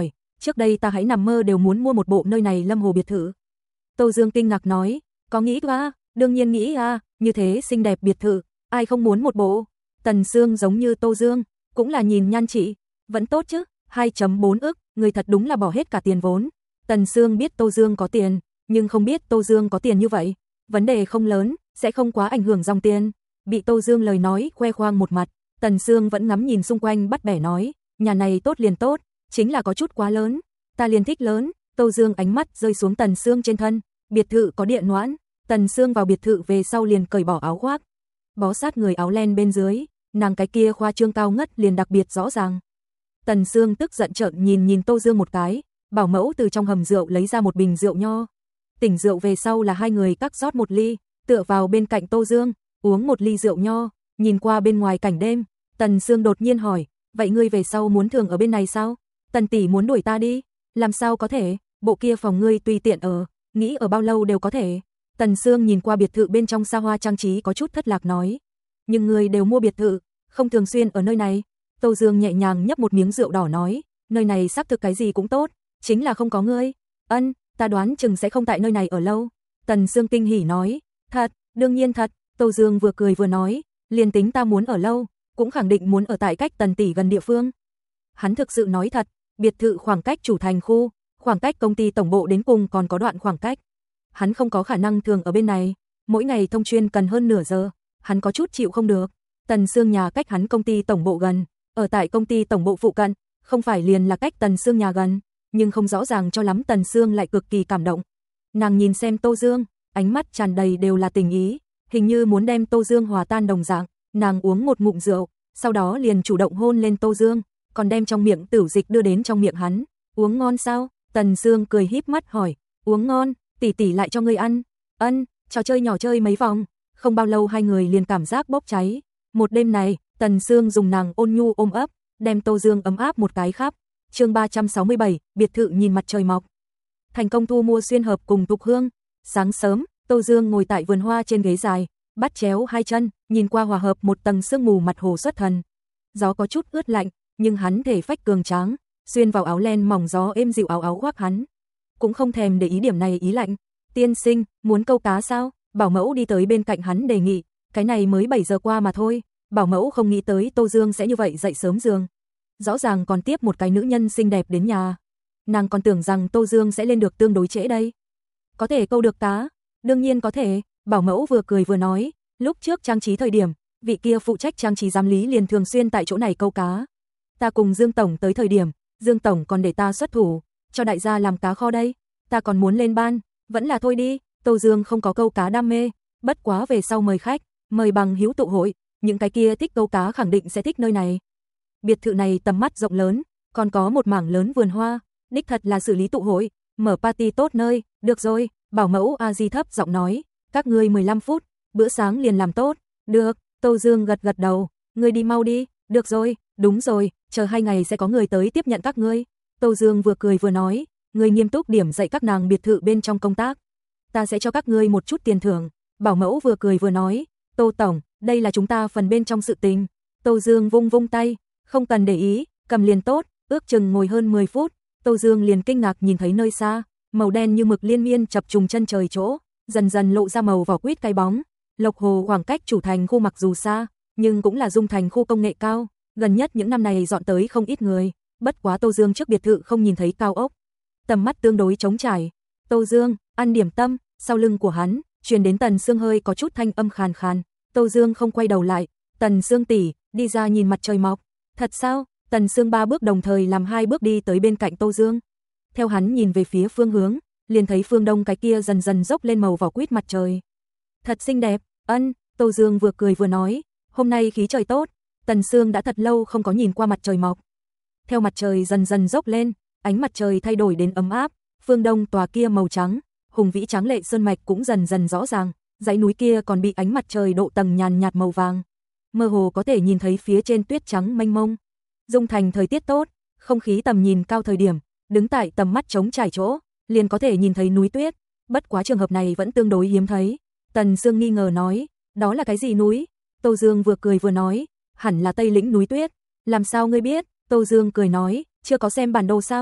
trước đây ta hãy nằm mơ đều muốn mua một bộ nơi này Lâm Hồ biệt thự. Tô Dương kinh ngạc nói, có nghĩ à, đương nhiên nghĩ à, như thế xinh đẹp biệt thự, ai không muốn một bộ. Tần Sương giống như Tô Dương, cũng là nhìn nhan chị, vẫn tốt chứ, hai phẩy bốn ức, người thật đúng là bỏ hết cả tiền vốn. Tần Sương biết Tô Dương có tiền, nhưng không biết Tô Dương có tiền như vậy. Vấn đề không lớn, sẽ không quá ảnh hưởng dòng tiền. Bị Tô Dương lời nói khoe khoang một mặt, Tần Sương vẫn ngắm nhìn xung quanh bắt bẻ nói, nhà này tốt liền tốt, chính là có chút quá lớn, ta liền thích lớn. Tô Dương ánh mắt rơi xuống Tần Sương trên thân, biệt thự có điện noãn. Tần Sương vào biệt thự về sau liền cởi bỏ áo khoác, bó sát người áo len bên dưới, nàng cái kia khoa trương cao ngất liền đặc biệt rõ ràng. Tần Sương tức giận trợn nhìn nhìn Tô Dương một cái, bảo mẫu từ trong hầm rượu lấy ra một bình rượu nho. Tỉnh rượu về sau là hai người cắt rót một ly, tựa vào bên cạnh Tô Dương, uống một ly rượu nho, nhìn qua bên ngoài cảnh đêm. Tần Sương đột nhiên hỏi, vậy ngươi về sau muốn thường ở bên này sao? Tần tỷ muốn đuổi ta đi, làm sao có thể, bộ kia phòng ngươi tùy tiện ở, nghĩ ở bao lâu đều có thể. Tần Sương nhìn qua biệt thự bên trong xa hoa trang trí có chút thất lạc nói, nhưng ngươi đều mua biệt thự, không thường xuyên ở nơi này. Tô Dương nhẹ nhàng nhấp một miếng rượu đỏ nói, nơi này xác thực cái gì cũng tốt, chính là không có ngươi. Ân, ta đoán chừng sẽ không tại nơi này ở lâu. Tần Sương kinh hỉ nói, thật, đương nhiên thật. Tô Dương vừa cười vừa nói, liền tính ta muốn ở lâu, cũng khẳng định muốn ở tại cách Tần tỷ gần địa phương. Hắn thực sự nói thật, biệt thự khoảng cách chủ thành khu, khoảng cách công ty tổng bộ đến cùng còn có đoạn khoảng cách. Hắn không có khả năng thường ở bên này, mỗi ngày thông chuyên cần hơn nửa giờ, hắn có chút chịu không được. Tần Sương nhà cách hắn công ty tổng bộ gần, ở tại công ty tổng bộ phụ cận, không phải liền là cách Tần Sương nhà gần, nhưng không rõ ràng cho lắm. Tần Sương lại cực kỳ cảm động. Nàng nhìn xem Tô Dương, ánh mắt tràn đầy đều là tình ý, hình như muốn đem Tô Dương hòa tan đồng dạng. Nàng uống một ngụm rượu, sau đó liền chủ động hôn lên Tô Dương, còn đem trong miệng tửu dịch đưa đến trong miệng hắn. Uống ngon sao? Tần Sương cười híp mắt hỏi. Uống ngon, tỷ tỷ lại cho ngươi ăn. Ân, trò chơi nhỏ chơi mấy vòng, không bao lâu hai người liền cảm giác bốc cháy. Một đêm này, Tần Sương dùng nàng ôn nhu ôm ấp, đem Tô Dương ấm áp một cái khắp. Chương ba trăm sáu mươi bảy, biệt thự nhìn mặt trời mọc. Thành công thu mua xuyên hợp cùng Tục Hương. Sáng sớm, Tô Dương ngồi tại vườn hoa trên ghế dài, bắt chéo hai chân, nhìn qua hòa hợp một tầng sương mù mặt hồ xuất thần. Gió có chút ướt lạnh, nhưng hắn thể phách cường tráng, xuyên vào áo len mỏng gió êm dịu áo áo khoác hắn, cũng không thèm để ý điểm này ý lạnh. Tiên sinh, muốn câu cá sao? Bảo mẫu đi tới bên cạnh hắn đề nghị, cái này mới bảy giờ qua mà thôi. Bảo mẫu không nghĩ tới Tô Dương sẽ như vậy dậy sớm giường. Rõ ràng còn tiếp một cái nữ nhân xinh đẹp đến nhà. Nàng còn tưởng rằng Tô Dương sẽ lên được tương đối trễ đây. Có thể câu được cá? Đương nhiên có thể. Bảo mẫu vừa cười vừa nói, lúc trước trang trí thời điểm, vị kia phụ trách trang trí giám lý liền thường xuyên tại chỗ này câu cá. Ta cùng Dương Tổng tới thời điểm, Dương Tổng còn để ta xuất thủ, cho đại gia làm cá kho đây. Ta còn muốn lên ban, vẫn là thôi đi. Tô Dương không có câu cá đam mê, bất quá về sau mời khách, mời bằng hữu tụ hội, những cái kia thích câu cá khẳng định sẽ thích nơi này. Biệt thự này tầm mắt rộng lớn, còn có một mảng lớn vườn hoa, đích thật là xử lý tụ hội, mở party tốt nơi. Được rồi, bảo mẫu A Di thấp giọng nói, các ngươi mười lăm phút, bữa sáng liền làm tốt. Được, Tô Dương gật gật đầu, ngươi đi mau đi. Được rồi, đúng rồi, chờ hai ngày sẽ có người tới tiếp nhận các ngươi. Tô Dương vừa cười vừa nói, ngươi nghiêm túc điểm dạy các nàng biệt thự bên trong công tác, ta sẽ cho các ngươi một chút tiền thưởng. Bảo mẫu vừa cười vừa nói, Tô Tổng, đây là chúng ta phần bên trong sự tình. Tô Dương vung vung tay, không cần để ý, cầm liền tốt. Ước chừng ngồi hơn mười phút, Tô Dương liền kinh ngạc nhìn thấy nơi xa, màu đen như mực liên miên chập trùng chân trời chỗ, dần dần lộ ra màu vỏ quýt cái bóng. Lộc Hồ khoảng cách chủ thành khu mặc dù xa, nhưng cũng là dung thành khu công nghệ cao, gần nhất những năm này dọn tới không ít người, bất quá Tô Dương trước biệt thự không nhìn thấy cao ốc, tầm mắt tương đối trống trải. Tô Dương, ăn điểm tâm. Sau lưng của hắn, truyền đến Tần Sương hơi có chút thanh âm khàn khàn. Tô Dương không quay đầu lại, Tần Sương tỷ, đi ra nhìn mặt trời mọc. Thật sao? Tần Sương ba bước đồng thời làm hai bước đi tới bên cạnh Tô Dương. Theo hắn nhìn về phía phương hướng, liền thấy phương đông cái kia dần dần dốc lên màu vỏ quýt mặt trời. Thật xinh đẹp. Ân, Tô Dương vừa cười vừa nói, hôm nay khí trời tốt. Tần Sương đã thật lâu không có nhìn qua mặt trời mọc. Theo mặt trời dần dần dốc lên, ánh mặt trời thay đổi đến ấm áp, phương đông tòa kia màu trắng, hùng vĩ tráng lệ sơn mạch cũng dần dần rõ ràng, dãy núi kia còn bị ánh mặt trời độ tầng nhàn nhạt màu vàng, mơ hồ có thể nhìn thấy phía trên tuyết trắng mênh mông. Dung thành thời tiết tốt, không khí tầm nhìn cao thời điểm, đứng tại tầm mắt trống trải chỗ, liền có thể nhìn thấy núi tuyết, bất quá trường hợp này vẫn tương đối hiếm thấy. Tần Sương nghi ngờ nói, đó là cái gì núi? Tô Dương vừa cười vừa nói, hẳn là Tây Lĩnh núi tuyết. Làm sao ngươi biết? Tô Dương cười nói, chưa có xem bản đồ sao?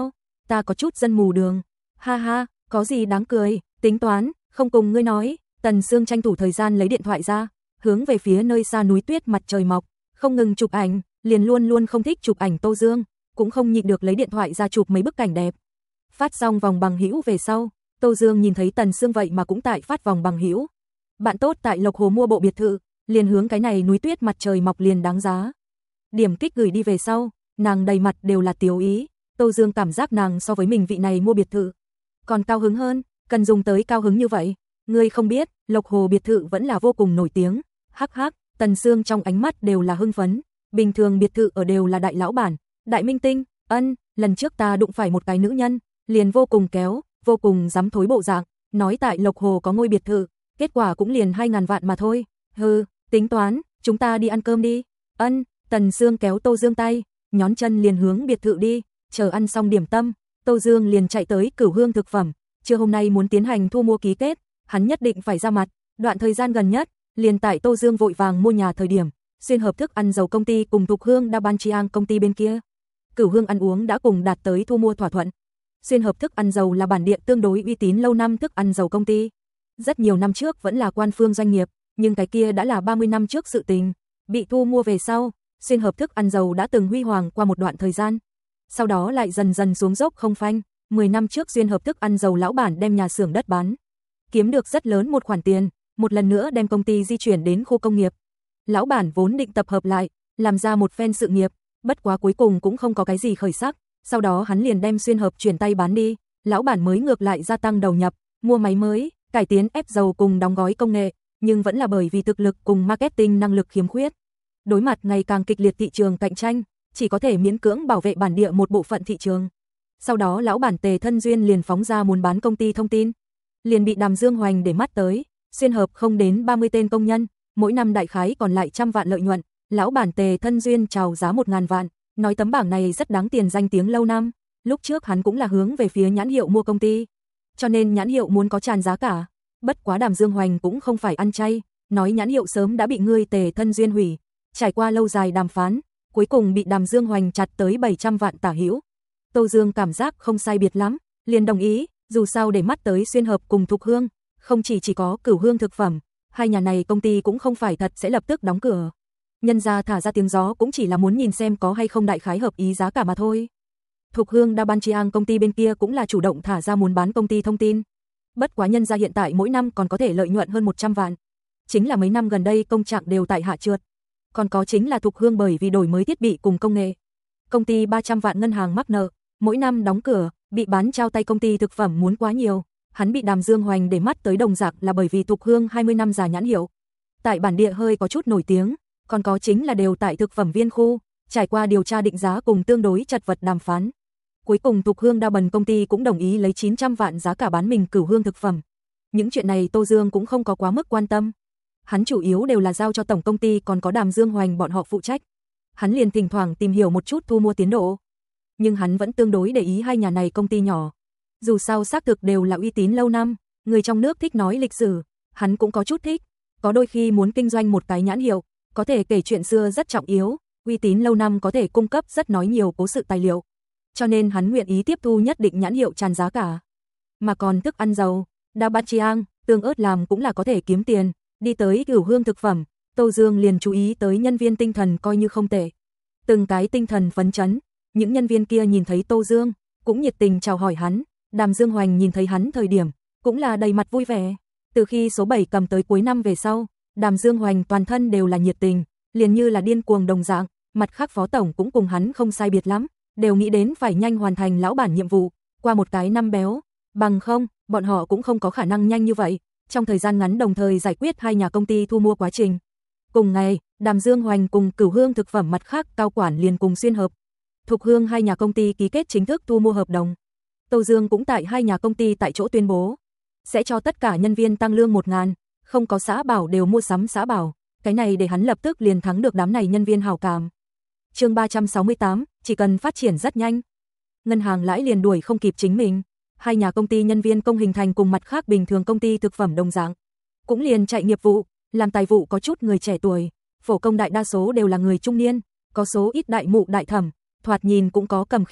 ta có chút dân mù đường. Ha ha, có gì đáng cười, tính toán, không cùng ngươi nói. Tần Sương tranh thủ thời gian lấy điện thoại ra, hướng về phía nơi xa núi tuyết mặt trời mọc, không ngừng chụp ảnh, liền luôn luôn không thích chụp ảnh Tô Dương, cũng không nhịn được lấy điện thoại ra chụp mấy bức cảnh đẹp. Phát xong vòng bằng hữu về sau, Tô Dương nhìn thấy Tần Sương vậy mà cũng tại phát vòng bằng hữu. Bạn tốt tại Lộc Hồ mua bộ biệt thự, liền hướng cái này núi tuyết mặt trời mọc liền đáng giá. Điểm kích gửi đi về sau, nàng đầy mặt đều là tiểu ý, Tô Dương cảm giác nàng so với mình vị này mua biệt thự còn cao hứng hơn, cần dùng tới cao hứng như vậy. Ngươi không biết, Lộc Hồ biệt thự vẫn là vô cùng nổi tiếng. Hắc hắc, Tần Sương trong ánh mắt đều là hưng phấn, bình thường biệt thự ở đều là đại lão bản, đại minh tinh, ân, lần trước ta đụng phải một cái nữ nhân, liền vô cùng kéo, vô cùng dám thối bộ dạng, nói tại Lộc Hồ có ngôi biệt thự, kết quả cũng liền hai ngàn vạn mà thôi. Hừ, tính toán, chúng ta đi ăn cơm đi. Ân, Tần Sương kéo Tô Dương tay, nhón chân liền hướng biệt thự đi, chờ ăn xong điểm tâm, Tô Dương liền chạy tới Cửu Hương thực phẩm, trưa hôm nay muốn tiến hành thu mua ký kết, hắn nhất định phải ra mặt, đoạn thời gian gần nhất, liền tại Tô Dương vội vàng mua nhà thời điểm, xuyên hợp thức ăn dầu công ty cùng Thục Hương Đa Ban Chiang công ty bên kia. Cửu Hương ăn uống đã cùng đạt tới thu mua thỏa thuận. Xuyên hợp thức ăn dầu là bản địa tương đối uy tín lâu năm thức ăn dầu công ty. Rất nhiều năm trước vẫn là quan phương doanh nghiệp, nhưng cái kia đã là ba mươi năm trước sự tình. Bị thu mua về sau, xuyên hợp thức ăn dầu đã từng huy hoàng qua một đoạn thời gian. Sau đó lại dần dần xuống dốc không phanh. mười năm trước xuyên hợp thức ăn dầu lão bản đem nhà xưởng đất bán, kiếm được rất lớn một khoản tiền, một lần nữa đem công ty di chuyển đến khu công nghiệp. Lão bản vốn định tập hợp lại, làm ra một phen sự nghiệp, bất quá cuối cùng cũng không có cái gì khởi sắc, sau đó hắn liền đem xuyên hợp chuyển tay bán đi, lão bản mới ngược lại gia tăng đầu nhập, mua máy mới, cải tiến ép dầu cùng đóng gói công nghệ, nhưng vẫn là bởi vì thực lực cùng marketing năng lực khiếm khuyết. Đối mặt ngày càng kịch liệt thị trường cạnh tranh, chỉ có thể miễn cưỡng bảo vệ bản địa một bộ phận thị trường. Sau đó lão bản Tề Thân Duyên liền phóng ra muốn bán công ty thông tin, liền bị Đàm Dương Hoành để mắt tới, xuyên hợp không đến ba mươi tên công nhân, mỗi năm đại khái còn lại trăm vạn lợi nhuận, lão bản Tề Thân Duyên chào giá một ngàn vạn, nói tấm bảng này rất đáng tiền danh tiếng lâu năm, lúc trước hắn cũng là hướng về phía nhãn hiệu mua công ty, cho nên nhãn hiệu muốn có tràn giá cả, bất quá Đàm Dương Hoành cũng không phải ăn chay, nói nhãn hiệu sớm đã bị ngươi Tề Thân Duyên hủy, trải qua lâu dài đàm phán, cuối cùng bị Đàm Dương Hoành chặt tới bảy trăm vạn tả hữu. Tô Dương cảm giác không sai biệt lắm, liền đồng ý, dù sao để mắt tới xuyên hợp cùng Thục Hương, không chỉ chỉ có Cửu Hương thực phẩm, hai nhà này công ty cũng không phải thật sẽ lập tức đóng cửa. Nhân ra thả ra tiếng gió cũng chỉ là muốn nhìn xem có hay không đại khái hợp ý giá cả mà thôi. Thục Hương Đa Ban Chiang công ty bên kia cũng là chủ động thả ra muốn bán công ty thông tin. Bất quá nhân ra hiện tại mỗi năm còn có thể lợi nhuận hơn một trăm vạn. Chính là mấy năm gần đây công trạng đều tại hạ trượt. Còn có chính là Thục Hương bởi vì đổi mới thiết bị cùng công nghệ. Công ty ba trăm vạn ngân hàng mắc nợ, mỗi năm đóng cửa, bị bán trao tay công ty thực phẩm muốn quá nhiều. Hắn bị Đàm Dương Hoành để mắt tới đồng dạng là bởi vì Thục Hương hai mươi năm giả nhãn hiệu. Tại bản địa hơi có chút nổi tiếng, còn có chính là đều tại thực phẩm viên khu, trải qua điều tra định giá cùng tương đối chật vật đàm phán. Cuối cùng Thục Hương Đa Bần công ty cũng đồng ý lấy chín trăm vạn giá cả bán mình Cửu Hương thực phẩm. Những chuyện này Tô Dương cũng không có quá mức quan tâm. Hắn chủ yếu đều là giao cho tổng công ty còn có Đàm Dương Hoành bọn họ phụ trách. Hắn liền thỉnh thoảng tìm hiểu một chút thu mua tiến độ. Nhưng hắn vẫn tương đối để ý hai nhà này công ty nhỏ. Dù sao xác thực đều là uy tín lâu năm, người trong nước thích nói lịch sử, hắn cũng có chút thích. Có đôi khi muốn kinh doanh một cái nhãn hiệu, có thể kể chuyện xưa rất trọng yếu, uy tín lâu năm có thể cung cấp rất nói nhiều cố sự tài liệu. Cho nên hắn nguyện ý tiếp thu nhất định nhãn hiệu tràn giá cả. Mà còn thức ăn dầu, Đa Ban Chiang, tương ớt làm cũng là có thể kiếm tiền, đi tới Cửu Hương thực phẩm, Tô Dương liền chú ý tới nhân viên tinh thần coi như không tệ. Từng cái tinh thần phấn chấn, những nhân viên kia nhìn thấy Tô Dương, cũng nhiệt tình chào hỏi hắn, Đàm Dương Hoành nhìn thấy hắn thời điểm, cũng là đầy mặt vui vẻ. Từ khi số bảy cầm tới cuối năm về sau, Đàm Dương Hoành toàn thân đều là nhiệt tình, liền như là điên cuồng đồng dạng, mặt khác phó tổng cũng cùng hắn không sai biệt lắm, đều nghĩ đến phải nhanh hoàn thành lão bản nhiệm vụ, qua một cái năm béo, bằng không, bọn họ cũng không có khả năng nhanh như vậy, trong thời gian ngắn đồng thời giải quyết hai nhà công ty thu mua quá trình. Cùng ngày, Đàm Dương Hoành cùng Cửu Hương thực phẩm mặt khác cao quản liền cùng xuyên hợp. Thục Hương hai nhà công ty ký kết chính thức thu mua hợp đồng. Tô Dương cũng tại hai nhà công ty tại chỗ tuyên bố, sẽ cho tất cả nhân viên tăng lương một ngàn, không có xã bảo đều mua sắm xã bảo, cái này để hắn lập tức liền thắng được đám này nhân viên hảo cảm. Chương ba trăm sáu mươi tám, chỉ cần phát triển rất nhanh. Ngân hàng lãi liền đuổi không kịp chính mình, hai nhà công ty nhân viên công hình thành cùng mặt khác bình thường công ty thực phẩm đồng dạng, cũng liền chạy nghiệp vụ, làm tài vụ có chút người trẻ tuổi, phổ công đại đa số đều là người trung niên, có số ít đại mụ đại thẩm, thoạt nhìn cũng có cầm khí lực,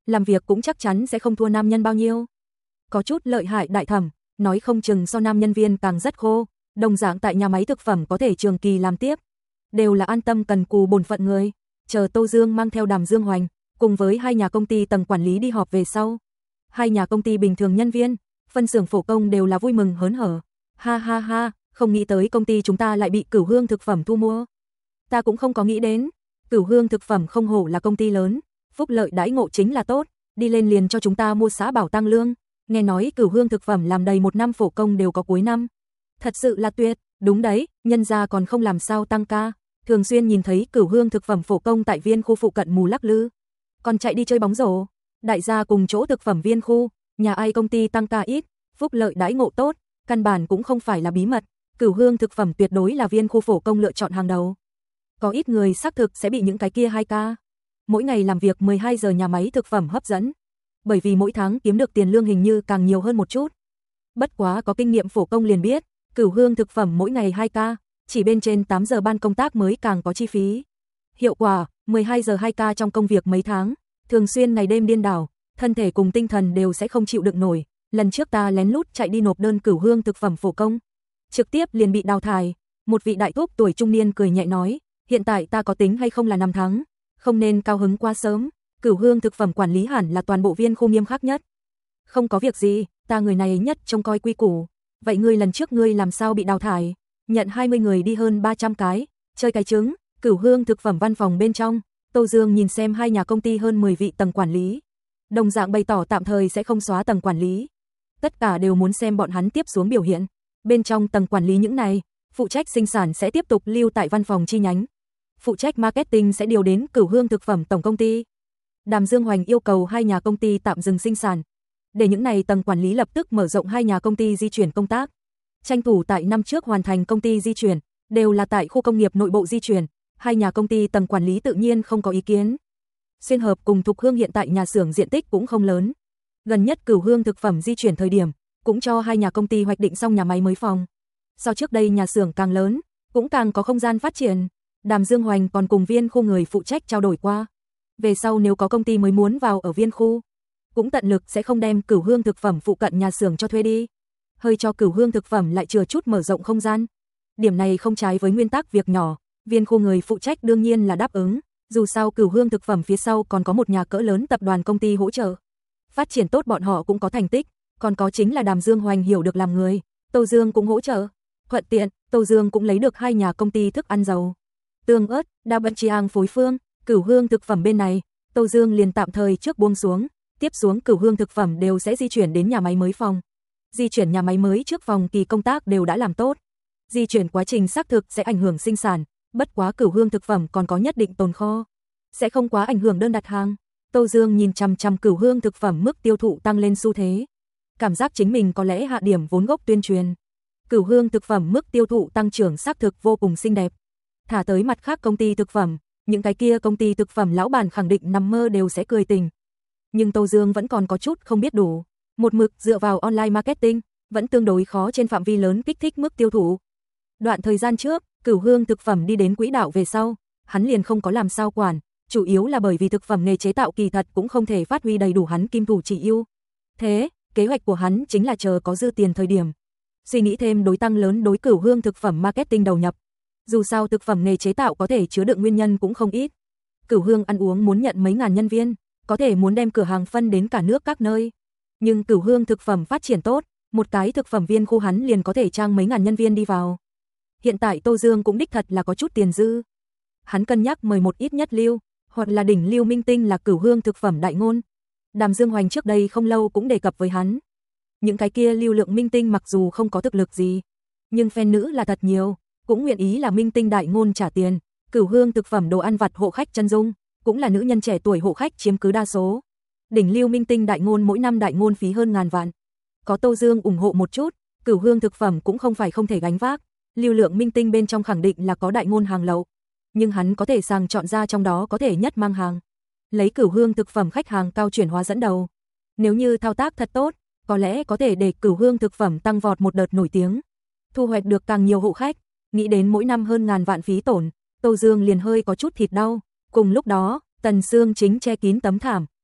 làm việc cũng chắc chắn sẽ không thua nam nhân bao nhiêu. Có chút lợi hại đại thẩm, nói không chừng so nam nhân viên càng rất khô, đồng dạng tại nhà máy thực phẩm có thể trường kỳ làm tiếp. Đều là an tâm cần cù bổn phận người. Chờ Tô Dương mang theo Đàm Dương Hoành, cùng với hai nhà công ty tầng quản lý đi họp về sau. Hai nhà công ty bình thường nhân viên, phân xưởng phổ công đều là vui mừng hớn hở. Ha ha ha, không nghĩ tới công ty chúng ta lại bị Cửu Hương thực phẩm thu mua. Ta cũng không có nghĩ đến, Cửu Hương thực phẩm không hổ là công ty lớn, phúc lợi đãi ngộ chính là tốt, đi lên liền cho chúng ta mua xã bảo tăng lương. Nghe nói Cửu Hương thực phẩm làm đầy một năm phổ công đều có cuối năm. Thật sự là tuyệt, đúng đấy, nhân gia còn không làm sao tăng ca. Thường xuyên nhìn thấy Cửu Hương thực phẩm phổ công tại viên khu phụ cận mù lắc lư, còn chạy đi chơi bóng rổ. Đại gia cùng chỗ thực phẩm viên khu, nhà ai công ty tăng ca ít, phúc lợi đãi ngộ tốt, căn bản cũng không phải là bí mật. Cửu Hương thực phẩm tuyệt đối là viên khu phổ công lựa chọn hàng đầu. Có ít người xác thực sẽ bị những cái kia hai ca mỗi ngày làm việc mười hai giờ nhà máy thực phẩm hấp dẫn, bởi vì mỗi tháng kiếm được tiền lương hình như càng nhiều hơn một chút. Bất quá có kinh nghiệm phổ công liền biết, Cửu Hương thực phẩm mỗi ngày hai ca, chỉ bên trên tám giờ ban công tác mới càng có chi phí. Hiệu quả, mười hai giờ hai ca trong công việc mấy tháng, thường xuyên ngày đêm điên đảo, thân thể cùng tinh thần đều sẽ không chịu đựng nổi. Lần trước ta lén lút chạy đi nộp đơn Cửu Hương thực phẩm phổ công, trực tiếp liền bị đào thải. Một vị đại thúc tuổi trung niên cười nhẹ nói, hiện tại ta có tính hay không là năm tháng, không nên cao hứng quá sớm, Cửu Hương thực phẩm quản lý hẳn là toàn bộ viên khu nghiêm khắc nhất. Không có việc gì, ta người này nhất trông coi quy củ. Vậy ngươi lần trước ngươi làm sao bị đào thải? Nhận hai mươi người đi hơn ba trăm cái, chơi cái trứng. Cửu Hương thực phẩm văn phòng bên trong, Tô Dương nhìn xem hai nhà công ty hơn mười vị tầng quản lý, đồng dạng bày tỏ tạm thời sẽ không xóa tầng quản lý. Tất cả đều muốn xem bọn hắn tiếp xuống biểu hiện. Bên trong tầng quản lý những này, phụ trách sinh sản sẽ tiếp tục lưu tại văn phòng chi nhánh, phụ trách marketing sẽ điều đến Cửu Hương thực phẩm tổng công ty. Đàm Dương Hoành yêu cầu hai nhà công ty tạm dừng sinh sản, để những này tầng quản lý lập tức mở rộng hai nhà công ty di chuyển công tác. Tranh thủ tại năm trước hoàn thành công ty di chuyển, đều là tại khu công nghiệp nội bộ di chuyển, hai nhà công ty tầng quản lý tự nhiên không có ý kiến. Xuyên Hợp cùng Thục Hương hiện tại nhà xưởng diện tích cũng không lớn. Gần nhất Cửu Hương thực phẩm di chuyển thời điểm, cũng cho hai nhà công ty hoạch định xong nhà máy mới phòng. So trước đây nhà xưởng càng lớn, cũng càng có không gian phát triển. Đàm Dương Hoành còn cùng viên khu người phụ trách trao đổi qua. Về sau nếu có công ty mới muốn vào ở viên khu, cũng tận lực sẽ không đem Cửu Hương thực phẩm phụ cận nhà xưởng cho thuê đi. Hơi cho Cửu Hương thực phẩm lại chừa chút mở rộng không gian. Điểm này không trái với nguyên tắc việc nhỏ, viên khu người phụ trách đương nhiên là đáp ứng. Dù sao Cửu Hương thực phẩm phía sau còn có một nhà cỡ lớn tập đoàn công ty hỗ trợ. Phát triển tốt bọn họ cũng có thành tích, còn có chính là Đàm Dương Hoành hiểu được làm người, Tô Dương cũng hỗ trợ. Thuận tiện, Tô Dương cũng lấy được hai nhà công ty thức ăn dầu, tương ớt, đa bận chiang phối phương. Cửu Hương thực phẩm bên này, Tô Dương liền tạm thời trước buông xuống, tiếp xuống Cửu Hương thực phẩm đều sẽ di chuyển đến nhà máy mới phòng. Di chuyển nhà máy mới trước phòng kỳ công tác đều đã làm tốt. Di chuyển quá trình xác thực sẽ ảnh hưởng sinh sản, bất quá Cửu Hương thực phẩm còn có nhất định tồn kho, sẽ không quá ảnh hưởng đơn đặt hàng. Tô Dương nhìn chằm chằm Cửu Hương thực phẩm mức tiêu thụ tăng lên xu thế, cảm giác chính mình có lẽ hạ điểm vốn gốc tuyên truyền. Cửu Hương thực phẩm mức tiêu thụ tăng trưởng xác thực vô cùng xinh đẹp. Thả tới mặt khác công ty thực phẩm, những cái kia công ty thực phẩm lão bản khẳng định nằm mơ đều sẽ cười tình. Nhưng Tô Dương vẫn còn có chút không biết đủ, một mực dựa vào online marketing, vẫn tương đối khó trên phạm vi lớn kích thích mức tiêu thụ. Đoạn thời gian trước, Cửu Hương thực phẩm đi đến quỹ đạo về sau, hắn liền không có làm sao quản, chủ yếu là bởi vì thực phẩm nghề chế tạo kỳ thật cũng không thể phát huy đầy đủ hắn kim thủ chỉ ưu. Thế, kế hoạch của hắn chính là chờ có dư tiền thời điểm, suy nghĩ thêm đối tăng lớn đối Cửu Hương thực phẩm marketing đầu nhập. Dù sao thực phẩm nghề chế tạo có thể chứa đựng nguyên nhân cũng không ít. Cửu Hương ăn uống muốn nhận mấy ngàn nhân viên, có thể muốn đem cửa hàng phân đến cả nước các nơi. Nhưng Cửu Hương thực phẩm phát triển tốt, một cái thực phẩm viên khu hắn liền có thể trang mấy ngàn nhân viên đi vào. Hiện tại Tô Dương cũng đích thật là có chút tiền dư. Hắn cân nhắc mời một ít nhất lưu, hoặc là đỉnh lưu minh tinh là Cửu Hương thực phẩm đại ngôn. Đàm Dương Hoành trước đây không lâu cũng đề cập với hắn. Những cái kia lưu lượng minh tinh mặc dù không có thực lực gì, nhưng fan nữ là thật nhiều, cũng nguyện ý là minh tinh đại ngôn trả tiền. Cửu Hương thực phẩm đồ ăn vặt hộ khách chân dung, cũng là nữ nhân trẻ tuổi hộ khách chiếm cứ đa số. Đỉnh lưu minh tinh đại ngôn mỗi năm đại ngôn phí hơn ngàn vạn. Có Tô Dương ủng hộ một chút, Cửu Hương thực phẩm cũng không phải không thể gánh vác. Lưu lượng minh tinh bên trong khẳng định là có đại ngôn hàng lậu, nhưng hắn có thể sàng chọn ra trong đó có thể nhất mang hàng, lấy Cửu Hương thực phẩm khách hàng cao chuyển hóa dẫn đầu. Nếu như thao tác thật tốt, có lẽ có thể để Cửu Hương thực phẩm tăng vọt một đợt nổi tiếng, thu hoạch được càng nhiều hộ khách. Nghĩ đến mỗi năm hơn ngàn vạn phí tổn, Tô Dương liền hơi có chút thịt đau. Cùng lúc đó, Tần Sương chính che kín tấm thảm,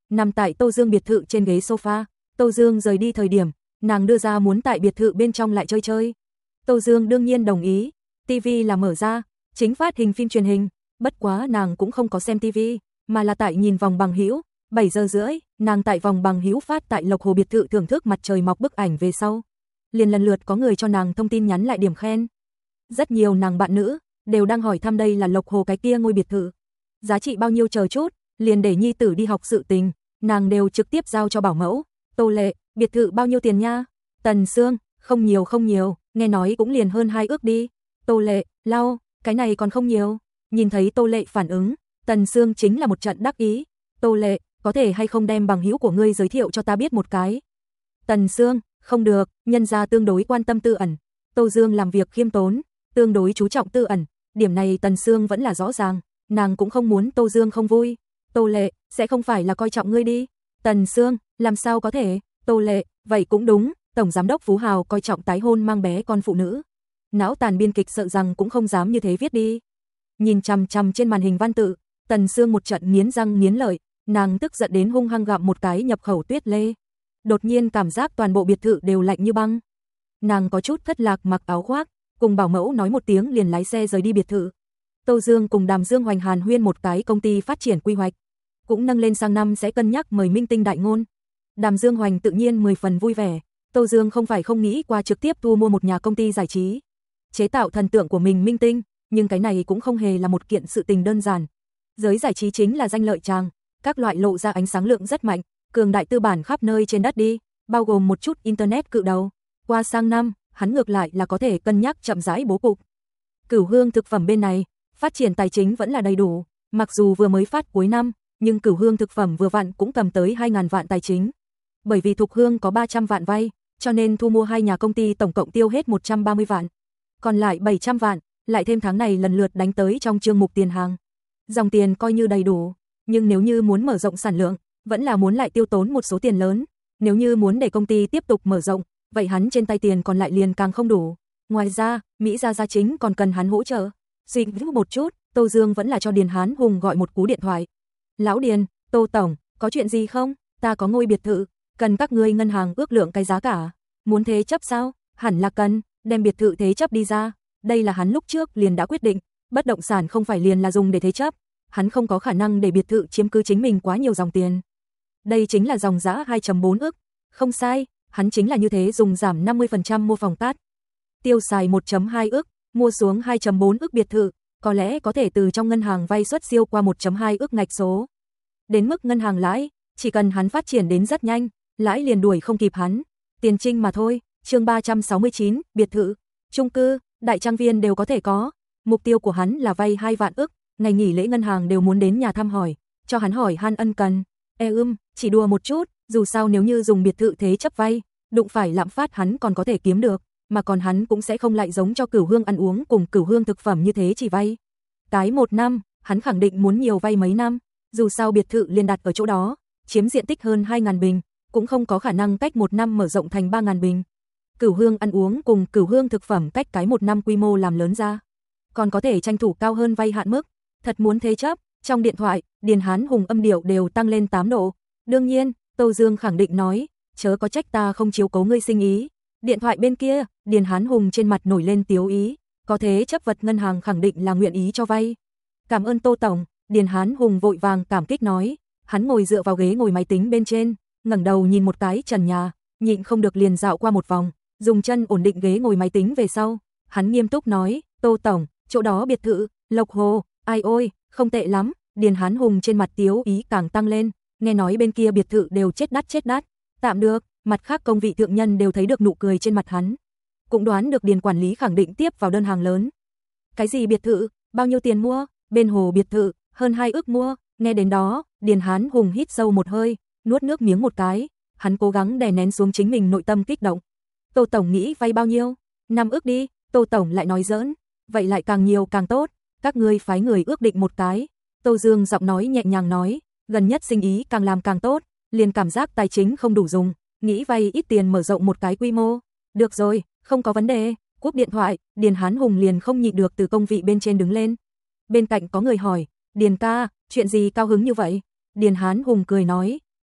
nằm tại Tô Dương biệt thự trên ghế sofa. Tô Dương rời đi thời điểm, nàng đưa ra muốn tại biệt thự bên trong lại chơi chơi. Tô Dương đương nhiên đồng ý, ti vi là mở ra, chính phát hình phim truyền hình, bất quá nàng cũng không có xem ti vi, mà là tại nhìn vòng bằng hữu. bảy giờ rưỡi, nàng tại vòng bằng hữu phát tại Lộc Hồ biệt thự thưởng thức mặt trời mọc bức ảnh về sau. Liền lần lượt có người cho nàng thông tin nhắn lại điểm khen. Rất nhiều nàng bạn nữ đều đang hỏi thăm đây là Lộc Hồ cái kia ngôi biệt thự. Giá trị bao nhiêu chờ chút, liền để nhi tử đi học sự tình, nàng đều trực tiếp giao cho bảo mẫu. Tô Lệ, biệt thự bao nhiêu tiền nha? Tần Sương, không nhiều không nhiều, nghe nói cũng liền hơn hai ước đi. Tô Lệ, lau, cái này còn không nhiều. Nhìn thấy Tô Lệ phản ứng, Tần Sương chính là một trận đắc ý. Tô Lệ, có thể hay không đem bằng hữu của ngươi giới thiệu cho ta biết một cái? Tần Sương, không được, nhân gia tương đối quan tâm tư ẩn. Tô Dương làm việc khiêm tốn, tương đối chú trọng tư ẩn, điểm này Tần Sương vẫn là rõ ràng, nàng cũng không muốn Tô Dương không vui. Tô Lệ, sẽ không phải là coi trọng ngươi đi? Tần Sương, làm sao có thể? Tô Lệ, vậy cũng đúng, tổng giám đốc Phú Hào coi trọng tái hôn mang bé con phụ nữ. Não tàn biên kịch sợ rằng cũng không dám như thế viết đi. Nhìn chằm chằm trên màn hình văn tự, Tần Sương một trận nghiến răng nghiến lợi, nàng tức giận đến hung hăng gặm một cái nhập khẩu tuyết lê. Đột nhiên cảm giác toàn bộ biệt thự đều lạnh như băng. Nàng có chút thất lạc mặc áo khoác, cùng bảo mẫu nói một tiếng liền lái xe rời đi biệt thự. Tô Dương cùng Đàm Dương Hoành hàn huyên một cái công ty phát triển quy hoạch, cũng nâng lên sang năm sẽ cân nhắc mời minh tinh đại ngôn. Đàm Dương Hoành tự nhiên mười phần vui vẻ, Tô Dương không phải không nghĩ qua trực tiếp thu mua một nhà công ty giải trí, chế tạo thần tượng của mình minh tinh, nhưng cái này cũng không hề là một kiện sự tình đơn giản. Giới giải trí chính là danh lợi tràng, các loại lộ ra ánh sáng lượng rất mạnh, cường đại tư bản khắp nơi trên đất đi, bao gồm một chút internet cự đầu. Qua sang năm, hắn ngược lại là có thể cân nhắc chậm rãi bố cục. Cửu Hương thực phẩm bên này, phát triển tài chính vẫn là đầy đủ, mặc dù vừa mới phát cuối năm, nhưng Cửu Hương thực phẩm vừa vặn cũng cầm tới hai nghìn vạn tài chính. Bởi vì Thục Hương có ba trăm vạn vay, cho nên thu mua hai nhà công ty tổng cộng tiêu hết một trăm ba mươi vạn. Còn lại bảy trăm vạn, lại thêm tháng này lần lượt đánh tới trong chương mục tiền hàng. Dòng tiền coi như đầy đủ, nhưng nếu như muốn mở rộng sản lượng, vẫn là muốn lại tiêu tốn một số tiền lớn. Nếu như muốn để công ty tiếp tục mở rộng, vậy hắn trên tay tiền còn lại liền càng không đủ. Ngoài ra, Mỹ gia gia chính còn cần hắn hỗ trợ. Suy nghĩ một chút, Tô Dương vẫn là cho Điền Hán Hùng gọi một cú điện thoại. Lão Điền, Tô Tổng, có chuyện gì không? Ta có ngôi biệt thự, cần các ngươi ngân hàng ước lượng cái giá cả. Muốn thế chấp sao? Hẳn là cần, đem biệt thự thế chấp đi ra. Đây là hắn lúc trước liền đã quyết định, bất động sản không phải liền là dùng để thế chấp. Hắn không có khả năng để biệt thự chiếm cứ chính mình quá nhiều dòng tiền. Đây chính là dòng giá hai phẩy bốn ức. Không sai, hắn chính là như thế dùng giảm năm mươi phần trăm mua phòng cát. Tiêu xài một phẩy hai ức, mua xuống hai phẩy bốn ức biệt thự, có lẽ có thể từ trong ngân hàng vay suất siêu qua một phẩy hai ức ngạch số. Đến mức ngân hàng lãi, chỉ cần hắn phát triển đến rất nhanh, lãi liền đuổi không kịp hắn. Tiền trinh mà thôi. Chương ba trăm sáu mươi chín, biệt thự, chung cư, đại trang viên đều có thể có. Mục tiêu của hắn là vay hai vạn ức, ngày nghỉ lễ ngân hàng đều muốn đến nhà thăm hỏi, cho hắn hỏi han ân cần. E ưm, chỉ đùa một chút, dù sao nếu như dùng biệt thự thế chấp vay, đụng phải lạm phát hắn còn có thể kiếm được, mà còn hắn cũng sẽ không lại giống cho Cửu Hương ăn uống cùng Cửu Hương thực phẩm như thế chỉ vay cái một năm, hắn khẳng định muốn nhiều vay mấy năm, dù sao biệt thự liền đặt ở chỗ đó, chiếm diện tích hơn hai nghìn bình, cũng không có khả năng cách một năm mở rộng thành ba nghìn bình. Cửu Hương ăn uống cùng Cửu Hương thực phẩm cách cái một năm quy mô làm lớn ra, còn có thể tranh thủ cao hơn vay hạn mức. Thật muốn thế chấp, trong điện thoại, Điền Hán Hùng âm điệu đều tăng lên tám độ. Đương nhiên, Tô Dương khẳng định nói, chớ có trách ta không chiếu cố ngươi sinh ý. Điện thoại bên kia, Điền Hán Hùng trên mặt nổi lên tiếu ý, có thế chấp vật ngân hàng khẳng định là nguyện ý cho vay. Cảm ơn Tô Tổng, Điền Hán Hùng vội vàng cảm kích nói, hắn ngồi dựa vào ghế ngồi máy tính bên trên, ngẩng đầu nhìn một cái trần nhà, nhịn không được liền dạo qua một vòng, dùng chân ổn định ghế ngồi máy tính về sau, hắn nghiêm túc nói, Tô Tổng, chỗ đó biệt thự, Lộc Hồ, ai ôi, không tệ lắm. Điền Hán Hùng trên mặt tiếu ý càng tăng lên, nghe nói bên kia biệt thự đều chết đắt chết đắt, tạm được, mặt khác công vị thượng nhân đều thấy được nụ cười trên mặt hắn, cũng đoán được Điền quản lý khẳng định tiếp vào đơn hàng lớn. Cái gì biệt thự, bao nhiêu tiền mua? Bên hồ biệt thự, hơn hai ức mua. Nghe đến đó, Điền Hán Hùng hít sâu một hơi, nuốt nước miếng một cái, hắn cố gắng đè nén xuống chính mình nội tâm kích động. Tô Tổng nghĩ vay bao nhiêu? năm ức đi. Tô Tổng lại nói giỡn, vậy lại càng nhiều càng tốt, các ngươi phái người ước định một cái. Tô Dương giọng nói nhẹ nhàng nói, gần nhất sinh ý càng làm càng tốt, liền cảm giác tài chính không đủ dùng, nghĩ vay ít tiền mở rộng một cái quy mô. Được rồi, không có vấn đề. Cúp điện thoại, Điền Hán Hùng liền không nhịn được từ công vị bên trên đứng lên. Bên cạnh có người hỏi, Điền ca, chuyện gì cao hứng như vậy? Điền Hán Hùng cười nói,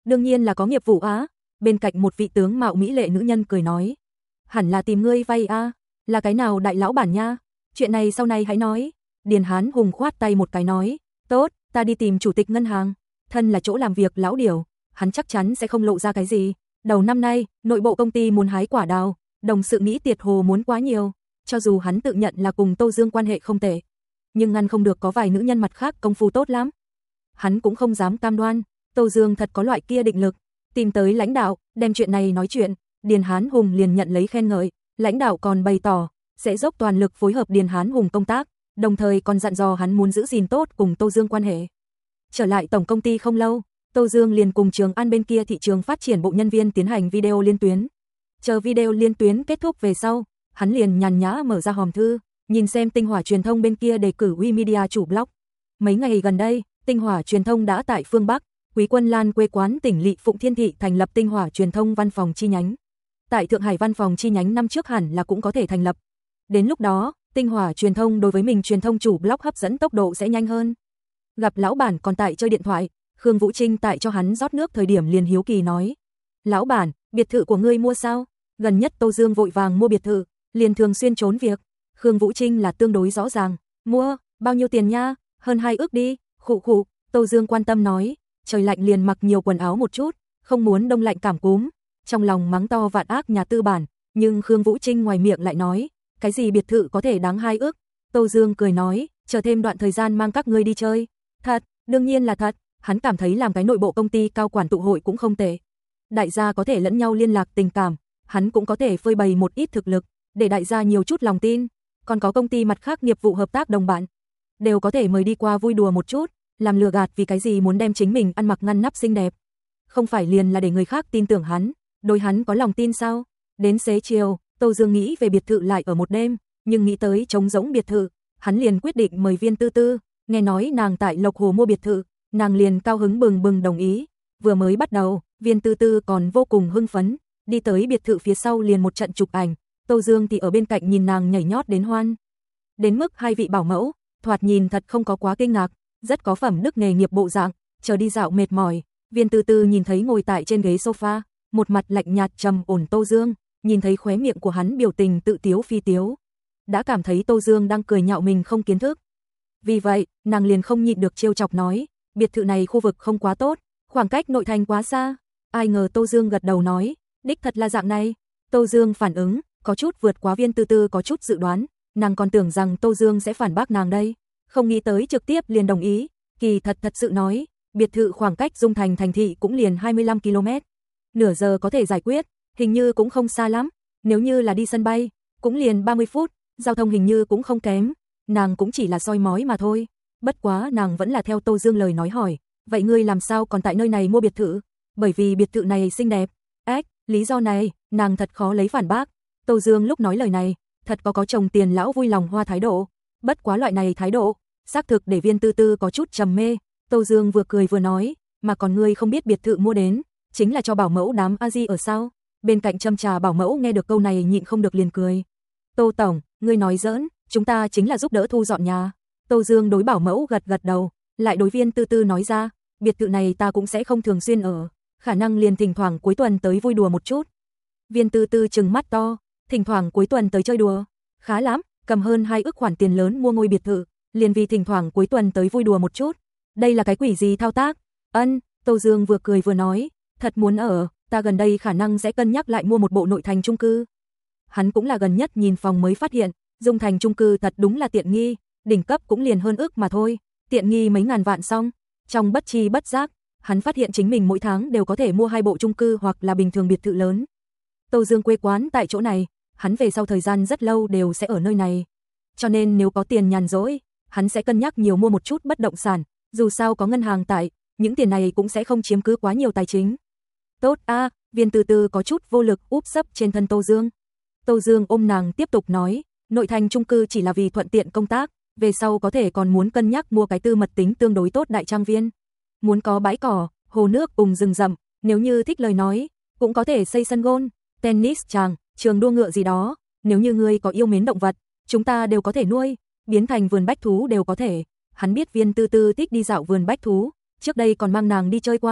Đương nhiên là có nghiệp vụ á. Bên cạnh một vị tướng mạo mỹ lệ nữ nhân cười nói. Hẳn là tìm ngươi vay a, là cái nào đại lão bản nha? Chuyện này sau này hãy nói. Điền Hán Hùng khoát tay một cái nói, tốt, ta đi tìm chủ tịch ngân hàng. Thân là chỗ làm việc lão điểu, hắn chắc chắn sẽ không lộ ra cái gì. Đầu năm nay, nội bộ công ty muốn hái quả đào, đồng sự nghĩ tiệt hồ muốn quá nhiều. Cho dù hắn tự nhận là cùng Tô Dương quan hệ không tệ, nhưng ngăn không được có vài nữ nhân mặt khác công phu tốt lắm. Hắn cũng không dám cam đoan, Tô Dương thật có loại kia định lực. Tìm tới lãnh đạo, đem chuyện này nói chuyện, Điền Hán Hùng liền nhận lấy khen ngợi. Lãnh đạo còn bày tỏ, sẽ dốc toàn lực phối hợp Điền Hán Hùng công tác, đồng thời còn dặn dò hắn muốn giữ gìn tốt cùng Tô Dương quan hệ. Trở lại tổng công ty không lâu, Tô Dương liền cùng Trường An bên kia thị trường phát triển bộ nhân viên tiến hành video liên tuyến. Chờ video liên tuyến kết thúc về sau, hắn liền nhàn nhã mở ra hòm thư, nhìn xem Tinh Hỏa Truyền thông bên kia đề cử WeMedia chủ blog. Mấy ngày gần đây, Tinh Hỏa Truyền thông đã tại phương Bắc, Quý Quân Lan quê quán tỉnh Lỵ Phụng Thiên Thị thành lập Tinh Hỏa Truyền thông văn phòng chi nhánh. Tại Thượng Hải văn phòng chi nhánh năm trước hẳn là cũng có thể thành lập. Đến lúc đó, Tinh Hỏa Truyền thông đối với mình truyền thông chủ blog hấp dẫn tốc độ sẽ nhanh hơn. Gặp lão bản còn tại chơi điện thoại, Khương Vũ Trinh tại cho hắn rót nước thời điểm liền hiếu kỳ nói. Lão bản, biệt thự của ngươi mua sao? Gần nhất Tô Dương vội vàng mua biệt thự, liền thường xuyên trốn việc. Khương Vũ Trinh là tương đối rõ ràng. Mua, bao nhiêu tiền nha? Hơn hai ước đi. Khụ khụ, Tô Dương quan tâm nói. Trời lạnh liền mặc nhiều quần áo một chút, không muốn đông lạnh cảm cúm. Trong lòng mắng to vạn ác nhà tư bản, nhưng Khương Vũ Trinh ngoài miệng lại nói. Cái gì biệt thự có thể đáng hai ước? Tô Dương cười nói, chờ thêm đoạn thời gian mang các ngươi đi chơi. Thật, đương nhiên là thật. Hắn cảm thấy làm cái nội bộ công ty cao quản tụ hội cũng không tệ. Đại gia có thể lẫn nhau liên lạc tình cảm, hắn cũng có thể phơi bày một ít thực lực, để đại gia nhiều chút lòng tin. Còn có công ty mặt khác nghiệp vụ hợp tác đồng bạn, đều có thể mời đi qua vui đùa một chút, làm lừa gạt vì cái gì muốn đem chính mình ăn mặc ngăn nắp xinh đẹp. Không phải liền là để người khác tin tưởng hắn, đối hắn có lòng tin sao? Đến xế chiều, Tô Dương nghĩ về biệt thự lại ở một đêm, nhưng nghĩ tới trống rỗng biệt thự, hắn liền quyết định mời Viên Tư Tư, nghe nói nàng tại Lộc Hồ mua biệt thự, nàng liền cao hứng bừng bừng đồng ý. Vừa mới bắt đầu, Viên Tư Tư còn vô cùng hưng phấn, đi tới biệt thự phía sau liền một trận chụp ảnh, Tô Dương thì ở bên cạnh nhìn nàng nhảy nhót đến hoan. Đến mức hai vị bảo mẫu, thoạt nhìn thật không có quá kinh ngạc, rất có phẩm đức nghề nghiệp bộ dạng, chờ đi dạo mệt mỏi, Viên Tư Tư nhìn thấy ngồi tại trên ghế sofa, một mặt lạnh nhạt trầm ổn Tô Dương, nhìn thấy khóe miệng của hắn biểu tình tự tiếu phi tiếu, đã cảm thấy Tô Dương đang cười nhạo mình không kiến thức. Vì vậy, nàng liền không nhịn được trêu chọc nói, biệt thự này khu vực không quá tốt, khoảng cách nội thành quá xa. Ai ngờ Tô Dương gật đầu nói, đích thật là dạng này. Tô Dương phản ứng, có chút vượt quá Viên Tư Tư có chút dự đoán, nàng còn tưởng rằng Tô Dương sẽ phản bác nàng đây, không nghĩ tới trực tiếp liền đồng ý. Kỳ thật thật sự nói, biệt thự khoảng cách Dung Thành thành thị cũng liền hai mươi lăm ki lô mét, nửa giờ có thể giải quyết, hình như cũng không xa lắm. Nếu như là đi sân bay, cũng liền ba mươi phút, giao thông hình như cũng không kém. Nàng cũng chỉ là soi mói mà thôi. Bất quá nàng vẫn là theo Tô Dương lời nói hỏi, vậy ngươi làm sao còn tại nơi này mua biệt thự? Bởi vì biệt thự này xinh đẹp. Ếch, lý do này, nàng thật khó lấy phản bác. Tô Dương lúc nói lời này, thật có có chồng tiền lão vui lòng hoa thái độ. Bất quá loại này thái độ, xác thực để Viên Tư Tư có chút trầm mê. Tô Dương vừa cười vừa nói, mà còn ngươi không biết biệt thự mua đến, chính là cho bảo mẫu đám A Di ở sao? Bên cạnh châm trà bảo mẫu nghe được câu này nhịn không được liền cười. Tô tổng, ngươi nói giỡn, chúng ta chính là giúp đỡ thu dọn nhà. Tô Dương đối bảo mẫu gật gật đầu, lại đối Viên Tư Tư nói ra, biệt thự này ta cũng sẽ không thường xuyên ở, khả năng liền thỉnh thoảng cuối tuần tới vui đùa một chút. Viên Tư Tư trừng mắt to, thỉnh thoảng cuối tuần tới chơi đùa, khá lắm, cầm hơn hai ức khoản tiền lớn mua ngôi biệt thự, liền vì thỉnh thoảng cuối tuần tới vui đùa một chút. Đây là cái quỷ gì thao tác? Ân, Tô Dương vừa cười vừa nói, thật muốn ở, ta gần đây khả năng sẽ cân nhắc lại mua một bộ nội thành chung cư. Hắn cũng là gần nhất nhìn phòng mới phát hiện, Dung Thành chung cư thật đúng là tiện nghi, đỉnh cấp cũng liền hơn ức mà thôi, tiện nghi mấy ngàn vạn xong. Trong bất chi bất giác, hắn phát hiện chính mình mỗi tháng đều có thể mua hai bộ chung cư hoặc là bình thường biệt thự lớn. Tô Dương quê quán tại chỗ này, hắn về sau thời gian rất lâu đều sẽ ở nơi này. Cho nên nếu có tiền nhàn rỗi, hắn sẽ cân nhắc nhiều mua một chút bất động sản, dù sao có ngân hàng tại, những tiền này cũng sẽ không chiếm cứ quá nhiều tài chính. Tốt a, à, Viên Tư Tư có chút vô lực úp sấp trên thân Tô Dương. Tô Dương ôm nàng tiếp tục nói, nội thành chung cư chỉ là vì thuận tiện công tác, về sau có thể còn muốn cân nhắc mua cái tư mật tính tương đối tốt đại trang viên. Muốn có bãi cỏ, hồ nước cùng rừng rậm, nếu như thích lời nói, cũng có thể xây sân golf, tennis tràng, trường đua ngựa gì đó, nếu như ngươi có yêu mến động vật, chúng ta đều có thể nuôi, biến thành vườn bách thú đều có thể. Hắn biết Viên Tư Tư thích đi dạo vườn bách thú, trước đây còn mang nàng đi chơi qua,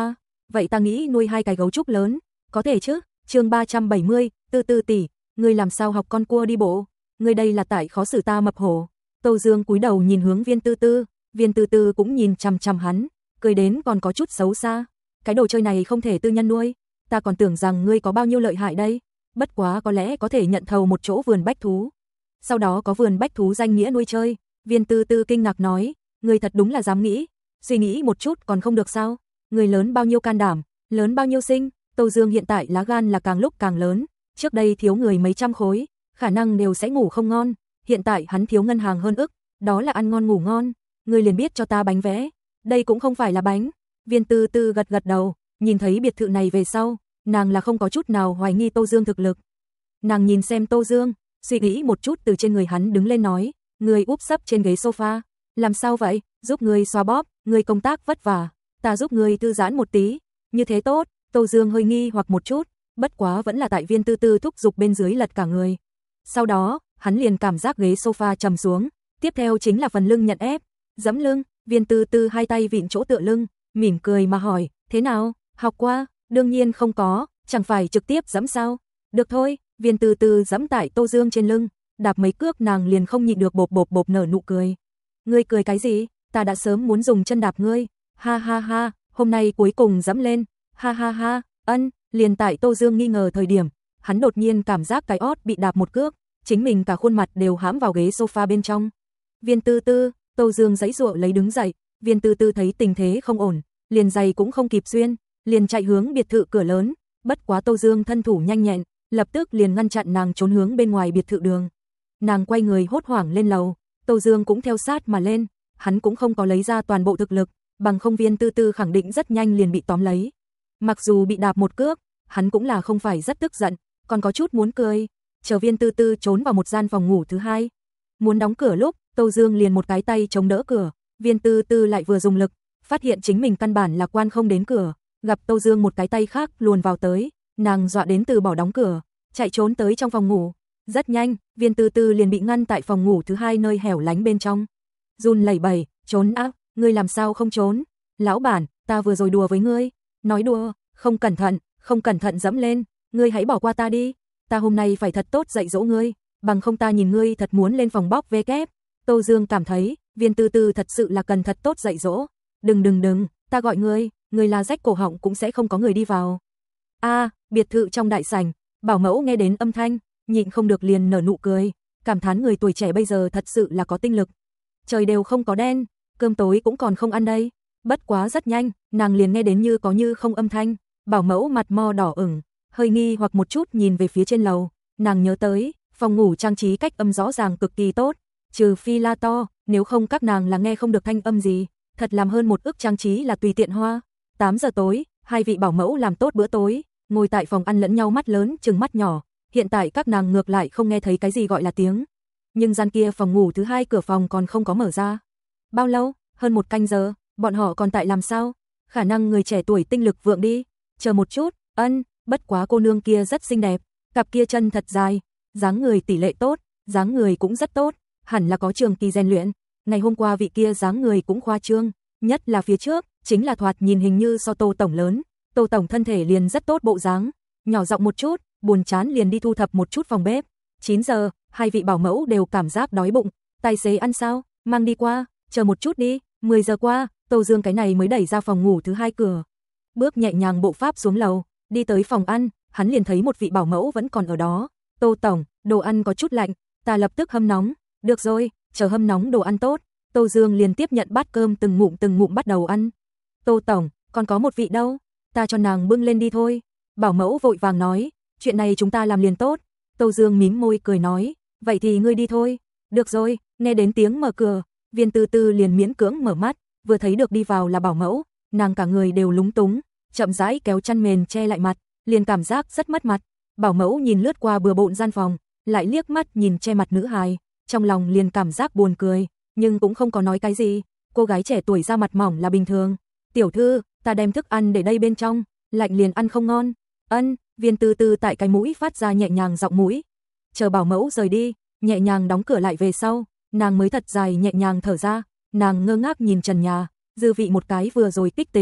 vậy ta nghĩ nuôi hai cái gấu trúc lớn, có thể chứ? Chương ba trăm bảy mươi, Tư Tư tỷ, ngươi làm sao học con cua đi bộ? Ngươi đây là tại khó xử ta mập hổ. Tô Dương cúi đầu nhìn hướng Viên Tư Tư, Viên Tư Tư cũng nhìn chằm chằm hắn, cười đến còn có chút xấu xa. Cái đồ chơi này không thể tư nhân nuôi, ta còn tưởng rằng ngươi có bao nhiêu lợi hại đây, bất quá có lẽ có thể nhận thầu một chỗ vườn bách thú. Sau đó có vườn bách thú danh nghĩa nuôi chơi. Viên Tư Tư kinh ngạc nói, ngươi thật đúng là dám nghĩ, suy nghĩ một chút còn không được sao? Ngươi lớn bao nhiêu can đảm, lớn bao nhiêu sinh? Tô Dương hiện tại lá gan là càng lúc càng lớn, trước đây thiếu người mấy trăm khối, khả năng đều sẽ ngủ không ngon, hiện tại hắn thiếu ngân hàng hơn ức, đó là ăn ngon ngủ ngon. Ngươi liền biết cho ta bánh vẽ, đây cũng không phải là bánh. Viên Tư Tư gật gật đầu, nhìn thấy biệt thự này về sau, nàng là không có chút nào hoài nghi Tô Dương thực lực. Nàng nhìn xem Tô Dương, suy nghĩ một chút từ trên người hắn đứng lên nói, ngươi úp sấp trên ghế sofa, làm sao vậy? Giúp ngươi xoa bóp, ngươi công tác vất vả, ta giúp ngươi thư giãn một tí, như thế tốt. Tô Dương hơi nghi hoặc một chút, bất quá vẫn là tại Viên Tư Tư thúc giục bên dưới lật cả người. Sau đó, hắn liền cảm giác ghế sofa trầm xuống, tiếp theo chính là phần lưng nhận ép, giẫm lưng. Viên Tư Tư hai tay vịn chỗ tựa lưng, mỉm cười mà hỏi, thế nào, học qua? Đương nhiên không có, chẳng phải trực tiếp giẫm sao? Được thôi. Viên Tư Tư giẫm tại Tô Dương trên lưng, đạp mấy cước nàng liền không nhịn được bộp bộp bộp nở nụ cười. Ngươi cười cái gì? Ta đã sớm muốn dùng chân đạp ngươi. Ha ha ha, hôm nay cuối cùng giẫm lên. Ha ha ha, ân, liền tại Tô Dương nghi ngờ thời điểm, hắn đột nhiên cảm giác cái ót bị đạp một cước, chính mình cả khuôn mặt đều hãm vào ghế sofa bên trong. Viên Tư Tư, Tô Dương giãy giụa lấy đứng dậy, Viên Tư Tư thấy tình thế không ổn, liền giày cũng không kịp xuyên, liền chạy hướng biệt thự cửa lớn, bất quá Tô Dương thân thủ nhanh nhẹn, lập tức liền ngăn chặn nàng trốn hướng bên ngoài biệt thự đường. Nàng quay người hốt hoảng lên lầu, Tô Dương cũng theo sát mà lên, hắn cũng không có lấy ra toàn bộ thực lực, bằng không Viên Tư Tư khẳng định rất nhanh liền bị tóm lấy. Mặc dù bị đạp một cước, hắn cũng là không phải rất tức giận, còn có chút muốn cười. Chờ Viên Tư Tư trốn vào một gian phòng ngủ thứ hai, muốn đóng cửa lúc, Tô Dương liền một cái tay chống đỡ cửa, Viên Tư Tư lại vừa dùng lực, phát hiện chính mình căn bản là quan không đến cửa, gặp Tô Dương một cái tay khác luồn vào tới, nàng dọa đến từ bỏ đóng cửa, chạy trốn tới trong phòng ngủ. Rất nhanh, Viên Tư Tư liền bị ngăn tại phòng ngủ thứ hai nơi hẻo lánh bên trong. Run lẩy bẩy, trốn á, ngươi làm sao không trốn? Lão bản, ta vừa rồi đùa với ngươi. Nói đùa, không cẩn thận, không cẩn thận dẫm lên, ngươi hãy bỏ qua ta đi. Ta hôm nay phải thật tốt dạy dỗ ngươi, bằng không ta nhìn ngươi thật muốn lên phòng bóc ve kép. Tô Dương cảm thấy, Viên Tư Tư thật sự là cần thật tốt dạy dỗ. Đừng đừng đừng, ta gọi ngươi, ngươi là rách cổ họng cũng sẽ không có người đi vào. A, à, biệt thự trong đại sảnh, bảo mẫu nghe đến âm thanh, nhịn không được liền nở nụ cười, cảm thán người tuổi trẻ bây giờ thật sự là có tinh lực. Trời đều không có đen, cơm tối cũng còn không ăn đây. Bất quá rất nhanh, nàng liền nghe đến như có như không âm thanh, bảo mẫu mặt mo đỏ ửng, hơi nghi hoặc một chút nhìn về phía trên lầu, nàng nhớ tới, phòng ngủ trang trí cách âm rõ ràng cực kỳ tốt, trừ phi la to, nếu không các nàng là nghe không được thanh âm gì, thật làm hơn một ức trang trí là tùy tiện hoa. tám giờ tối, hai vị bảo mẫu làm tốt bữa tối, ngồi tại phòng ăn lẫn nhau mắt lớn chừng mắt nhỏ, hiện tại các nàng ngược lại không nghe thấy cái gì gọi là tiếng. Nhưng gian kia phòng ngủ thứ hai cửa phòng còn không có mở ra. Bao lâu? Hơn một canh giờ, bọn họ còn tại làm sao? Khả năng người trẻ tuổi tinh lực vượng đi. Chờ một chút, ân, bất quá cô nương kia rất xinh đẹp, cặp kia chân thật dài, dáng người tỷ lệ tốt, dáng người cũng rất tốt, hẳn là có trường kỳ rèn luyện. Ngày hôm qua vị kia dáng người cũng khoa trương, nhất là phía trước, chính là thoạt nhìn hình như so Tô tổng lớn. Tô tổng thân thể liền rất tốt bộ dáng, nhỏ giọng một chút, buồn chán liền đi thu thập một chút phòng bếp. chín giờ, hai vị bảo mẫu đều cảm giác đói bụng, tài xế ăn sao, mang đi qua, chờ một chút đi. mười giờ qua, Tô Dương cái này mới đẩy ra phòng ngủ thứ hai cửa. Bước nhẹ nhàng bộ pháp xuống lầu, đi tới phòng ăn, hắn liền thấy một vị bảo mẫu vẫn còn ở đó. Tô tổng, đồ ăn có chút lạnh, ta lập tức hâm nóng. Được rồi, chờ hâm nóng đồ ăn tốt. Tô Dương liền tiếp nhận bát cơm từng ngụm từng ngụm bắt đầu ăn. Tô tổng, còn có một vị đâu, ta cho nàng bưng lên đi thôi. Bảo mẫu vội vàng nói, chuyện này chúng ta làm liền tốt. Tô Dương mím môi cười nói, vậy thì ngươi đi thôi. Được rồi, nghe đến tiếng mở cửa, Viên Tư Tư liền miễn cưỡng mở mắt, vừa thấy được đi vào là bảo mẫu, nàng cả người đều lúng túng, chậm rãi kéo chăn mền che lại mặt, liền cảm giác rất mất mặt. Bảo mẫu nhìn lướt qua bừa bộn gian phòng, lại liếc mắt nhìn che mặt nữ hài, trong lòng liền cảm giác buồn cười, nhưng cũng không có nói cái gì. Cô gái trẻ tuổi da mặt mỏng là bình thường. Tiểu thư, ta đem thức ăn để đây bên trong, lạnh liền ăn không ngon. Ân, Viên Tư Tư tại cái mũi phát ra nhẹ nhàng giọng mũi. Chờ bảo mẫu rời đi, nhẹ nhàng đóng cửa lại về sau, nàng mới thật dài nhẹ nhàng thở ra, nàng ngơ ngác nhìn trần nhà, dư vị một cái vừa rồi kích tình,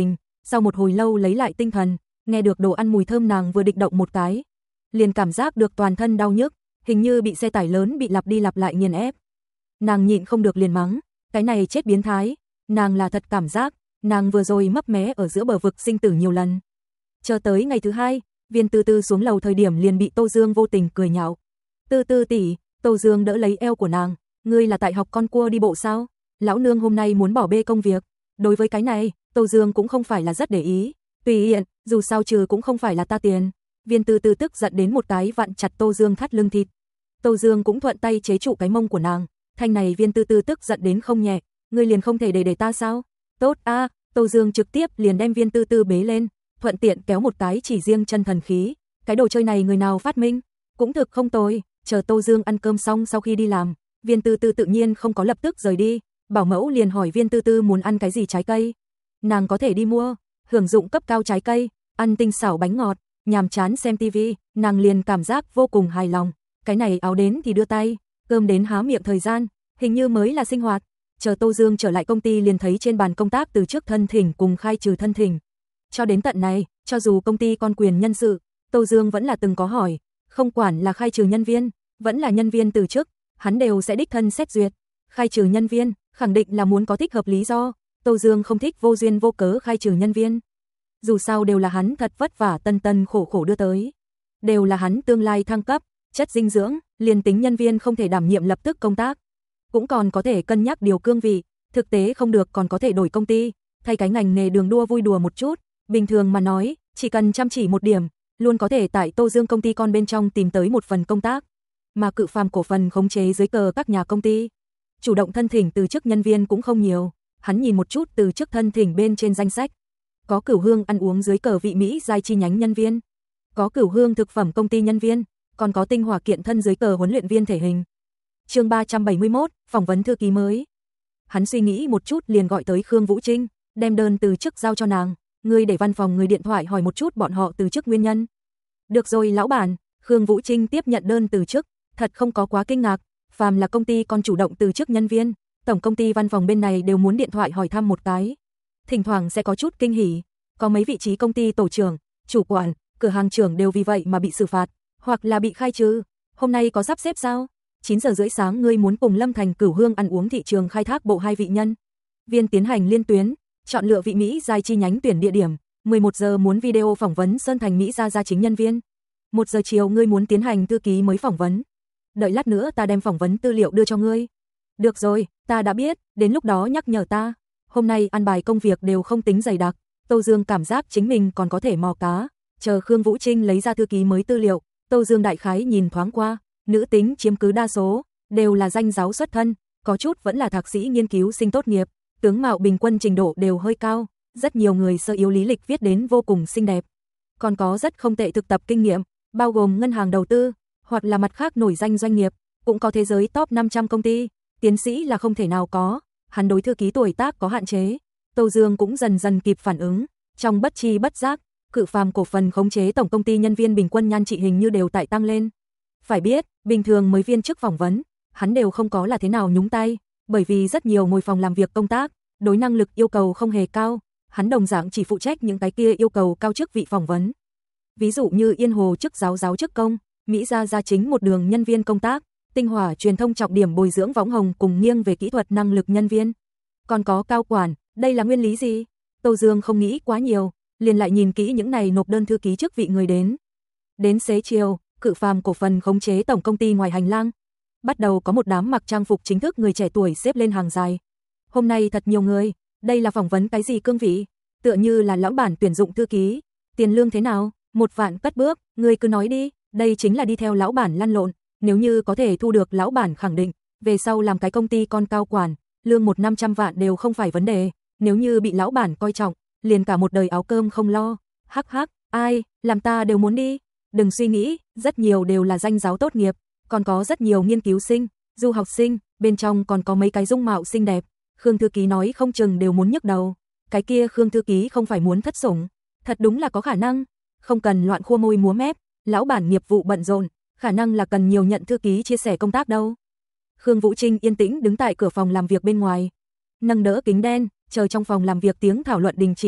Sau một hồi lâu lấy lại tinh thần, nghe được đồ ăn mùi thơm nàng vừa định động một cái, liền cảm giác được toàn thân đau nhức, hình như bị xe tải lớn bị lặp đi lặp lại nghiền ép. Nàng nhịn không được liền mắng, cái này chết biến thái, nàng là thật cảm giác, nàng vừa rồi mấp mé ở giữa bờ vực sinh tử nhiều lần. Chờ tới ngày thứ hai, Viên Tư Tư xuống lầu thời điểm liền bị Tô Dương vô tình cười nhạo. Tư Tư tỷ, Tô Dương đỡ lấy eo của nàng, ngươi là tại học con cua đi bộ sao? Lão nương hôm nay muốn bỏ bê công việc. Đối với cái này, Tô Dương cũng không phải là rất để ý. Tùy tiện, dù sao trừ cũng không phải là ta tiền. Viên Tư Tư tức giận đến một cái vặn chặt Tô Dương thắt lưng thịt. Tô Dương cũng thuận tay chế trụ cái mông của nàng. Thanh này Viên Tư Tư tức giận đến không nhẹ, ngươi liền không thể để để ta sao? Tốt a, Tô Dương trực tiếp liền đem Viên Tư Tư bế lên, thuận tiện kéo một cái chỉ riêng chân thần khí. Cái đồ chơi này người nào phát minh? Cũng thực không tồi. Chờ Tô Dương ăn cơm xong sau khi đi làm, Viên Tư Tư tự nhiên không có lập tức rời đi, bảo mẫu liền hỏi Viên Tư Tư muốn ăn cái gì trái cây. Nàng có thể đi mua, hưởng dụng cấp cao trái cây, ăn tinh xảo bánh ngọt, nhàm chán xem tivi, nàng liền cảm giác vô cùng hài lòng. Cái này áo đến thì đưa tay, cơm đến há miệng thời gian, hình như mới là sinh hoạt. Chờ Tô Dương trở lại công ty liền thấy trên bàn công tác từ trước thân thỉnh cùng khai trừ thân thỉnh. Cho đến tận này, cho dù công ty con quyền nhân sự, Tô Dương vẫn là từng có hỏi, không quản là khai trừ nhân viên, vẫn là nhân viên từ chức, hắn đều sẽ đích thân xét duyệt. Khai trừ nhân viên, khẳng định là muốn có thích hợp lý do, Tô Dương không thích vô duyên vô cớ khai trừ nhân viên. Dù sao đều là hắn thật vất vả tân tân khổ khổ đưa tới, đều là hắn tương lai thăng cấp, chất dinh dưỡng, liền tính nhân viên không thể đảm nhiệm lập tức công tác, cũng còn có thể cân nhắc điều cương vị, thực tế không được còn có thể đổi công ty, thay cái ngành nghề đường đua vui đùa một chút, bình thường mà nói, chỉ cần chăm chỉ một điểm, luôn có thể tại Tô Dương công ty con bên trong tìm tới một phần công tác, mà Cự Phàm cổ phần khống chế dưới cờ các nhà công ty. Chủ động thân thỉnh từ chức nhân viên cũng không nhiều, hắn nhìn một chút từ chức thân thỉnh bên trên danh sách. Có Cửu Hương ăn uống dưới cờ vị Mỹ giai chi nhánh nhân viên, có Cửu Hương thực phẩm công ty nhân viên, còn có Tinh Hỏa kiện thân dưới cờ huấn luyện viên thể hình. Chương ba trăm bảy mươi mốt, phỏng vấn thư ký mới. Hắn suy nghĩ một chút liền gọi tới Khương Vũ Trinh, đem đơn từ chức giao cho nàng, ngươi để văn phòng người điện thoại hỏi một chút bọn họ từ chức nguyên nhân. Được rồi lão bản, Khương Vũ Trinh tiếp nhận đơn từ chức, thật không có quá kinh ngạc, phàm là công ty còn chủ động từ chức nhân viên, tổng công ty văn phòng bên này đều muốn điện thoại hỏi thăm một cái. Thỉnh thoảng sẽ có chút kinh hỉ, có mấy vị trí công ty tổ trưởng, chủ quản, cửa hàng trưởng đều vì vậy mà bị xử phạt, hoặc là bị khai trừ. Hôm nay có sắp xếp sao? chín giờ rưỡi sáng ngươi muốn cùng Lâm Thành Cửu Hương ăn uống thị trường khai thác bộ hai vị nhân viên tiến hành liên tuyến, chọn lựa vị Mỹ giai chi nhánh tuyển địa điểm, mười một giờ muốn video phỏng vấn Sơn Thành Mỹ gia gia chính nhân viên. một giờ chiều ngươi muốn tiến hành thư ký mới phỏng vấn. Đợi lát nữa ta đem phỏng vấn tư liệu đưa cho ngươi. Được rồi, ta đã biết, đến lúc đó nhắc nhở ta. Hôm nay ăn bài công việc đều không tính dày đặc, Tô Dương cảm giác chính mình còn có thể mò cá. Chờ Khương Vũ Trinh lấy ra thư ký mới tư liệu, Tô Dương đại khái nhìn thoáng qua, nữ tính chiếm cứ đa số, đều là danh giáo xuất thân, có chút vẫn là thạc sĩ nghiên cứu sinh tốt nghiệp, tướng mạo bình quân trình độ đều hơi cao, rất nhiều người sơ yếu lý lịch viết đến vô cùng xinh đẹp. Còn có rất không tệ thực tập kinh nghiệm, bao gồm ngân hàng đầu tư, hoặc là mặt khác nổi danh doanh nghiệp, cũng có thế giới top năm trăm công ty, tiến sĩ là không thể nào có, hắn đối thư ký tuổi tác có hạn chế. Tô Dương cũng dần dần kịp phản ứng, trong bất chi bất giác, Cự Phàm cổ phần khống chế tổng công ty nhân viên bình quân nhan trị hình như đều tại tăng lên. Phải biết, bình thường mới viên chức phỏng vấn, hắn đều không có là thế nào nhúng tay, bởi vì rất nhiều ngồi phòng làm việc công tác, đối năng lực yêu cầu không hề cao, hắn đồng dạng chỉ phụ trách những cái kia yêu cầu cao chức vị phỏng vấn. Ví dụ như Yên Hồ chức giáo giáo chức công, Mỹ gia gia chính một đường nhân viên công tác, Tinh Hỏa truyền thông trọng điểm bồi dưỡng võng hồng cùng nghiêng về kỹ thuật năng lực nhân viên. Còn có cao quản, đây là nguyên lý gì? Tô Dương không nghĩ quá nhiều, liền lại nhìn kỹ những này nộp đơn thư ký chức vị người đến. Đến xế chiều, Cự Phàm cổ phần khống chế tổng công ty ngoài hành lang, bắt đầu có một đám mặc trang phục chính thức người trẻ tuổi xếp lên hàng dài. Hôm nay thật nhiều người, đây là phỏng vấn cái gì cương vị? Tựa như là lão bản tuyển dụng thư ký. Tiền lương thế nào? Một vạn cất bước, người cứ nói đi, đây chính là đi theo lão bản lăn lộn, nếu như có thể thu được lão bản khẳng định, về sau làm cái công ty con cao quản, lương một năm trăm vạn đều không phải vấn đề, nếu như bị lão bản coi trọng, liền cả một đời áo cơm không lo. Hắc hắc, ai, làm ta đều muốn đi. Đừng suy nghĩ, rất nhiều đều là danh giáo tốt nghiệp, còn có rất nhiều nghiên cứu sinh, du học sinh, bên trong còn có mấy cái dung mạo xinh đẹp. Khương thư ký nói không chừng đều muốn nhức đầu. Cái kia Khương thư ký không phải muốn thất sủng, thật đúng là có khả năng. Không cần loạn khua môi múa mép, lão bản nghiệp vụ bận rộn, khả năng là cần nhiều nhận thư ký chia sẻ công tác đâu. Khương Vũ Trinh yên tĩnh đứng tại cửa phòng làm việc bên ngoài, nâng đỡ kính đen, chờ trong phòng làm việc tiếng thảo luận đình chỉ,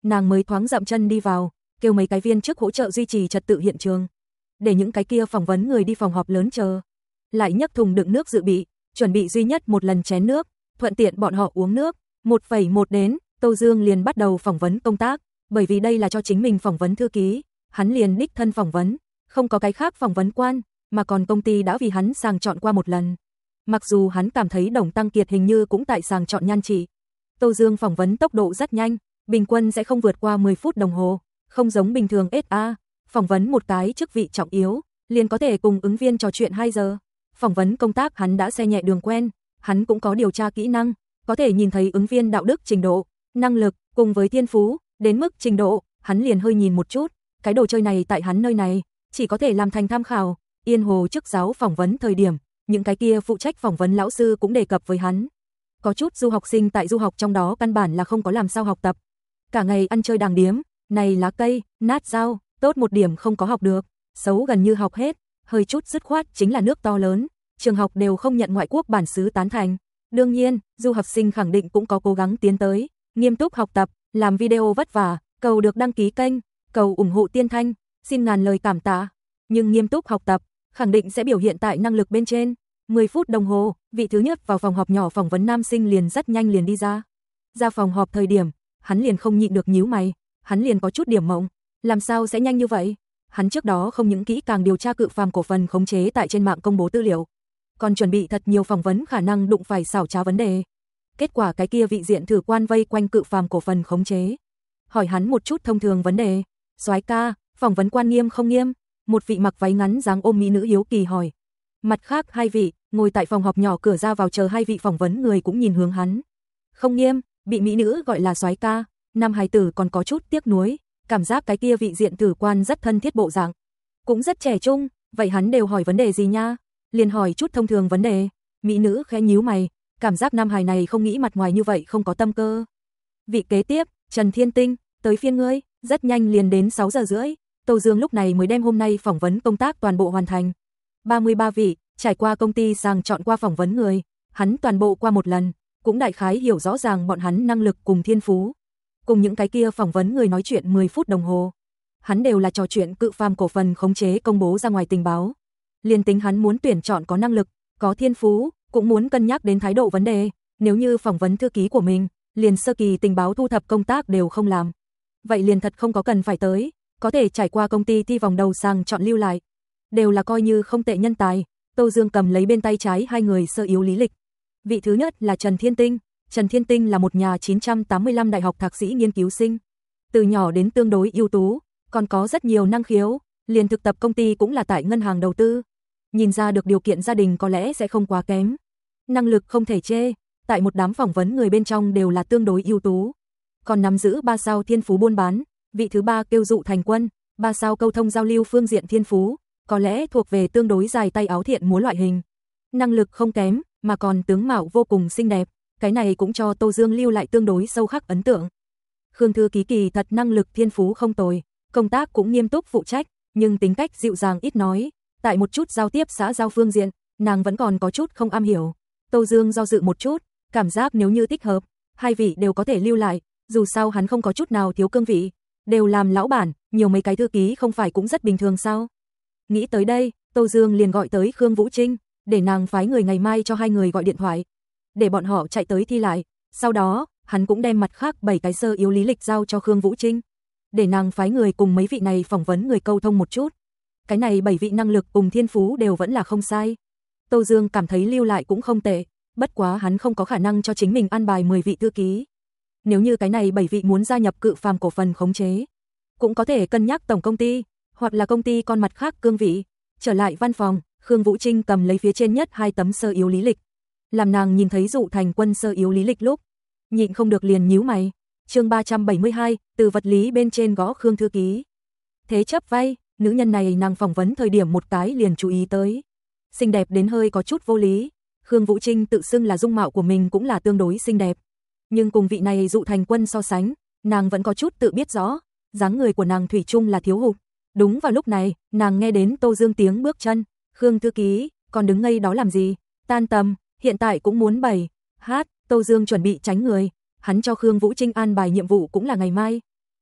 nàng mới thoáng dậm chân đi vào, kêu mấy cái viên chức hỗ trợ duy trì trật tự hiện trường. Để những cái kia phỏng vấn người đi phòng họp lớn chờ. Lại nhấc thùng đựng nước dự bị, chuẩn bị duy nhất một lần chén nước, thuận tiện bọn họ uống nước. một phẩy một đến, Tô Dương liền bắt đầu phỏng vấn công tác, bởi vì đây là cho chính mình phỏng vấn thư ký, hắn liền đích thân phỏng vấn, không có cái khác phỏng vấn quan, mà còn công ty đã vì hắn sàng chọn qua một lần. Mặc dù hắn cảm thấy Đồng Tăng Kiệt hình như cũng tại sàng chọn nhan trị. Tô Dương phỏng vấn tốc độ rất nhanh, bình quân sẽ không vượt qua mười phút đồng hồ, không giống bình thường ét a, phỏng vấn một cái chức vị trọng yếu, liền có thể cùng ứng viên trò chuyện hai giờ. Phỏng vấn công tác hắn đã xe nhẹ đường quen, hắn cũng có điều tra kỹ năng, có thể nhìn thấy ứng viên đạo đức trình độ, năng lực, cùng với thiên phú, đến mức trình độ, hắn liền hơi nhìn một chút, cái đồ chơi này tại hắn nơi này, chỉ có thể làm thành tham khảo. Yên Hồ chức giáo phỏng vấn thời điểm, những cái kia phụ trách phỏng vấn lão sư cũng đề cập với hắn. Có chút du học sinh tại du học trong đó căn bản là không có làm sao học tập. Cả ngày ăn chơi đàng điếm, này lá cây, nát rau, tốt một điểm không có học được, xấu gần như học hết, hơi chút dứt khoát chính là nước to lớn, trường học đều không nhận ngoại quốc bản xứ tán thành. Đương nhiên, du học sinh khẳng định cũng có cố gắng tiến tới, nghiêm túc học tập, làm video vất vả, cầu được đăng ký kênh, cầu ủng hộ Tiên Thanh, xin ngàn lời cảm tạ. Nhưng nghiêm túc học tập, khẳng định sẽ biểu hiện tại năng lực bên trên. mười phút đồng hồ, vị thứ nhất vào phòng họp nhỏ phỏng vấn nam sinh liền rất nhanh liền đi ra. Ra phòng họp thời điểm, hắn liền không nhịn được nhíu mày, hắn liền có chút điểm mộng, làm sao sẽ nhanh như vậy? Hắn trước đó không những kỹ càng điều tra Cự Phàm cổ phần khống chế tại trên mạng công bố tư liệu, còn chuẩn bị thật nhiều phỏng vấn khả năng đụng phải xảo trá vấn đề. Kết quả cái kia vị diện thử quan vây quanh Cự Phàm cổ phần khống chế, hỏi hắn một chút thông thường vấn đề. Soái ca, phỏng vấn quan nghiêm không nghiêm? Một vị mặc váy ngắn dáng ôm mỹ nữ hiếu kỳ hỏi. Mặt khác hai vị, ngồi tại phòng họp nhỏ cửa ra vào chờ hai vị phỏng vấn người cũng nhìn hướng hắn. Không nghiêm, bị mỹ nữ gọi là soái ca, nam hài tử còn có chút tiếc nuối, cảm giác cái kia vị diện tử quan rất thân thiết bộ dạng, cũng rất trẻ trung, vậy hắn đều hỏi vấn đề gì nha? Liền hỏi chút thông thường vấn đề. Mỹ nữ khẽ nhíu mày, cảm giác nam hài này không nghĩ mặt ngoài như vậy không có tâm cơ. Vị kế tiếp, Trần Thiên Tinh, tới phiên ngươi, rất nhanh liền đến sáu giờ rưỡi, Tô Dương lúc này mới đem hôm nay phỏng vấn công tác toàn bộ hoàn thành. ba mươi ba vị, trải qua công ty sàng chọn qua phỏng vấn người, hắn toàn bộ qua một lần, cũng đại khái hiểu rõ ràng bọn hắn năng lực cùng thiên phú. Cùng những cái kia phỏng vấn người nói chuyện mười phút đồng hồ. Hắn đều là trò chuyện Cự Phàm cổ phần khống chế công bố ra ngoài tình báo. Liên tính hắn muốn tuyển chọn có năng lực, có thiên phú, cũng muốn cân nhắc đến thái độ vấn đề, nếu như phỏng vấn thư ký của mình, liền sơ kỳ tình báo thu thập công tác đều không làm. Vậy liền thật không có cần phải tới, có thể trải qua công ty thi vòng đầu sàng chọn lưu lại. Đều là coi như không tệ nhân tài. Tô Dương cầm lấy bên tay trái hai người sơ yếu lý lịch. Vị thứ nhất là Trần Thiên Tinh. Trần Thiên Tinh là một nhà chín trăm tám mươi lăm đại học thạc sĩ nghiên cứu sinh. Từ nhỏ đến tương đối ưu tú, còn có rất nhiều năng khiếu, liền thực tập công ty cũng là tại ngân hàng đầu tư. Nhìn ra được điều kiện gia đình có lẽ sẽ không quá kém. Năng lực không thể chê, tại một đám phỏng vấn người bên trong đều là tương đối ưu tú. Còn nắm giữ ba sao thiên phú buôn bán, vị thứ ba kêu Dụ Thành Quân, ba sao câu thông giao lưu phương diện thiên phú, có lẽ thuộc về tương đối dài tay áo thiện múa loại hình. Năng lực không kém, mà còn tướng mạo vô cùng xinh đẹp, cái này cũng cho Tô Dương lưu lại tương đối sâu khắc ấn tượng. Khương Thư Ký kỳ thật năng lực thiên phú không tồi, công tác cũng nghiêm túc phụ trách, nhưng tính cách dịu dàng ít nói, tại một chút giao tiếp xã giao phương diện, nàng vẫn còn có chút không am hiểu. Tô Dương do dự một chút, cảm giác nếu như thích hợp, hai vị đều có thể lưu lại, dù sao hắn không có chút nào thiếu cương vị, đều làm lão bản, nhiều mấy cái thư ký không phải cũng rất bình thường sao? Nghĩ tới đây, Tô Dương liền gọi tới Khương Vũ Trinh, để nàng phái người ngày mai cho hai người gọi điện thoại, để bọn họ chạy tới thi lại. Sau đó, hắn cũng đem mặt khác bảy cái sơ yếu lý lịch giao cho Khương Vũ Trinh, để nàng phái người cùng mấy vị này phỏng vấn người câu thông một chút. Cái này bảy vị năng lực cùng thiên phú đều vẫn là không sai. Tô Dương cảm thấy lưu lại cũng không tệ, bất quá hắn không có khả năng cho chính mình an bài mười vị thư ký. Nếu như cái này bảy vị muốn gia nhập Cự Phàm cổ phần khống chế, cũng có thể cân nhắc tổng công ty, hoặc là công ty con mặt khác cương vị. Trở lại văn phòng, Khương Vũ Trinh cầm lấy phía trên nhất hai tấm sơ yếu lý lịch. Làm nàng nhìn thấy Dụ Thành Quân sơ yếu lý lịch lúc, nhịn không được liền nhíu mày. Chương ba trăm bảy mươi hai, từ vật lý bên trên gõ Khương thư ký. Thế chấp vay, nữ nhân này nàng phỏng vấn thời điểm một cái liền chú ý tới. Xinh đẹp đến hơi có chút vô lý. Khương Vũ Trinh tự xưng là dung mạo của mình cũng là tương đối xinh đẹp. Nhưng cùng vị này Dụ Thành Quân so sánh, nàng vẫn có chút tự biết rõ, dáng người của nàng thủy chung là thiếu hụt. Đúng vào lúc này, nàng nghe đến Tô Dương tiếng bước chân. Khương thư ký, còn đứng ngây đó làm gì? Tan tầm, hiện tại cũng muốn bảy hát. Tô Dương chuẩn bị tránh người, hắn cho Khương Vũ Trinh an bài nhiệm vụ cũng là ngày mai.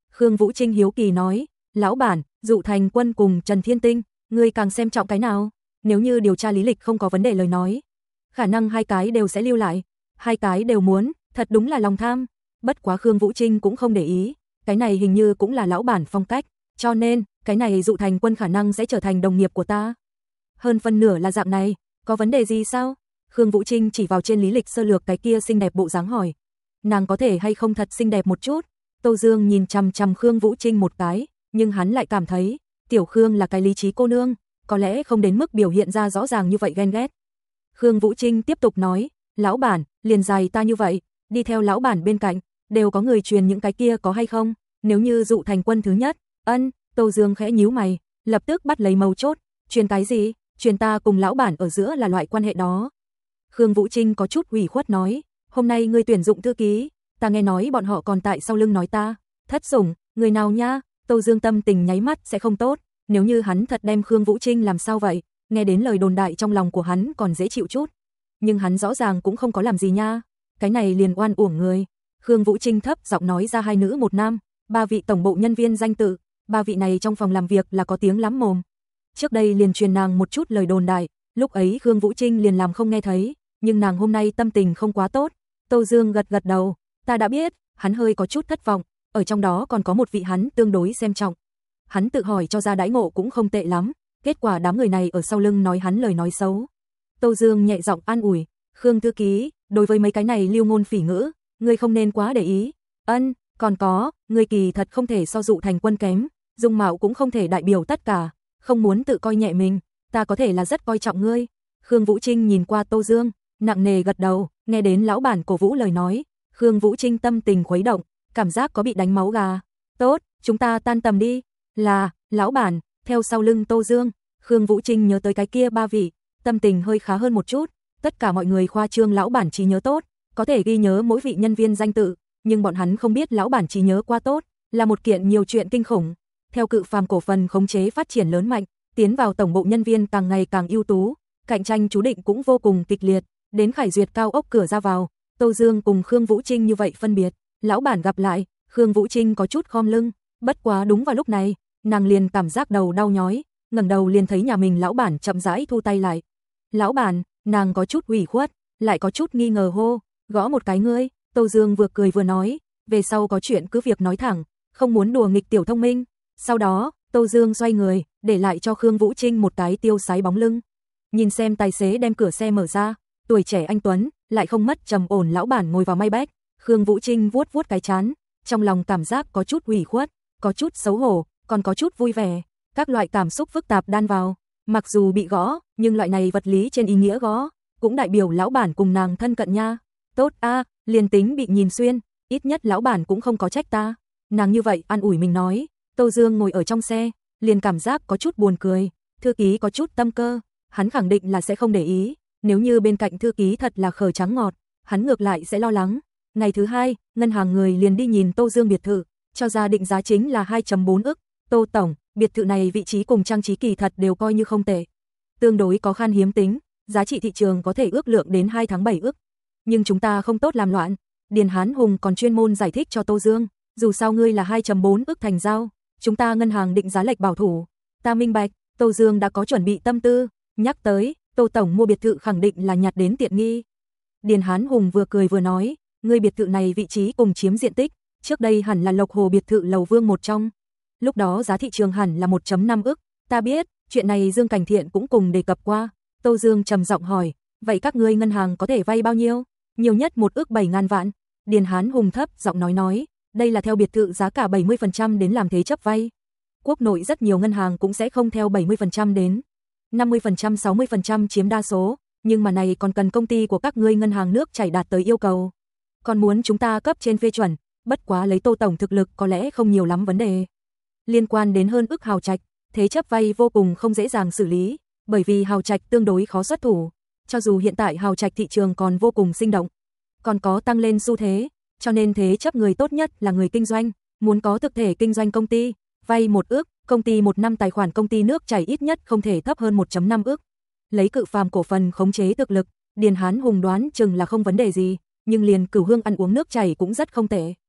Khương Vũ Trinh hiếu kỳ nói, lão bản, Dụ Thành Quân cùng Trần Thiên Tinh, ngươi càng xem trọng cái nào? Nếu như điều tra lý lịch không có vấn đề lời nói, khả năng hai cái đều sẽ lưu lại, hai cái đều muốn, thật đúng là lòng tham. Bất quá Khương Vũ Trinh cũng không để ý, cái này hình như cũng là lão bản phong cách, cho nên, cái này Dụ Thành Quân khả năng sẽ trở thành đồng nghiệp của ta. Hơn phân nửa là dạng này, có vấn đề gì sao? Khương Vũ Trinh chỉ vào trên lý lịch sơ lược cái kia xinh đẹp bộ dáng hỏi. Nàng có thể hay không thật xinh đẹp một chút? Tô Dương nhìn chằm chằm Khương Vũ Trinh một cái, nhưng hắn lại cảm thấy, tiểu Khương là cái lý trí cô nương, có lẽ không đến mức biểu hiện ra rõ ràng như vậy ghen ghét. Khương Vũ Trinh tiếp tục nói, lão bản, liền dài ta như vậy, đi theo lão bản bên cạnh, đều có người truyền những cái kia có hay không? Nếu như Dụ Thành Quân thứ nhất, ân, Tô Dương khẽ nhíu mày, lập tức bắt lấy mấu chốt, truyền cái gì? Truyền ta cùng lão bản ở giữa là loại quan hệ đó. Khương Vũ Trinh có chút ủy khuất nói, hôm nay ngươi tuyển dụng thư ký, ta nghe nói bọn họ còn tại sau lưng nói ta, thất sủng, người nào nha? Tô Dương tâm tình nháy mắt sẽ không tốt, nếu như hắn thật đem Khương Vũ Trinh làm sao vậy, nghe đến lời đồn đại trong lòng của hắn còn dễ chịu chút. Nhưng hắn rõ ràng cũng không có làm gì nha, cái này liền oan uổng người. Khương Vũ Trinh thấp giọng nói ra hai nữ một nam, ba vị tổng bộ nhân viên danh tự, ba vị này trong phòng làm việc là có tiếng lắm mồm. Trước đây liền truyền nàng một chút lời đồn đại, lúc ấy Khương Vũ Trinh liền làm không nghe thấy, nhưng nàng hôm nay tâm tình không quá tốt. Tô Dương gật gật đầu, ta đã biết, hắn hơi có chút thất vọng, ở trong đó còn có một vị hắn tương đối xem trọng. Hắn tự hỏi cho ra đãi ngộ cũng không tệ lắm, kết quả đám người này ở sau lưng nói hắn lời nói xấu. Tô Dương nhẹ giọng an ủi, Khương thư ký, đối với mấy cái này lưu ngôn phỉ ngữ, ngươi không nên quá để ý. Ân, còn có, ngươi kỳ thật không thể so Dụ Thành Quân kém, dung mạo cũng không thể đại biểu tất cả, không muốn tự coi nhẹ mình, ta có thể là rất coi trọng ngươi. Khương Vũ Trinh nhìn qua Tô Dương, nặng nề gật đầu, nghe đến lão bản cổ vũ lời nói, Khương Vũ Trinh tâm tình khuấy động, cảm giác có bị đánh máu gà. Tốt, chúng ta tan tầm đi. Là, lão bản, theo sau lưng Tô Dương, Khương Vũ Trinh nhớ tới cái kia ba vị, tâm tình hơi khá hơn một chút, tất cả mọi người khoa trương lão bản trí nhớ tốt, có thể ghi nhớ mỗi vị nhân viên danh tự, nhưng bọn hắn không biết lão bản trí nhớ quá tốt, là một kiện nhiều chuyện kinh khủng. Theo Cự Phàm cổ phần khống chế phát triển lớn mạnh, tiến vào tổng bộ nhân viên càng ngày càng ưu tú, cạnh tranh chú định cũng vô cùng kịch liệt, đến Khải Duyệt cao ốc cửa ra vào, Tô Dương cùng Khương Vũ Trinh như vậy phân biệt, lão bản gặp lại, Khương Vũ Trinh có chút khom lưng, bất quá đúng vào lúc này, nàng liền cảm giác đầu đau nhói, ngẩng đầu liền thấy nhà mình lão bản chậm rãi thu tay lại. Lão bản, nàng có chút ủy khuất, lại có chút nghi ngờ hô, gõ một cái ngươi. Tô Dương vừa cười vừa nói, về sau có chuyện cứ việc nói thẳng, không muốn đùa nghịch tiểu thông minh. Sau đó, Tô Dương xoay người, để lại cho Khương Vũ Trinh một cái tiêu sái bóng lưng. Nhìn xem tài xế đem cửa xe mở ra, tuổi trẻ anh tuấn, lại không mất trầm ổn lão bản ngồi vào may bách, Khương Vũ Trinh vuốt vuốt cái trán, trong lòng cảm giác có chút ủy khuất, có chút xấu hổ, còn có chút vui vẻ, các loại cảm xúc phức tạp đan vào. Mặc dù bị gõ, nhưng loại này vật lý trên ý nghĩa gõ, cũng đại biểu lão bản cùng nàng thân cận nha. Tốt a, liền tính bị nhìn xuyên, ít nhất lão bản cũng không có trách ta. Nàng như vậy an ủi mình nói. Tô Dương ngồi ở trong xe, liền cảm giác có chút buồn cười, thư ký có chút tâm cơ, hắn khẳng định là sẽ không để ý, nếu như bên cạnh thư ký thật là khờ trắng ngọt, hắn ngược lại sẽ lo lắng. Ngày thứ hai, ngân hàng người liền đi nhìn Tô Dương biệt thự, cho ra định giá chính là hai phẩy bốn ức. Tô tổng, biệt thự này vị trí cùng trang trí kỳ thật đều coi như không tệ. Tương đối có khan hiếm tính, giá trị thị trường có thể ước lượng đến hai tháng bảy ức. Nhưng chúng ta không tốt làm loạn. Điền Hán Hùng còn chuyên môn giải thích cho Tô Dương, dù sao ngươi là hai phẩy bốn ức thành giao, chúng ta ngân hàng định giá lệch bảo thủ. Ta minh bạch, Tô Dương đã có chuẩn bị tâm tư, nhắc tới, Tô tổng mua biệt thự khẳng định là nhặt đến tiện nghi. Điền Hán Hùng vừa cười vừa nói, ngươi biệt thự này vị trí cùng chiếm diện tích, trước đây hẳn là Lộc Hồ biệt thự lầu Vương một trong. Lúc đó giá thị trường hẳn là một phẩy năm ức, ta biết, chuyện này Dương Cảnh Thiện cũng cùng đề cập qua. Tô Dương trầm giọng hỏi, vậy các ngươi ngân hàng có thể vay bao nhiêu? Nhiều nhất một ức bảy ngàn vạn. Điền Hán Hùng thấp giọng nói nói, đây là theo biệt thự giá cả bảy mươi phần trăm đến làm thế chấp vay. Quốc nội rất nhiều ngân hàng cũng sẽ không theo bảy mươi phần trăm đến năm mươi phần trăm sáu mươi phần trăm chiếm đa số, nhưng mà này còn cần công ty của các ngươi ngân hàng nước chảy đạt tới yêu cầu. Còn muốn chúng ta cấp trên phê chuẩn, bất quá lấy Tô tổng thực lực có lẽ không nhiều lắm vấn đề. Liên quan đến hơn ức hào trạch, thế chấp vay vô cùng không dễ dàng xử lý, bởi vì hào trạch tương đối khó xuất thủ, cho dù hiện tại hào trạch thị trường còn vô cùng sinh động, còn có tăng lên xu thế, cho nên thế chấp người tốt nhất là người kinh doanh, muốn có thực thể kinh doanh công ty, vay một ức, công ty một năm tài khoản công ty nước chảy ít nhất không thể thấp hơn một phẩy năm ức. Lấy Cự Phàm cổ phần khống chế thực lực, Điền Hán Hùng đoán chừng là không vấn đề gì, nhưng liền Cửu Hương ăn uống nước chảy cũng rất không tệ.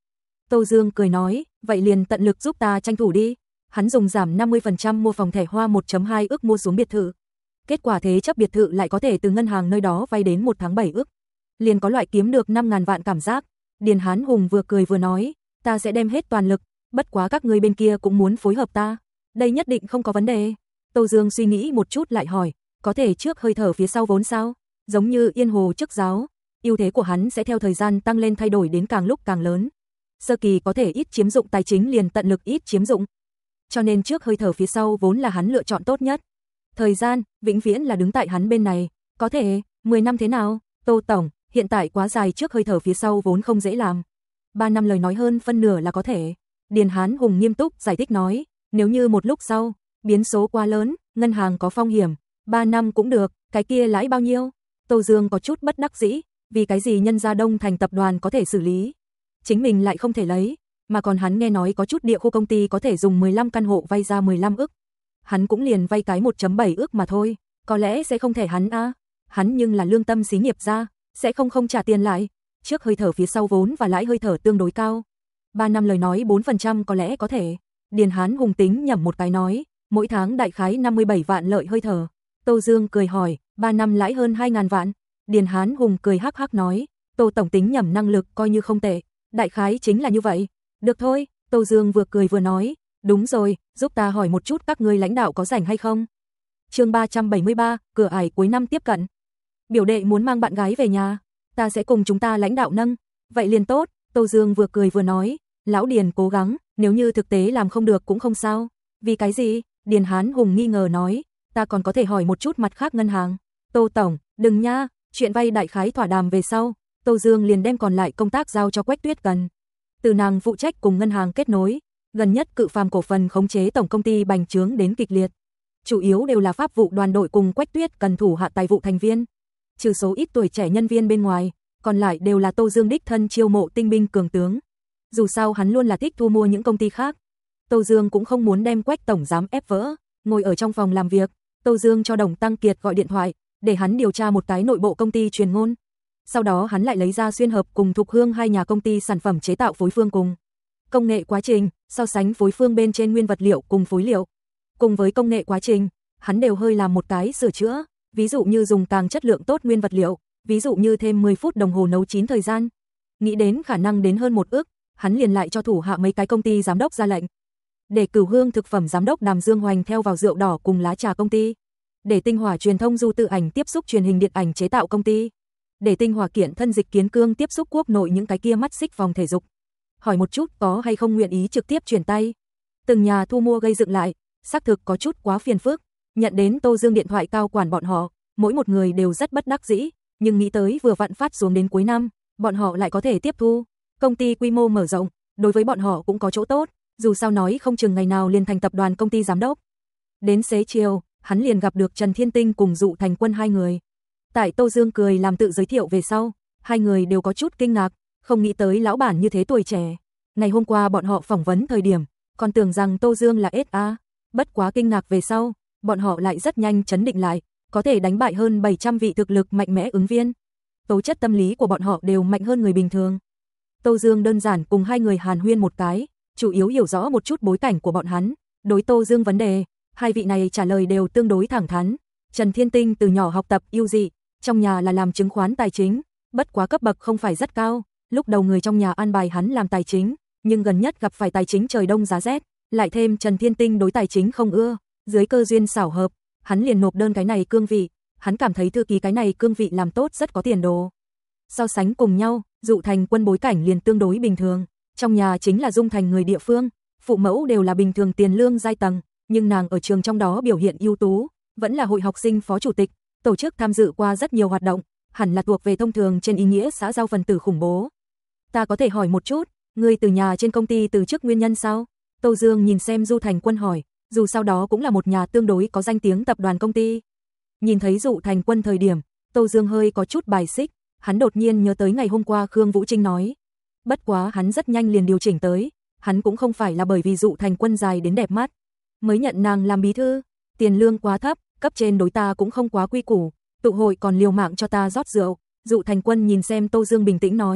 Tô Dương cười nói, vậy liền tận lực giúp ta tranh thủ đi. Hắn dùng giảm năm mươi phần trăm mua phòng thẻ hoa một phẩy hai ức mua xuống biệt thự. Kết quả thế chấp biệt thự lại có thể từ ngân hàng nơi đó vay đến một tháng bảy ức. Liền có loại kiếm được năm ngàn vạn cảm giác. Điền Hán Hùng vừa cười vừa nói, ta sẽ đem hết toàn lực, bất quá các ngươi bên kia cũng muốn phối hợp ta. Đây nhất định không có vấn đề. Tô Dương suy nghĩ một chút lại hỏi, có thể trước hơi thở phía sau vốn sao? Giống như Yên Hồ chức giáo, ưu thế của hắn sẽ theo thời gian tăng lên thay đổi đến càng lúc càng lớn. Sơ kỳ có thể ít chiếm dụng tài chính liền tận lực ít chiếm dụng. Cho nên trước hơi thở phía sau vốn là hắn lựa chọn tốt nhất. Thời gian, vĩnh viễn là đứng tại hắn bên này, có thể, mười năm thế nào? Tô Tổng, hiện tại quá dài trước hơi thở phía sau vốn không dễ làm. ba năm lời nói hơn phân nửa là có thể. Điền Hán Hùng nghiêm túc giải thích nói, nếu như một lúc sau, biến số quá lớn, ngân hàng có phong hiểm, ba năm cũng được, cái kia lãi bao nhiêu? Tô Dương có chút bất đắc dĩ, vì cái gì Nhân Gia Đông Thành tập đoàn có thể xử lý, chính mình lại không thể lấy, mà còn hắn nghe nói có chút địa khu công ty có thể dùng mười lăm căn hộ vay ra mười lăm ức. Hắn cũng liền vay cái một phẩy bảy ức mà thôi, có lẽ sẽ không thể hắn a. À. Hắn nhưng là lương tâm xí nghiệp ra, sẽ không không trả tiền lại. Trước hơi thở phía sau vốn và lãi hơi thở tương đối cao. ba năm lời nói bốn phần trăm có lẽ có thể. Điền Hán Hùng tính nhẩm một cái nói, mỗi tháng đại khái năm mươi bảy vạn lợi hơi thở. Tô Dương cười hỏi, ba năm lãi hơn hai ngàn vạn. Điền Hán Hùng cười hắc hắc nói, Tô tổng tính nhẩm năng lực coi như không tệ, đại khái chính là như vậy. Được thôi, Tô Dương vừa cười vừa nói, đúng rồi, giúp ta hỏi một chút các ngươi lãnh đạo có rảnh hay không? Chương ba trăm bảy mươi ba, cửa ải cuối năm tiếp cận. Biểu đệ muốn mang bạn gái về nhà, ta sẽ cùng chúng ta lãnh đạo nâng. Vậy liền tốt, Tô Dương vừa cười vừa nói, lão Điền cố gắng, nếu như thực tế làm không được cũng không sao. Vì cái gì? Điền Hán Hùng nghi ngờ nói, ta còn có thể hỏi một chút mặt khác ngân hàng. Tô tổng, đừng nha, chuyện vay đại khái thỏa đàm về sau. Tô Dương liền đem còn lại công tác giao cho Quách Tuyết Cần. Từ nàng phụ trách cùng ngân hàng kết nối, gần nhất Cự Phàm cổ phần khống chế tổng công ty bành trướng đến kịch liệt. Chủ yếu đều là pháp vụ đoàn đội cùng Quách Tuyết Cần thủ hạ tài vụ thành viên. Trừ số ít tuổi trẻ nhân viên bên ngoài, còn lại đều là Tô Dương đích thân chiêu mộ tinh binh cường tướng. Dù sao hắn luôn là thích thu mua những công ty khác. Tô Dương cũng không muốn đem Quách tổng giám ép vỡ, ngồi ở trong phòng làm việc, Tô Dương cho Đồng Tăng Kiệt gọi điện thoại, để hắn điều tra một cái nội bộ công ty truyền ngôn. Sau đó hắn lại lấy ra Xuyên Hợp cùng Thục Hương hai nhà công ty sản phẩm chế tạo phối phương cùng công nghệ quá trình, so sánh phối phương bên trên nguyên vật liệu cùng phối liệu. Cùng với công nghệ quá trình, hắn đều hơi làm một cái sửa chữa, ví dụ như dùng càng chất lượng tốt nguyên vật liệu, ví dụ như thêm mười phút đồng hồ nấu chín thời gian. Nghĩ đến khả năng đến hơn một ức, hắn liền lại cho thủ hạ mấy cái công ty giám đốc ra lệnh. Để Cửu Hương thực phẩm giám đốc Đàm Dương Hoành theo vào rượu đỏ cùng lá trà công ty. Để Tinh Hỏa truyền thông du tự ảnh tiếp xúc truyền hình điện ảnh chế tạo công ty. Để Tinh Hỏa kiện thân dịch kiến cương tiếp xúc quốc nội những cái kia mắt xích phòng thể dục. Hỏi một chút có hay không nguyện ý trực tiếp chuyển tay. Từng nhà thu mua gây dựng lại, xác thực có chút quá phiền phức. Nhận đến Tô Dương điện thoại cao quản bọn họ, mỗi một người đều rất bất đắc dĩ, nhưng nghĩ tới vừa vặn phát xuống đến cuối năm, bọn họ lại có thể tiếp thu. Công ty quy mô mở rộng, đối với bọn họ cũng có chỗ tốt, dù sao nói không chừng ngày nào liền thành tập đoàn công ty giám đốc. Đến xế chiều, hắn liền gặp được Trần Thiên Tinh cùng Dụ Thành Quân hai người. Tại Tô Dương cười làm tự giới thiệu về sau, hai người đều có chút kinh ngạc, không nghĩ tới lão bản như thế tuổi trẻ. Ngày hôm qua bọn họ phỏng vấn thời điểm, còn tưởng rằng Tô Dương là ét a, bất quá kinh ngạc về sau, bọn họ lại rất nhanh chấn định lại, có thể đánh bại hơn bảy trăm vị thực lực mạnh mẽ ứng viên. Tố chất tâm lý của bọn họ đều mạnh hơn người bình thường. Tô Dương đơn giản cùng hai người hàn huyên một cái, chủ yếu hiểu rõ một chút bối cảnh của bọn hắn. Đối Tô Dương vấn đề, hai vị này trả lời đều tương đối thẳng thắn. Trần Thiên Tinh từ nhỏ học tập ưu dị, trong nhà là làm chứng khoán tài chính, bất quá cấp bậc không phải rất cao. Lúc đầu người trong nhà an bài hắn làm tài chính, nhưng gần nhất gặp phải tài chính trời đông giá rét, lại thêm Trần Thiên Tinh đối tài chính không ưa, dưới cơ duyên xảo hợp, hắn liền nộp đơn cái này cương vị, hắn cảm thấy thư ký cái này cương vị làm tốt rất có tiền đồ. So sánh cùng nhau, Dụ Thành Quân bối cảnh liền tương đối bình thường, trong nhà chính là Dung Thành người địa phương, phụ mẫu đều là bình thường tiền lương giai tầng, nhưng nàng ở trường trong đó biểu hiện ưu tú, vẫn là hội học sinh phó chủ tịch, tổ chức tham dự qua rất nhiều hoạt động, hẳn là thuộc về thông thường trên ý nghĩa xã giao phần tử khủng bố. Ta có thể hỏi một chút, ngươi từ nhà trên công ty từ chức nguyên nhân sao? Tô Dương nhìn xem Du Thành Quân hỏi, dù sau đó cũng là một nhà tương đối có danh tiếng tập đoàn công ty. Nhìn thấy Dụ Thành Quân thời điểm, Tô Dương hơi có chút bài xích, hắn đột nhiên nhớ tới ngày hôm qua Khương Vũ Trinh nói. Bất quá hắn rất nhanh liền điều chỉnh tới, hắn cũng không phải là bởi vì Dụ Thành Quân dài đến đẹp mắt mới nhận nàng làm bí thư, tiền lương quá thấp, cấp trên đối ta cũng không quá quy củ, tụ hội còn liều mạng cho ta rót rượu. Dụ Thành Quân nhìn xem Tô Dương bình tĩnh nói,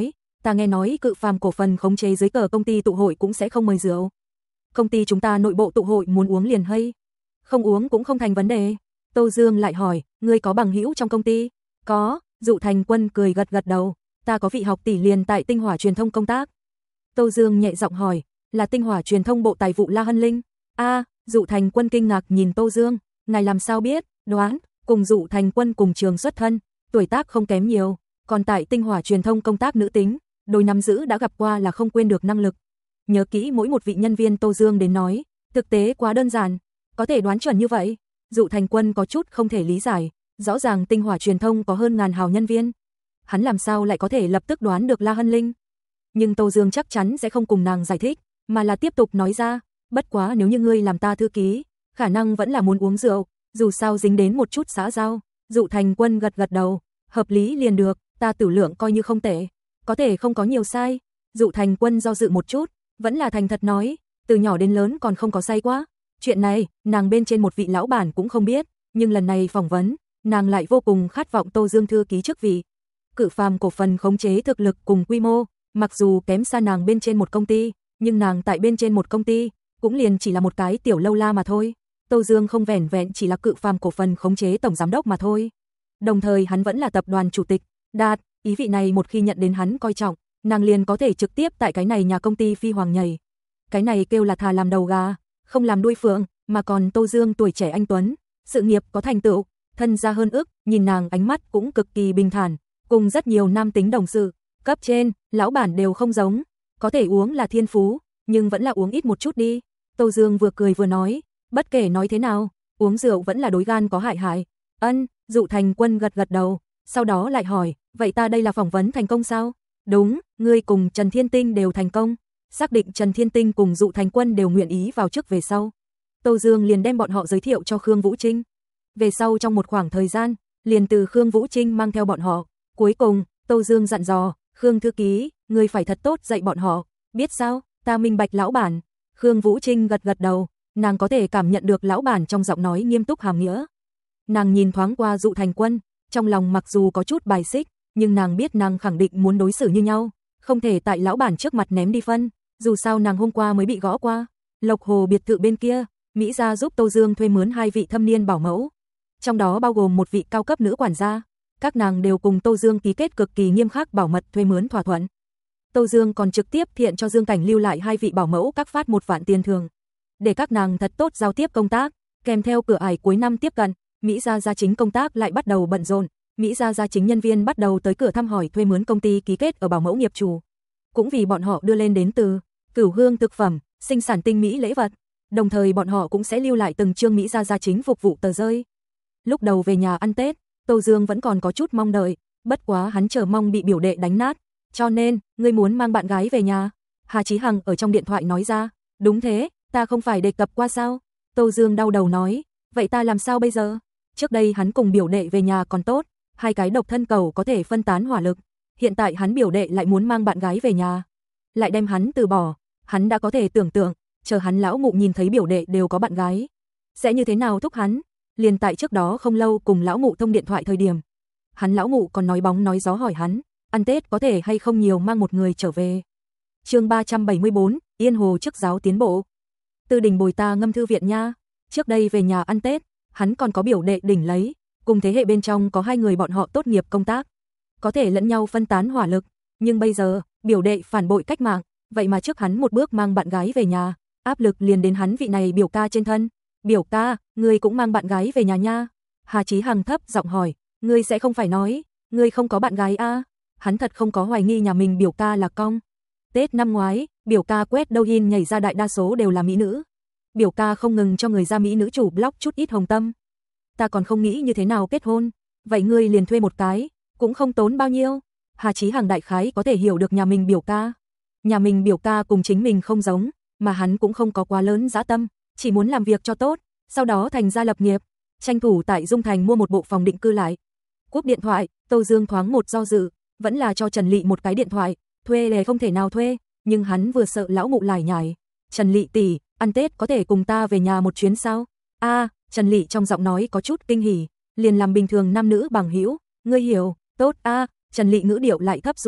ta nghe nói Cự Phàm cổ phần khống chế dưới cờ công ty tụ hội cũng sẽ không mời rượu. Công ty chúng ta nội bộ tụ hội muốn uống liền hay? Không uống cũng không thành vấn đề. Tô Dương lại hỏi, ngươi có bằng hữu trong công ty? Có, Dụ Thành Quân cười gật gật đầu, ta có vị học tỷ liền tại Tinh Hỏa Truyền thông công tác. Tô Dương nhẹ giọng hỏi, là Tinh Hỏa Truyền thông bộ tài vụ La Hân Linh? A, Dụ Thành Quân kinh ngạc nhìn Tô Dương, ngài làm sao biết? Đoán, cùng Dụ Thành Quân cùng trường xuất thân, tuổi tác không kém nhiều, còn tại Tinh Hỏa Truyền thông công tác nữ tính, đôi năm giữ đã gặp qua là không quên được năng lực. Nhớ kỹ mỗi một vị nhân viên Tô Dương đến nói, thực tế quá đơn giản, có thể đoán chuẩn như vậy. Dụ Thành Quân có chút không thể lý giải, rõ ràng Tinh Hỏa Truyền thông có hơn ngàn hào nhân viên, hắn làm sao lại có thể lập tức đoán được La Hân Linh? Nhưng Tô Dương chắc chắn sẽ không cùng nàng giải thích, mà là tiếp tục nói ra, bất quá nếu như ngươi làm ta thư ký, khả năng vẫn là muốn uống rượu, dù sao dính đến một chút xã giao. Dụ Thành Quân gật gật đầu, hợp lý liền được, ta tử lượng coi như không tệ, có thể không có nhiều sai. Dụ Thành Quân do dự một chút, vẫn là thành thật nói, từ nhỏ đến lớn còn không có say quá. Chuyện này, nàng bên trên một vị lão bản cũng không biết, nhưng lần này phỏng vấn, nàng lại vô cùng khát vọng Tô Dương thư ký chức vị. Cự Phàm cổ phần khống chế thực lực cùng quy mô, mặc dù kém xa nàng bên trên một công ty, nhưng nàng tại bên trên một công ty, cũng liền chỉ là một cái tiểu lâu la mà thôi. Tô Dương không vẻn vẹn chỉ là Cự Phàm cổ phần khống chế tổng giám đốc mà thôi. Đồng thời hắn vẫn là tập đoàn chủ tịch, đạt, ý vị này một khi nhận đến hắn coi trọng, nàng liền có thể trực tiếp tại cái này nhà công ty phi hoàng nhảy. Cái này kêu là thà làm đầu gà, không làm đuôi phượng, mà còn Tô Dương tuổi trẻ anh tuấn, sự nghiệp có thành tựu, thân gia hơn ức, nhìn nàng ánh mắt cũng cực kỳ bình thản, cùng rất nhiều nam tính đồng sự, cấp trên, lão bản đều không giống, có thể uống là thiên phú, nhưng vẫn là uống ít một chút đi. Tô Dương vừa cười vừa nói, bất kể nói thế nào, uống rượu vẫn là đối gan có hại hại. Ân, Dụ Thành Quân gật gật đầu, sau đó lại hỏi, vậy ta đây là phỏng vấn thành công sao? Đúng, ngươi cùng Trần Thiên Tinh đều thành công. Xác định Trần Thiên Tinh cùng Dụ Thành Quân đều nguyện ý vào chức về sau, Tô Dương liền đem bọn họ giới thiệu cho Khương Vũ Trinh. Về sau trong một khoảng thời gian, liền từ Khương Vũ Trinh mang theo bọn họ. Cuối cùng, Tô Dương dặn dò, Khương thư ký, ngươi phải thật tốt dạy bọn họ, biết sao, ta minh bạch lão bản. Khương Vũ Trinh gật gật đầu, nàng có thể cảm nhận được lão bản trong giọng nói nghiêm túc hàm nghĩa. Nàng nhìn thoáng qua Dụ Thành Quân, trong lòng mặc dù có chút bài xích, nhưng nàng biết nàng khẳng định muốn đối xử như nhau, không thể tại lão bản trước mặt ném đi phân, dù sao nàng hôm qua mới bị gõ qua. Lộc Hồ biệt thự bên kia, Mỹ gia giúp Tô Dương thuê mướn hai vị thâm niên bảo mẫu, trong đó bao gồm một vị cao cấp nữ quản gia, các nàng đều cùng Tô Dương ký kết cực kỳ nghiêm khắc bảo mật thuê mướn thỏa thuận. Tô Dương còn trực tiếp thiện cho Dương Cảnh lưu lại hai vị bảo mẫu các phát một vạn tiền thưởng, để các nàng thật tốt giao tiếp công tác, kèm theo cửa ải cuối năm tiếp cận, Mỹ gia gia chính công tác lại bắt đầu bận rộn, Mỹ gia gia chính nhân viên bắt đầu tới cửa thăm hỏi thuê mướn công ty ký kết ở bảo mẫu nghiệp chủ. Cũng vì bọn họ đưa lên đến từ Cửu Hương thực phẩm, sinh sản tinh mỹ lễ vật, đồng thời bọn họ cũng sẽ lưu lại từng chương Mỹ gia gia chính phục vụ tờ rơi. Lúc đầu về nhà ăn Tết, Tô Dương vẫn còn có chút mong đợi, bất quá hắn chờ mong bị biểu đệ đánh nát, cho nên, ngươi muốn mang bạn gái về nhà. Hà Chí Hằng ở trong điện thoại nói ra, đúng thế, ta không phải đề cập qua sao? Tô Dương đau đầu nói, vậy ta làm sao bây giờ? Trước đây hắn cùng biểu đệ về nhà còn tốt, hai cái độc thân cầu có thể phân tán hỏa lực, hiện tại hắn biểu đệ lại muốn mang bạn gái về nhà, lại đem hắn từ bỏ, hắn đã có thể tưởng tượng, chờ hắn lão mụ nhìn thấy biểu đệ đều có bạn gái, sẽ như thế nào thúc hắn. Liền tại trước đó không lâu cùng lão mụ thông điện thoại thời điểm, hắn lão mụ còn nói bóng nói gió hỏi hắn, ăn Tết có thể hay không nhiều mang một người trở về. Chương ba trăm bảy mươi bốn, Yên Hồ chức giáo tiến bộ. Tư Đình bồi ta ngâm thư viện nha, trước đây về nhà ăn Tết, hắn còn có biểu đệ đỉnh lấy, cùng thế hệ bên trong có hai người bọn họ tốt nghiệp công tác, có thể lẫn nhau phân tán hỏa lực, nhưng bây giờ, biểu đệ phản bội cách mạng, vậy mà trước hắn một bước mang bạn gái về nhà, áp lực liền đến hắn vị này biểu ca trên thân. Biểu ca, ngươi cũng mang bạn gái về nhà nha. Hà Chí Hằng thấp giọng hỏi, ngươi sẽ không phải nói, ngươi không có bạn gái a? Hắn thật không có hoài nghi nhà mình biểu ca là cong. Tết năm ngoái, biểu ca quét Douyin nhảy ra đại đa số đều là mỹ nữ. Biểu ca không ngừng cho người ra mỹ nữ chủ blog chút ít hồng tâm. Ta còn không nghĩ như thế nào kết hôn, vậy ngươi liền thuê một cái, cũng không tốn bao nhiêu. Hà Chí Hằng đại khái có thể hiểu được nhà mình biểu ca. Nhà mình biểu ca cùng chính mình không giống, mà hắn cũng không có quá lớn dã tâm, chỉ muốn làm việc cho tốt, sau đó thành gia lập nghiệp, tranh thủ tại Dung Thành mua một bộ phòng định cư lại. Cúp điện thoại, Tô Dương thoáng một do dự, vẫn là cho Trần Lị một cái điện thoại, thuê lề không thể nào thuê, nhưng hắn vừa sợ lão mụ lải nhải. Trần Lị tỷ, ăn Tết có thể cùng ta về nhà một chuyến sao? A, Trần Lị trong giọng nói có chút kinh hỉ, liền làm bình thường nam nữ bằng hữu, ngươi hiểu, tốt a. Trần Lị ngữ điệu lại thấp xuống,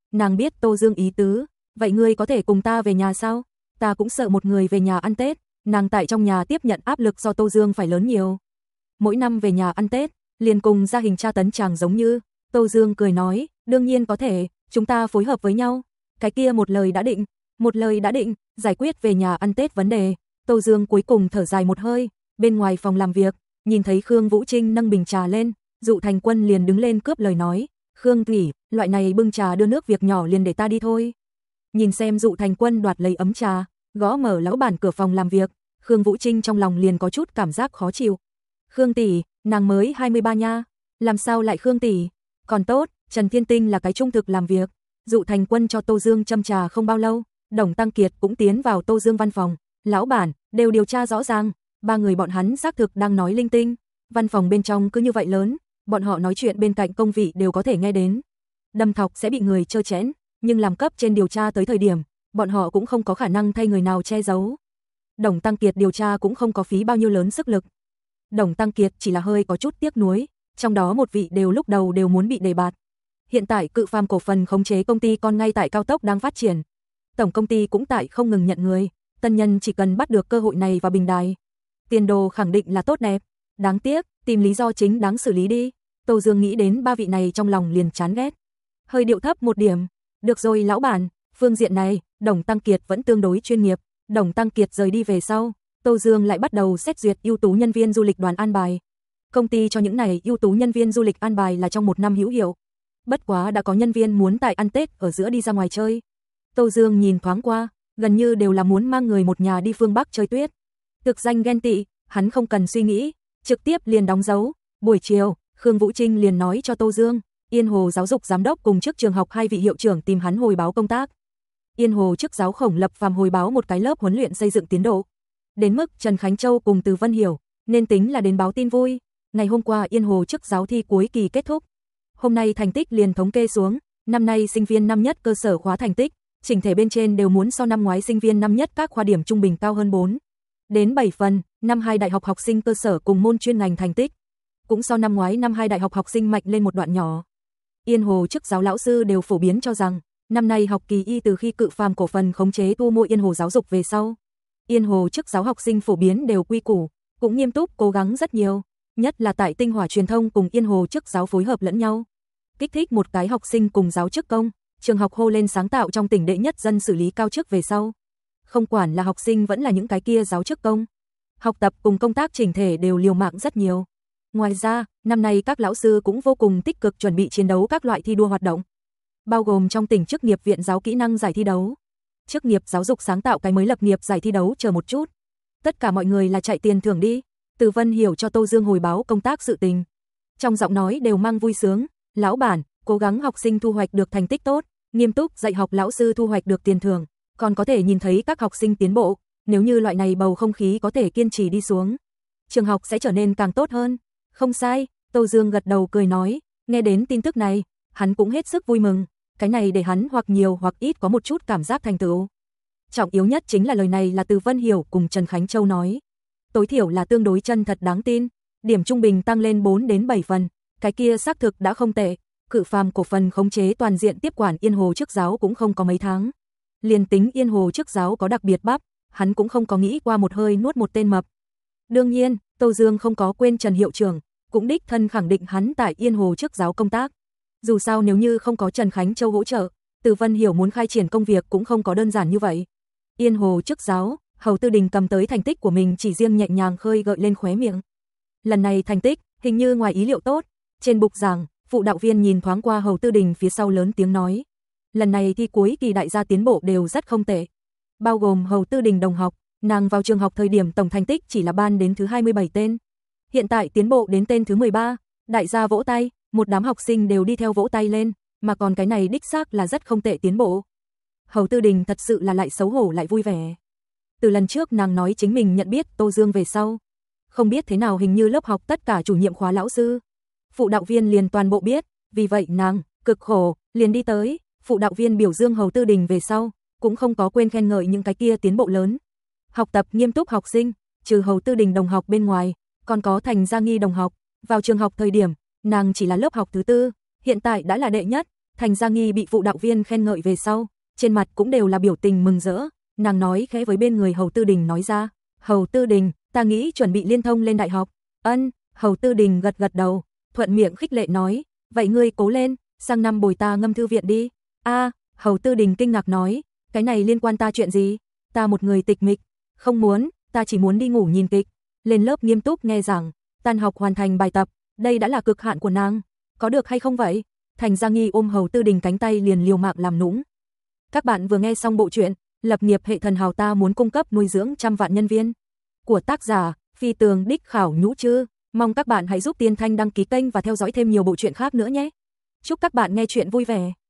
Nàng biết Tô Dương ý tứ, vậy ngươi có thể cùng ta về nhà sao? Ta cũng sợ một người về nhà ăn Tết, nàng tại trong nhà tiếp nhận áp lực do Tô Dương phải lớn nhiều. Mỗi năm về nhà ăn Tết, liền cùng gia hình tra tấn chàng giống như. Tô Dương cười nói, đương nhiên có thể, chúng ta phối hợp với nhau. Cái kia một lời đã định, một lời đã định, giải quyết về nhà ăn Tết vấn đề. Tô Dương cuối cùng thở dài một hơi, bên ngoài phòng làm việc, nhìn thấy Khương Vũ Trinh nâng bình trà lên, Dụ Thành Quân liền đứng lên cướp lời nói, Khương tỷ, loại này bưng trà đưa nước việc nhỏ liền để ta đi thôi. Nhìn xem Dụ Thành Quân đoạt lấy ấm trà, gõ mở lão bản cửa phòng làm việc, Khương Vũ Trinh trong lòng liền có chút cảm giác khó chịu. Khương tỷ, nàng mới hai mươi ba nha, làm sao lại Khương tỷ? Còn tốt, Trần Thiên Tinh là cái trung thực làm việc. Dụ Thành Quân cho Tô Dương châm trà không bao lâu, Đồng Tăng Kiệt cũng tiến vào Tô Dương văn phòng, lão bản, đều điều tra rõ ràng, ba người bọn hắn xác thực đang nói linh tinh. Văn phòng bên trong cứ như vậy lớn, bọn họ nói chuyện bên cạnh công vị đều có thể nghe đến. Đâm thọc sẽ bị người trơ chẽn, nhưng làm cấp trên điều tra tới thời điểm, bọn họ cũng không có khả năng thay người nào che giấu. Đồng Tăng Kiệt điều tra cũng không có phí bao nhiêu lớn sức lực. Đồng Tăng Kiệt chỉ là hơi có chút tiếc nuối, trong đó một vị đều lúc đầu đều muốn bị đề bạt. Hiện tại Cự Phàm cổ phần khống chế công ty con ngay tại cao tốc đang phát triển. Tổng công ty cũng tại không ngừng nhận người, tân nhân chỉ cần bắt được cơ hội này vào bình đài. Tiền đồ khẳng định là tốt đẹp, đáng tiếc, tìm lý do chính đáng xử lý đi. Tô Dương nghĩ đến ba vị này trong lòng liền chán ghét. Hơi điệu thấp một điểm, được rồi lão bản, phương diện này, Đồng Tăng Kiệt vẫn tương đối chuyên nghiệp. Đồng Tăng Kiệt rời đi về sau, Tô Dương lại bắt đầu xét duyệt ưu tú nhân viên du lịch đoàn an bài. Công ty cho những này ưu tú nhân viên du lịch an bài là trong một năm hữu hiệu. Bất quá đã có nhân viên muốn tại ăn Tết ở giữa đi ra ngoài chơi. Tô Dương nhìn thoáng qua, gần như đều là muốn mang người một nhà đi phương Bắc chơi tuyết. Thực danh ghen tị, hắn không cần suy nghĩ, trực tiếp liền đóng dấu. Buổi chiều, Khương Vũ Trinh liền nói cho Tô Dương, Yên Hồ giáo dục giám đốc cùng trước trường học hai vị hiệu trưởng tìm hắn hồi báo công tác. Yên Hồ chức giáo Khổng Lập Phàm hồi báo một cái lớp huấn luyện xây dựng tiến độ. Đến mức Trần Khánh Châu cùng Từ Vân Hiểu, nên tính là đến báo tin vui. Ngày hôm qua Yên Hồ chức giáo thi cuối kỳ kết thúc. Hôm nay thành tích liền thống kê xuống, năm nay sinh viên năm nhất cơ sở khóa thành tích, chỉnh thể bên trên đều muốn so năm ngoái sinh viên năm nhất các khoa điểm trung bình cao hơn bốn đến bảy phần, năm hai đại học học sinh cơ sở cùng môn chuyên ngành thành tích cũng so năm ngoái năm hai đại học học sinh mạnh lên một đoạn nhỏ. Yên Hồ chức giáo lão sư đều phổ biến cho rằng, năm nay học kỳ y từ khi Cự Phàm cổ phần khống chế thu mua Yên Hồ giáo dục về sau, Yên Hồ chức giáo học sinh phổ biến đều quy củ, cũng nghiêm túc cố gắng rất nhiều, nhất là tại Tinh Hỏa truyền thông cùng Yên Hồ chức giáo phối hợp lẫn nhau, kích thích một cái học sinh cùng giáo chức công, trường học hô lên sáng tạo trong tỉnh đệ nhất dân xử lý cao chức về sau. Không quản là học sinh vẫn là những cái kia giáo chức công, học tập cùng công tác chỉnh thể đều liều mạng rất nhiều. Ngoài ra, năm nay các lão sư cũng vô cùng tích cực chuẩn bị chiến đấu các loại thi đua hoạt động, bao gồm trong tỉnh chức nghiệp viện giáo kỹ năng giải thi đấu, chức nghiệp giáo dục sáng tạo cái mới lập nghiệp giải thi đấu chờ một chút. Tất cả mọi người là chạy tiền thưởng đi. Từ Vân Hiểu cho Tô Dương hồi báo công tác sự tình. Trong giọng nói đều mang vui sướng, lão bản, cố gắng học sinh thu hoạch được thành tích tốt, nghiêm túc dạy học lão sư thu hoạch được tiền thưởng, còn có thể nhìn thấy các học sinh tiến bộ, nếu như loại này bầu không khí có thể kiên trì đi xuống, trường học sẽ trở nên càng tốt hơn. Không sai, Tô Dương gật đầu cười nói, nghe đến tin tức này, hắn cũng hết sức vui mừng, cái này để hắn hoặc nhiều hoặc ít có một chút cảm giác thành tựu. Trọng yếu nhất chính là lời này là Từ Vân Hiểu cùng Trần Khánh Châu nói. Tối thiểu là tương đối chân thật đáng tin, điểm trung bình tăng lên bốn đến bảy phần, cái kia xác thực đã không tệ. Cự Phàm cổ phần khống chế toàn diện tiếp quản Yên Hồ chức giáo cũng không có mấy tháng. Liền tính Yên Hồ chức giáo có đặc biệt bắp, hắn cũng không có nghĩ qua một hơi nuốt một tên mập. Đương nhiên, Tô Dương không có quên Trần hiệu trưởng, cũng đích thân khẳng định hắn tại Yên Hồ chức giáo công tác. Dù sao nếu như không có Trần Khánh Châu hỗ trợ, Từ Vân Hiểu muốn khai triển công việc cũng không có đơn giản như vậy. Yên Hồ chức giáo, Hầu Tư Đình cầm tới thành tích của mình chỉ riêng nhẹ nhàng khơi gợi lên khóe miệng. Lần này thành tích, hình như ngoài ý liệu tốt. Trên bục giảng, phụ đạo viên nhìn thoáng qua Hầu Tư Đình phía sau lớn tiếng nói. Lần này thi cuối kỳ đại gia tiến bộ đều rất không tệ. Bao gồm Hầu Tư Đình đồng học, nàng vào trường học thời điểm tổng thành tích chỉ là ban đến thứ hai mươi bảy tên. Hiện tại tiến bộ đến tên thứ mười ba, đại gia vỗ tay, một đám học sinh đều đi theo vỗ tay lên, mà còn cái này đích xác là rất không tệ tiến bộ. Hầu Tư Đình thật sự là lại xấu hổ lại vui vẻ. Từ lần trước nàng nói chính mình nhận biết Tô Dương về sau, không biết thế nào hình như lớp học tất cả chủ nhiệm khóa lão sư, phụ đạo viên liền toàn bộ biết, vì vậy nàng cực khổ liền đi tới, phụ đạo viên biểu dương Hầu Tư Đình về sau, cũng không có quên khen ngợi những cái kia tiến bộ lớn. Học tập nghiêm túc học sinh, trừ Hầu Tư Đình đồng học bên ngoài, còn có Thành Gia Nghi đồng học, vào trường học thời điểm, nàng chỉ là lớp học thứ tư, hiện tại đã là đệ nhất, Thành Gia Nghi bị phụ đạo viên khen ngợi về sau, trên mặt cũng đều là biểu tình mừng rỡ, nàng nói khẽ với bên người Hầu Tư Đình nói ra, Hầu Tư Đình, ta nghĩ chuẩn bị liên thông lên đại học. Ân, Hầu Tư Đình gật gật đầu, thuận miệng khích lệ nói, vậy ngươi cố lên, sang năm bồi ta ngâm thư viện đi. A, Hầu Tư Đình kinh ngạc nói, cái này liên quan ta chuyện gì? Ta một người tịch mịch, không muốn, ta chỉ muốn đi ngủ nhìn kịch, lên lớp nghiêm túc nghe giảng, tan học hoàn thành bài tập, đây đã là cực hạn của nàng, có được hay không vậy? Thành Gia Nghi ôm Hầu Tư Đình cánh tay liền liều mạng làm nũng. Các bạn vừa nghe xong bộ truyện Lập nghiệp hệ thần hào ta muốn cung cấp nuôi dưỡng trăm vạn nhân viên của tác giả Phi Tường Đích Khảo Nhũ Trư. Mong các bạn hãy giúp Tiên Thanh đăng ký kênh và theo dõi thêm nhiều bộ truyện khác nữa nhé. Chúc các bạn nghe truyện vui vẻ.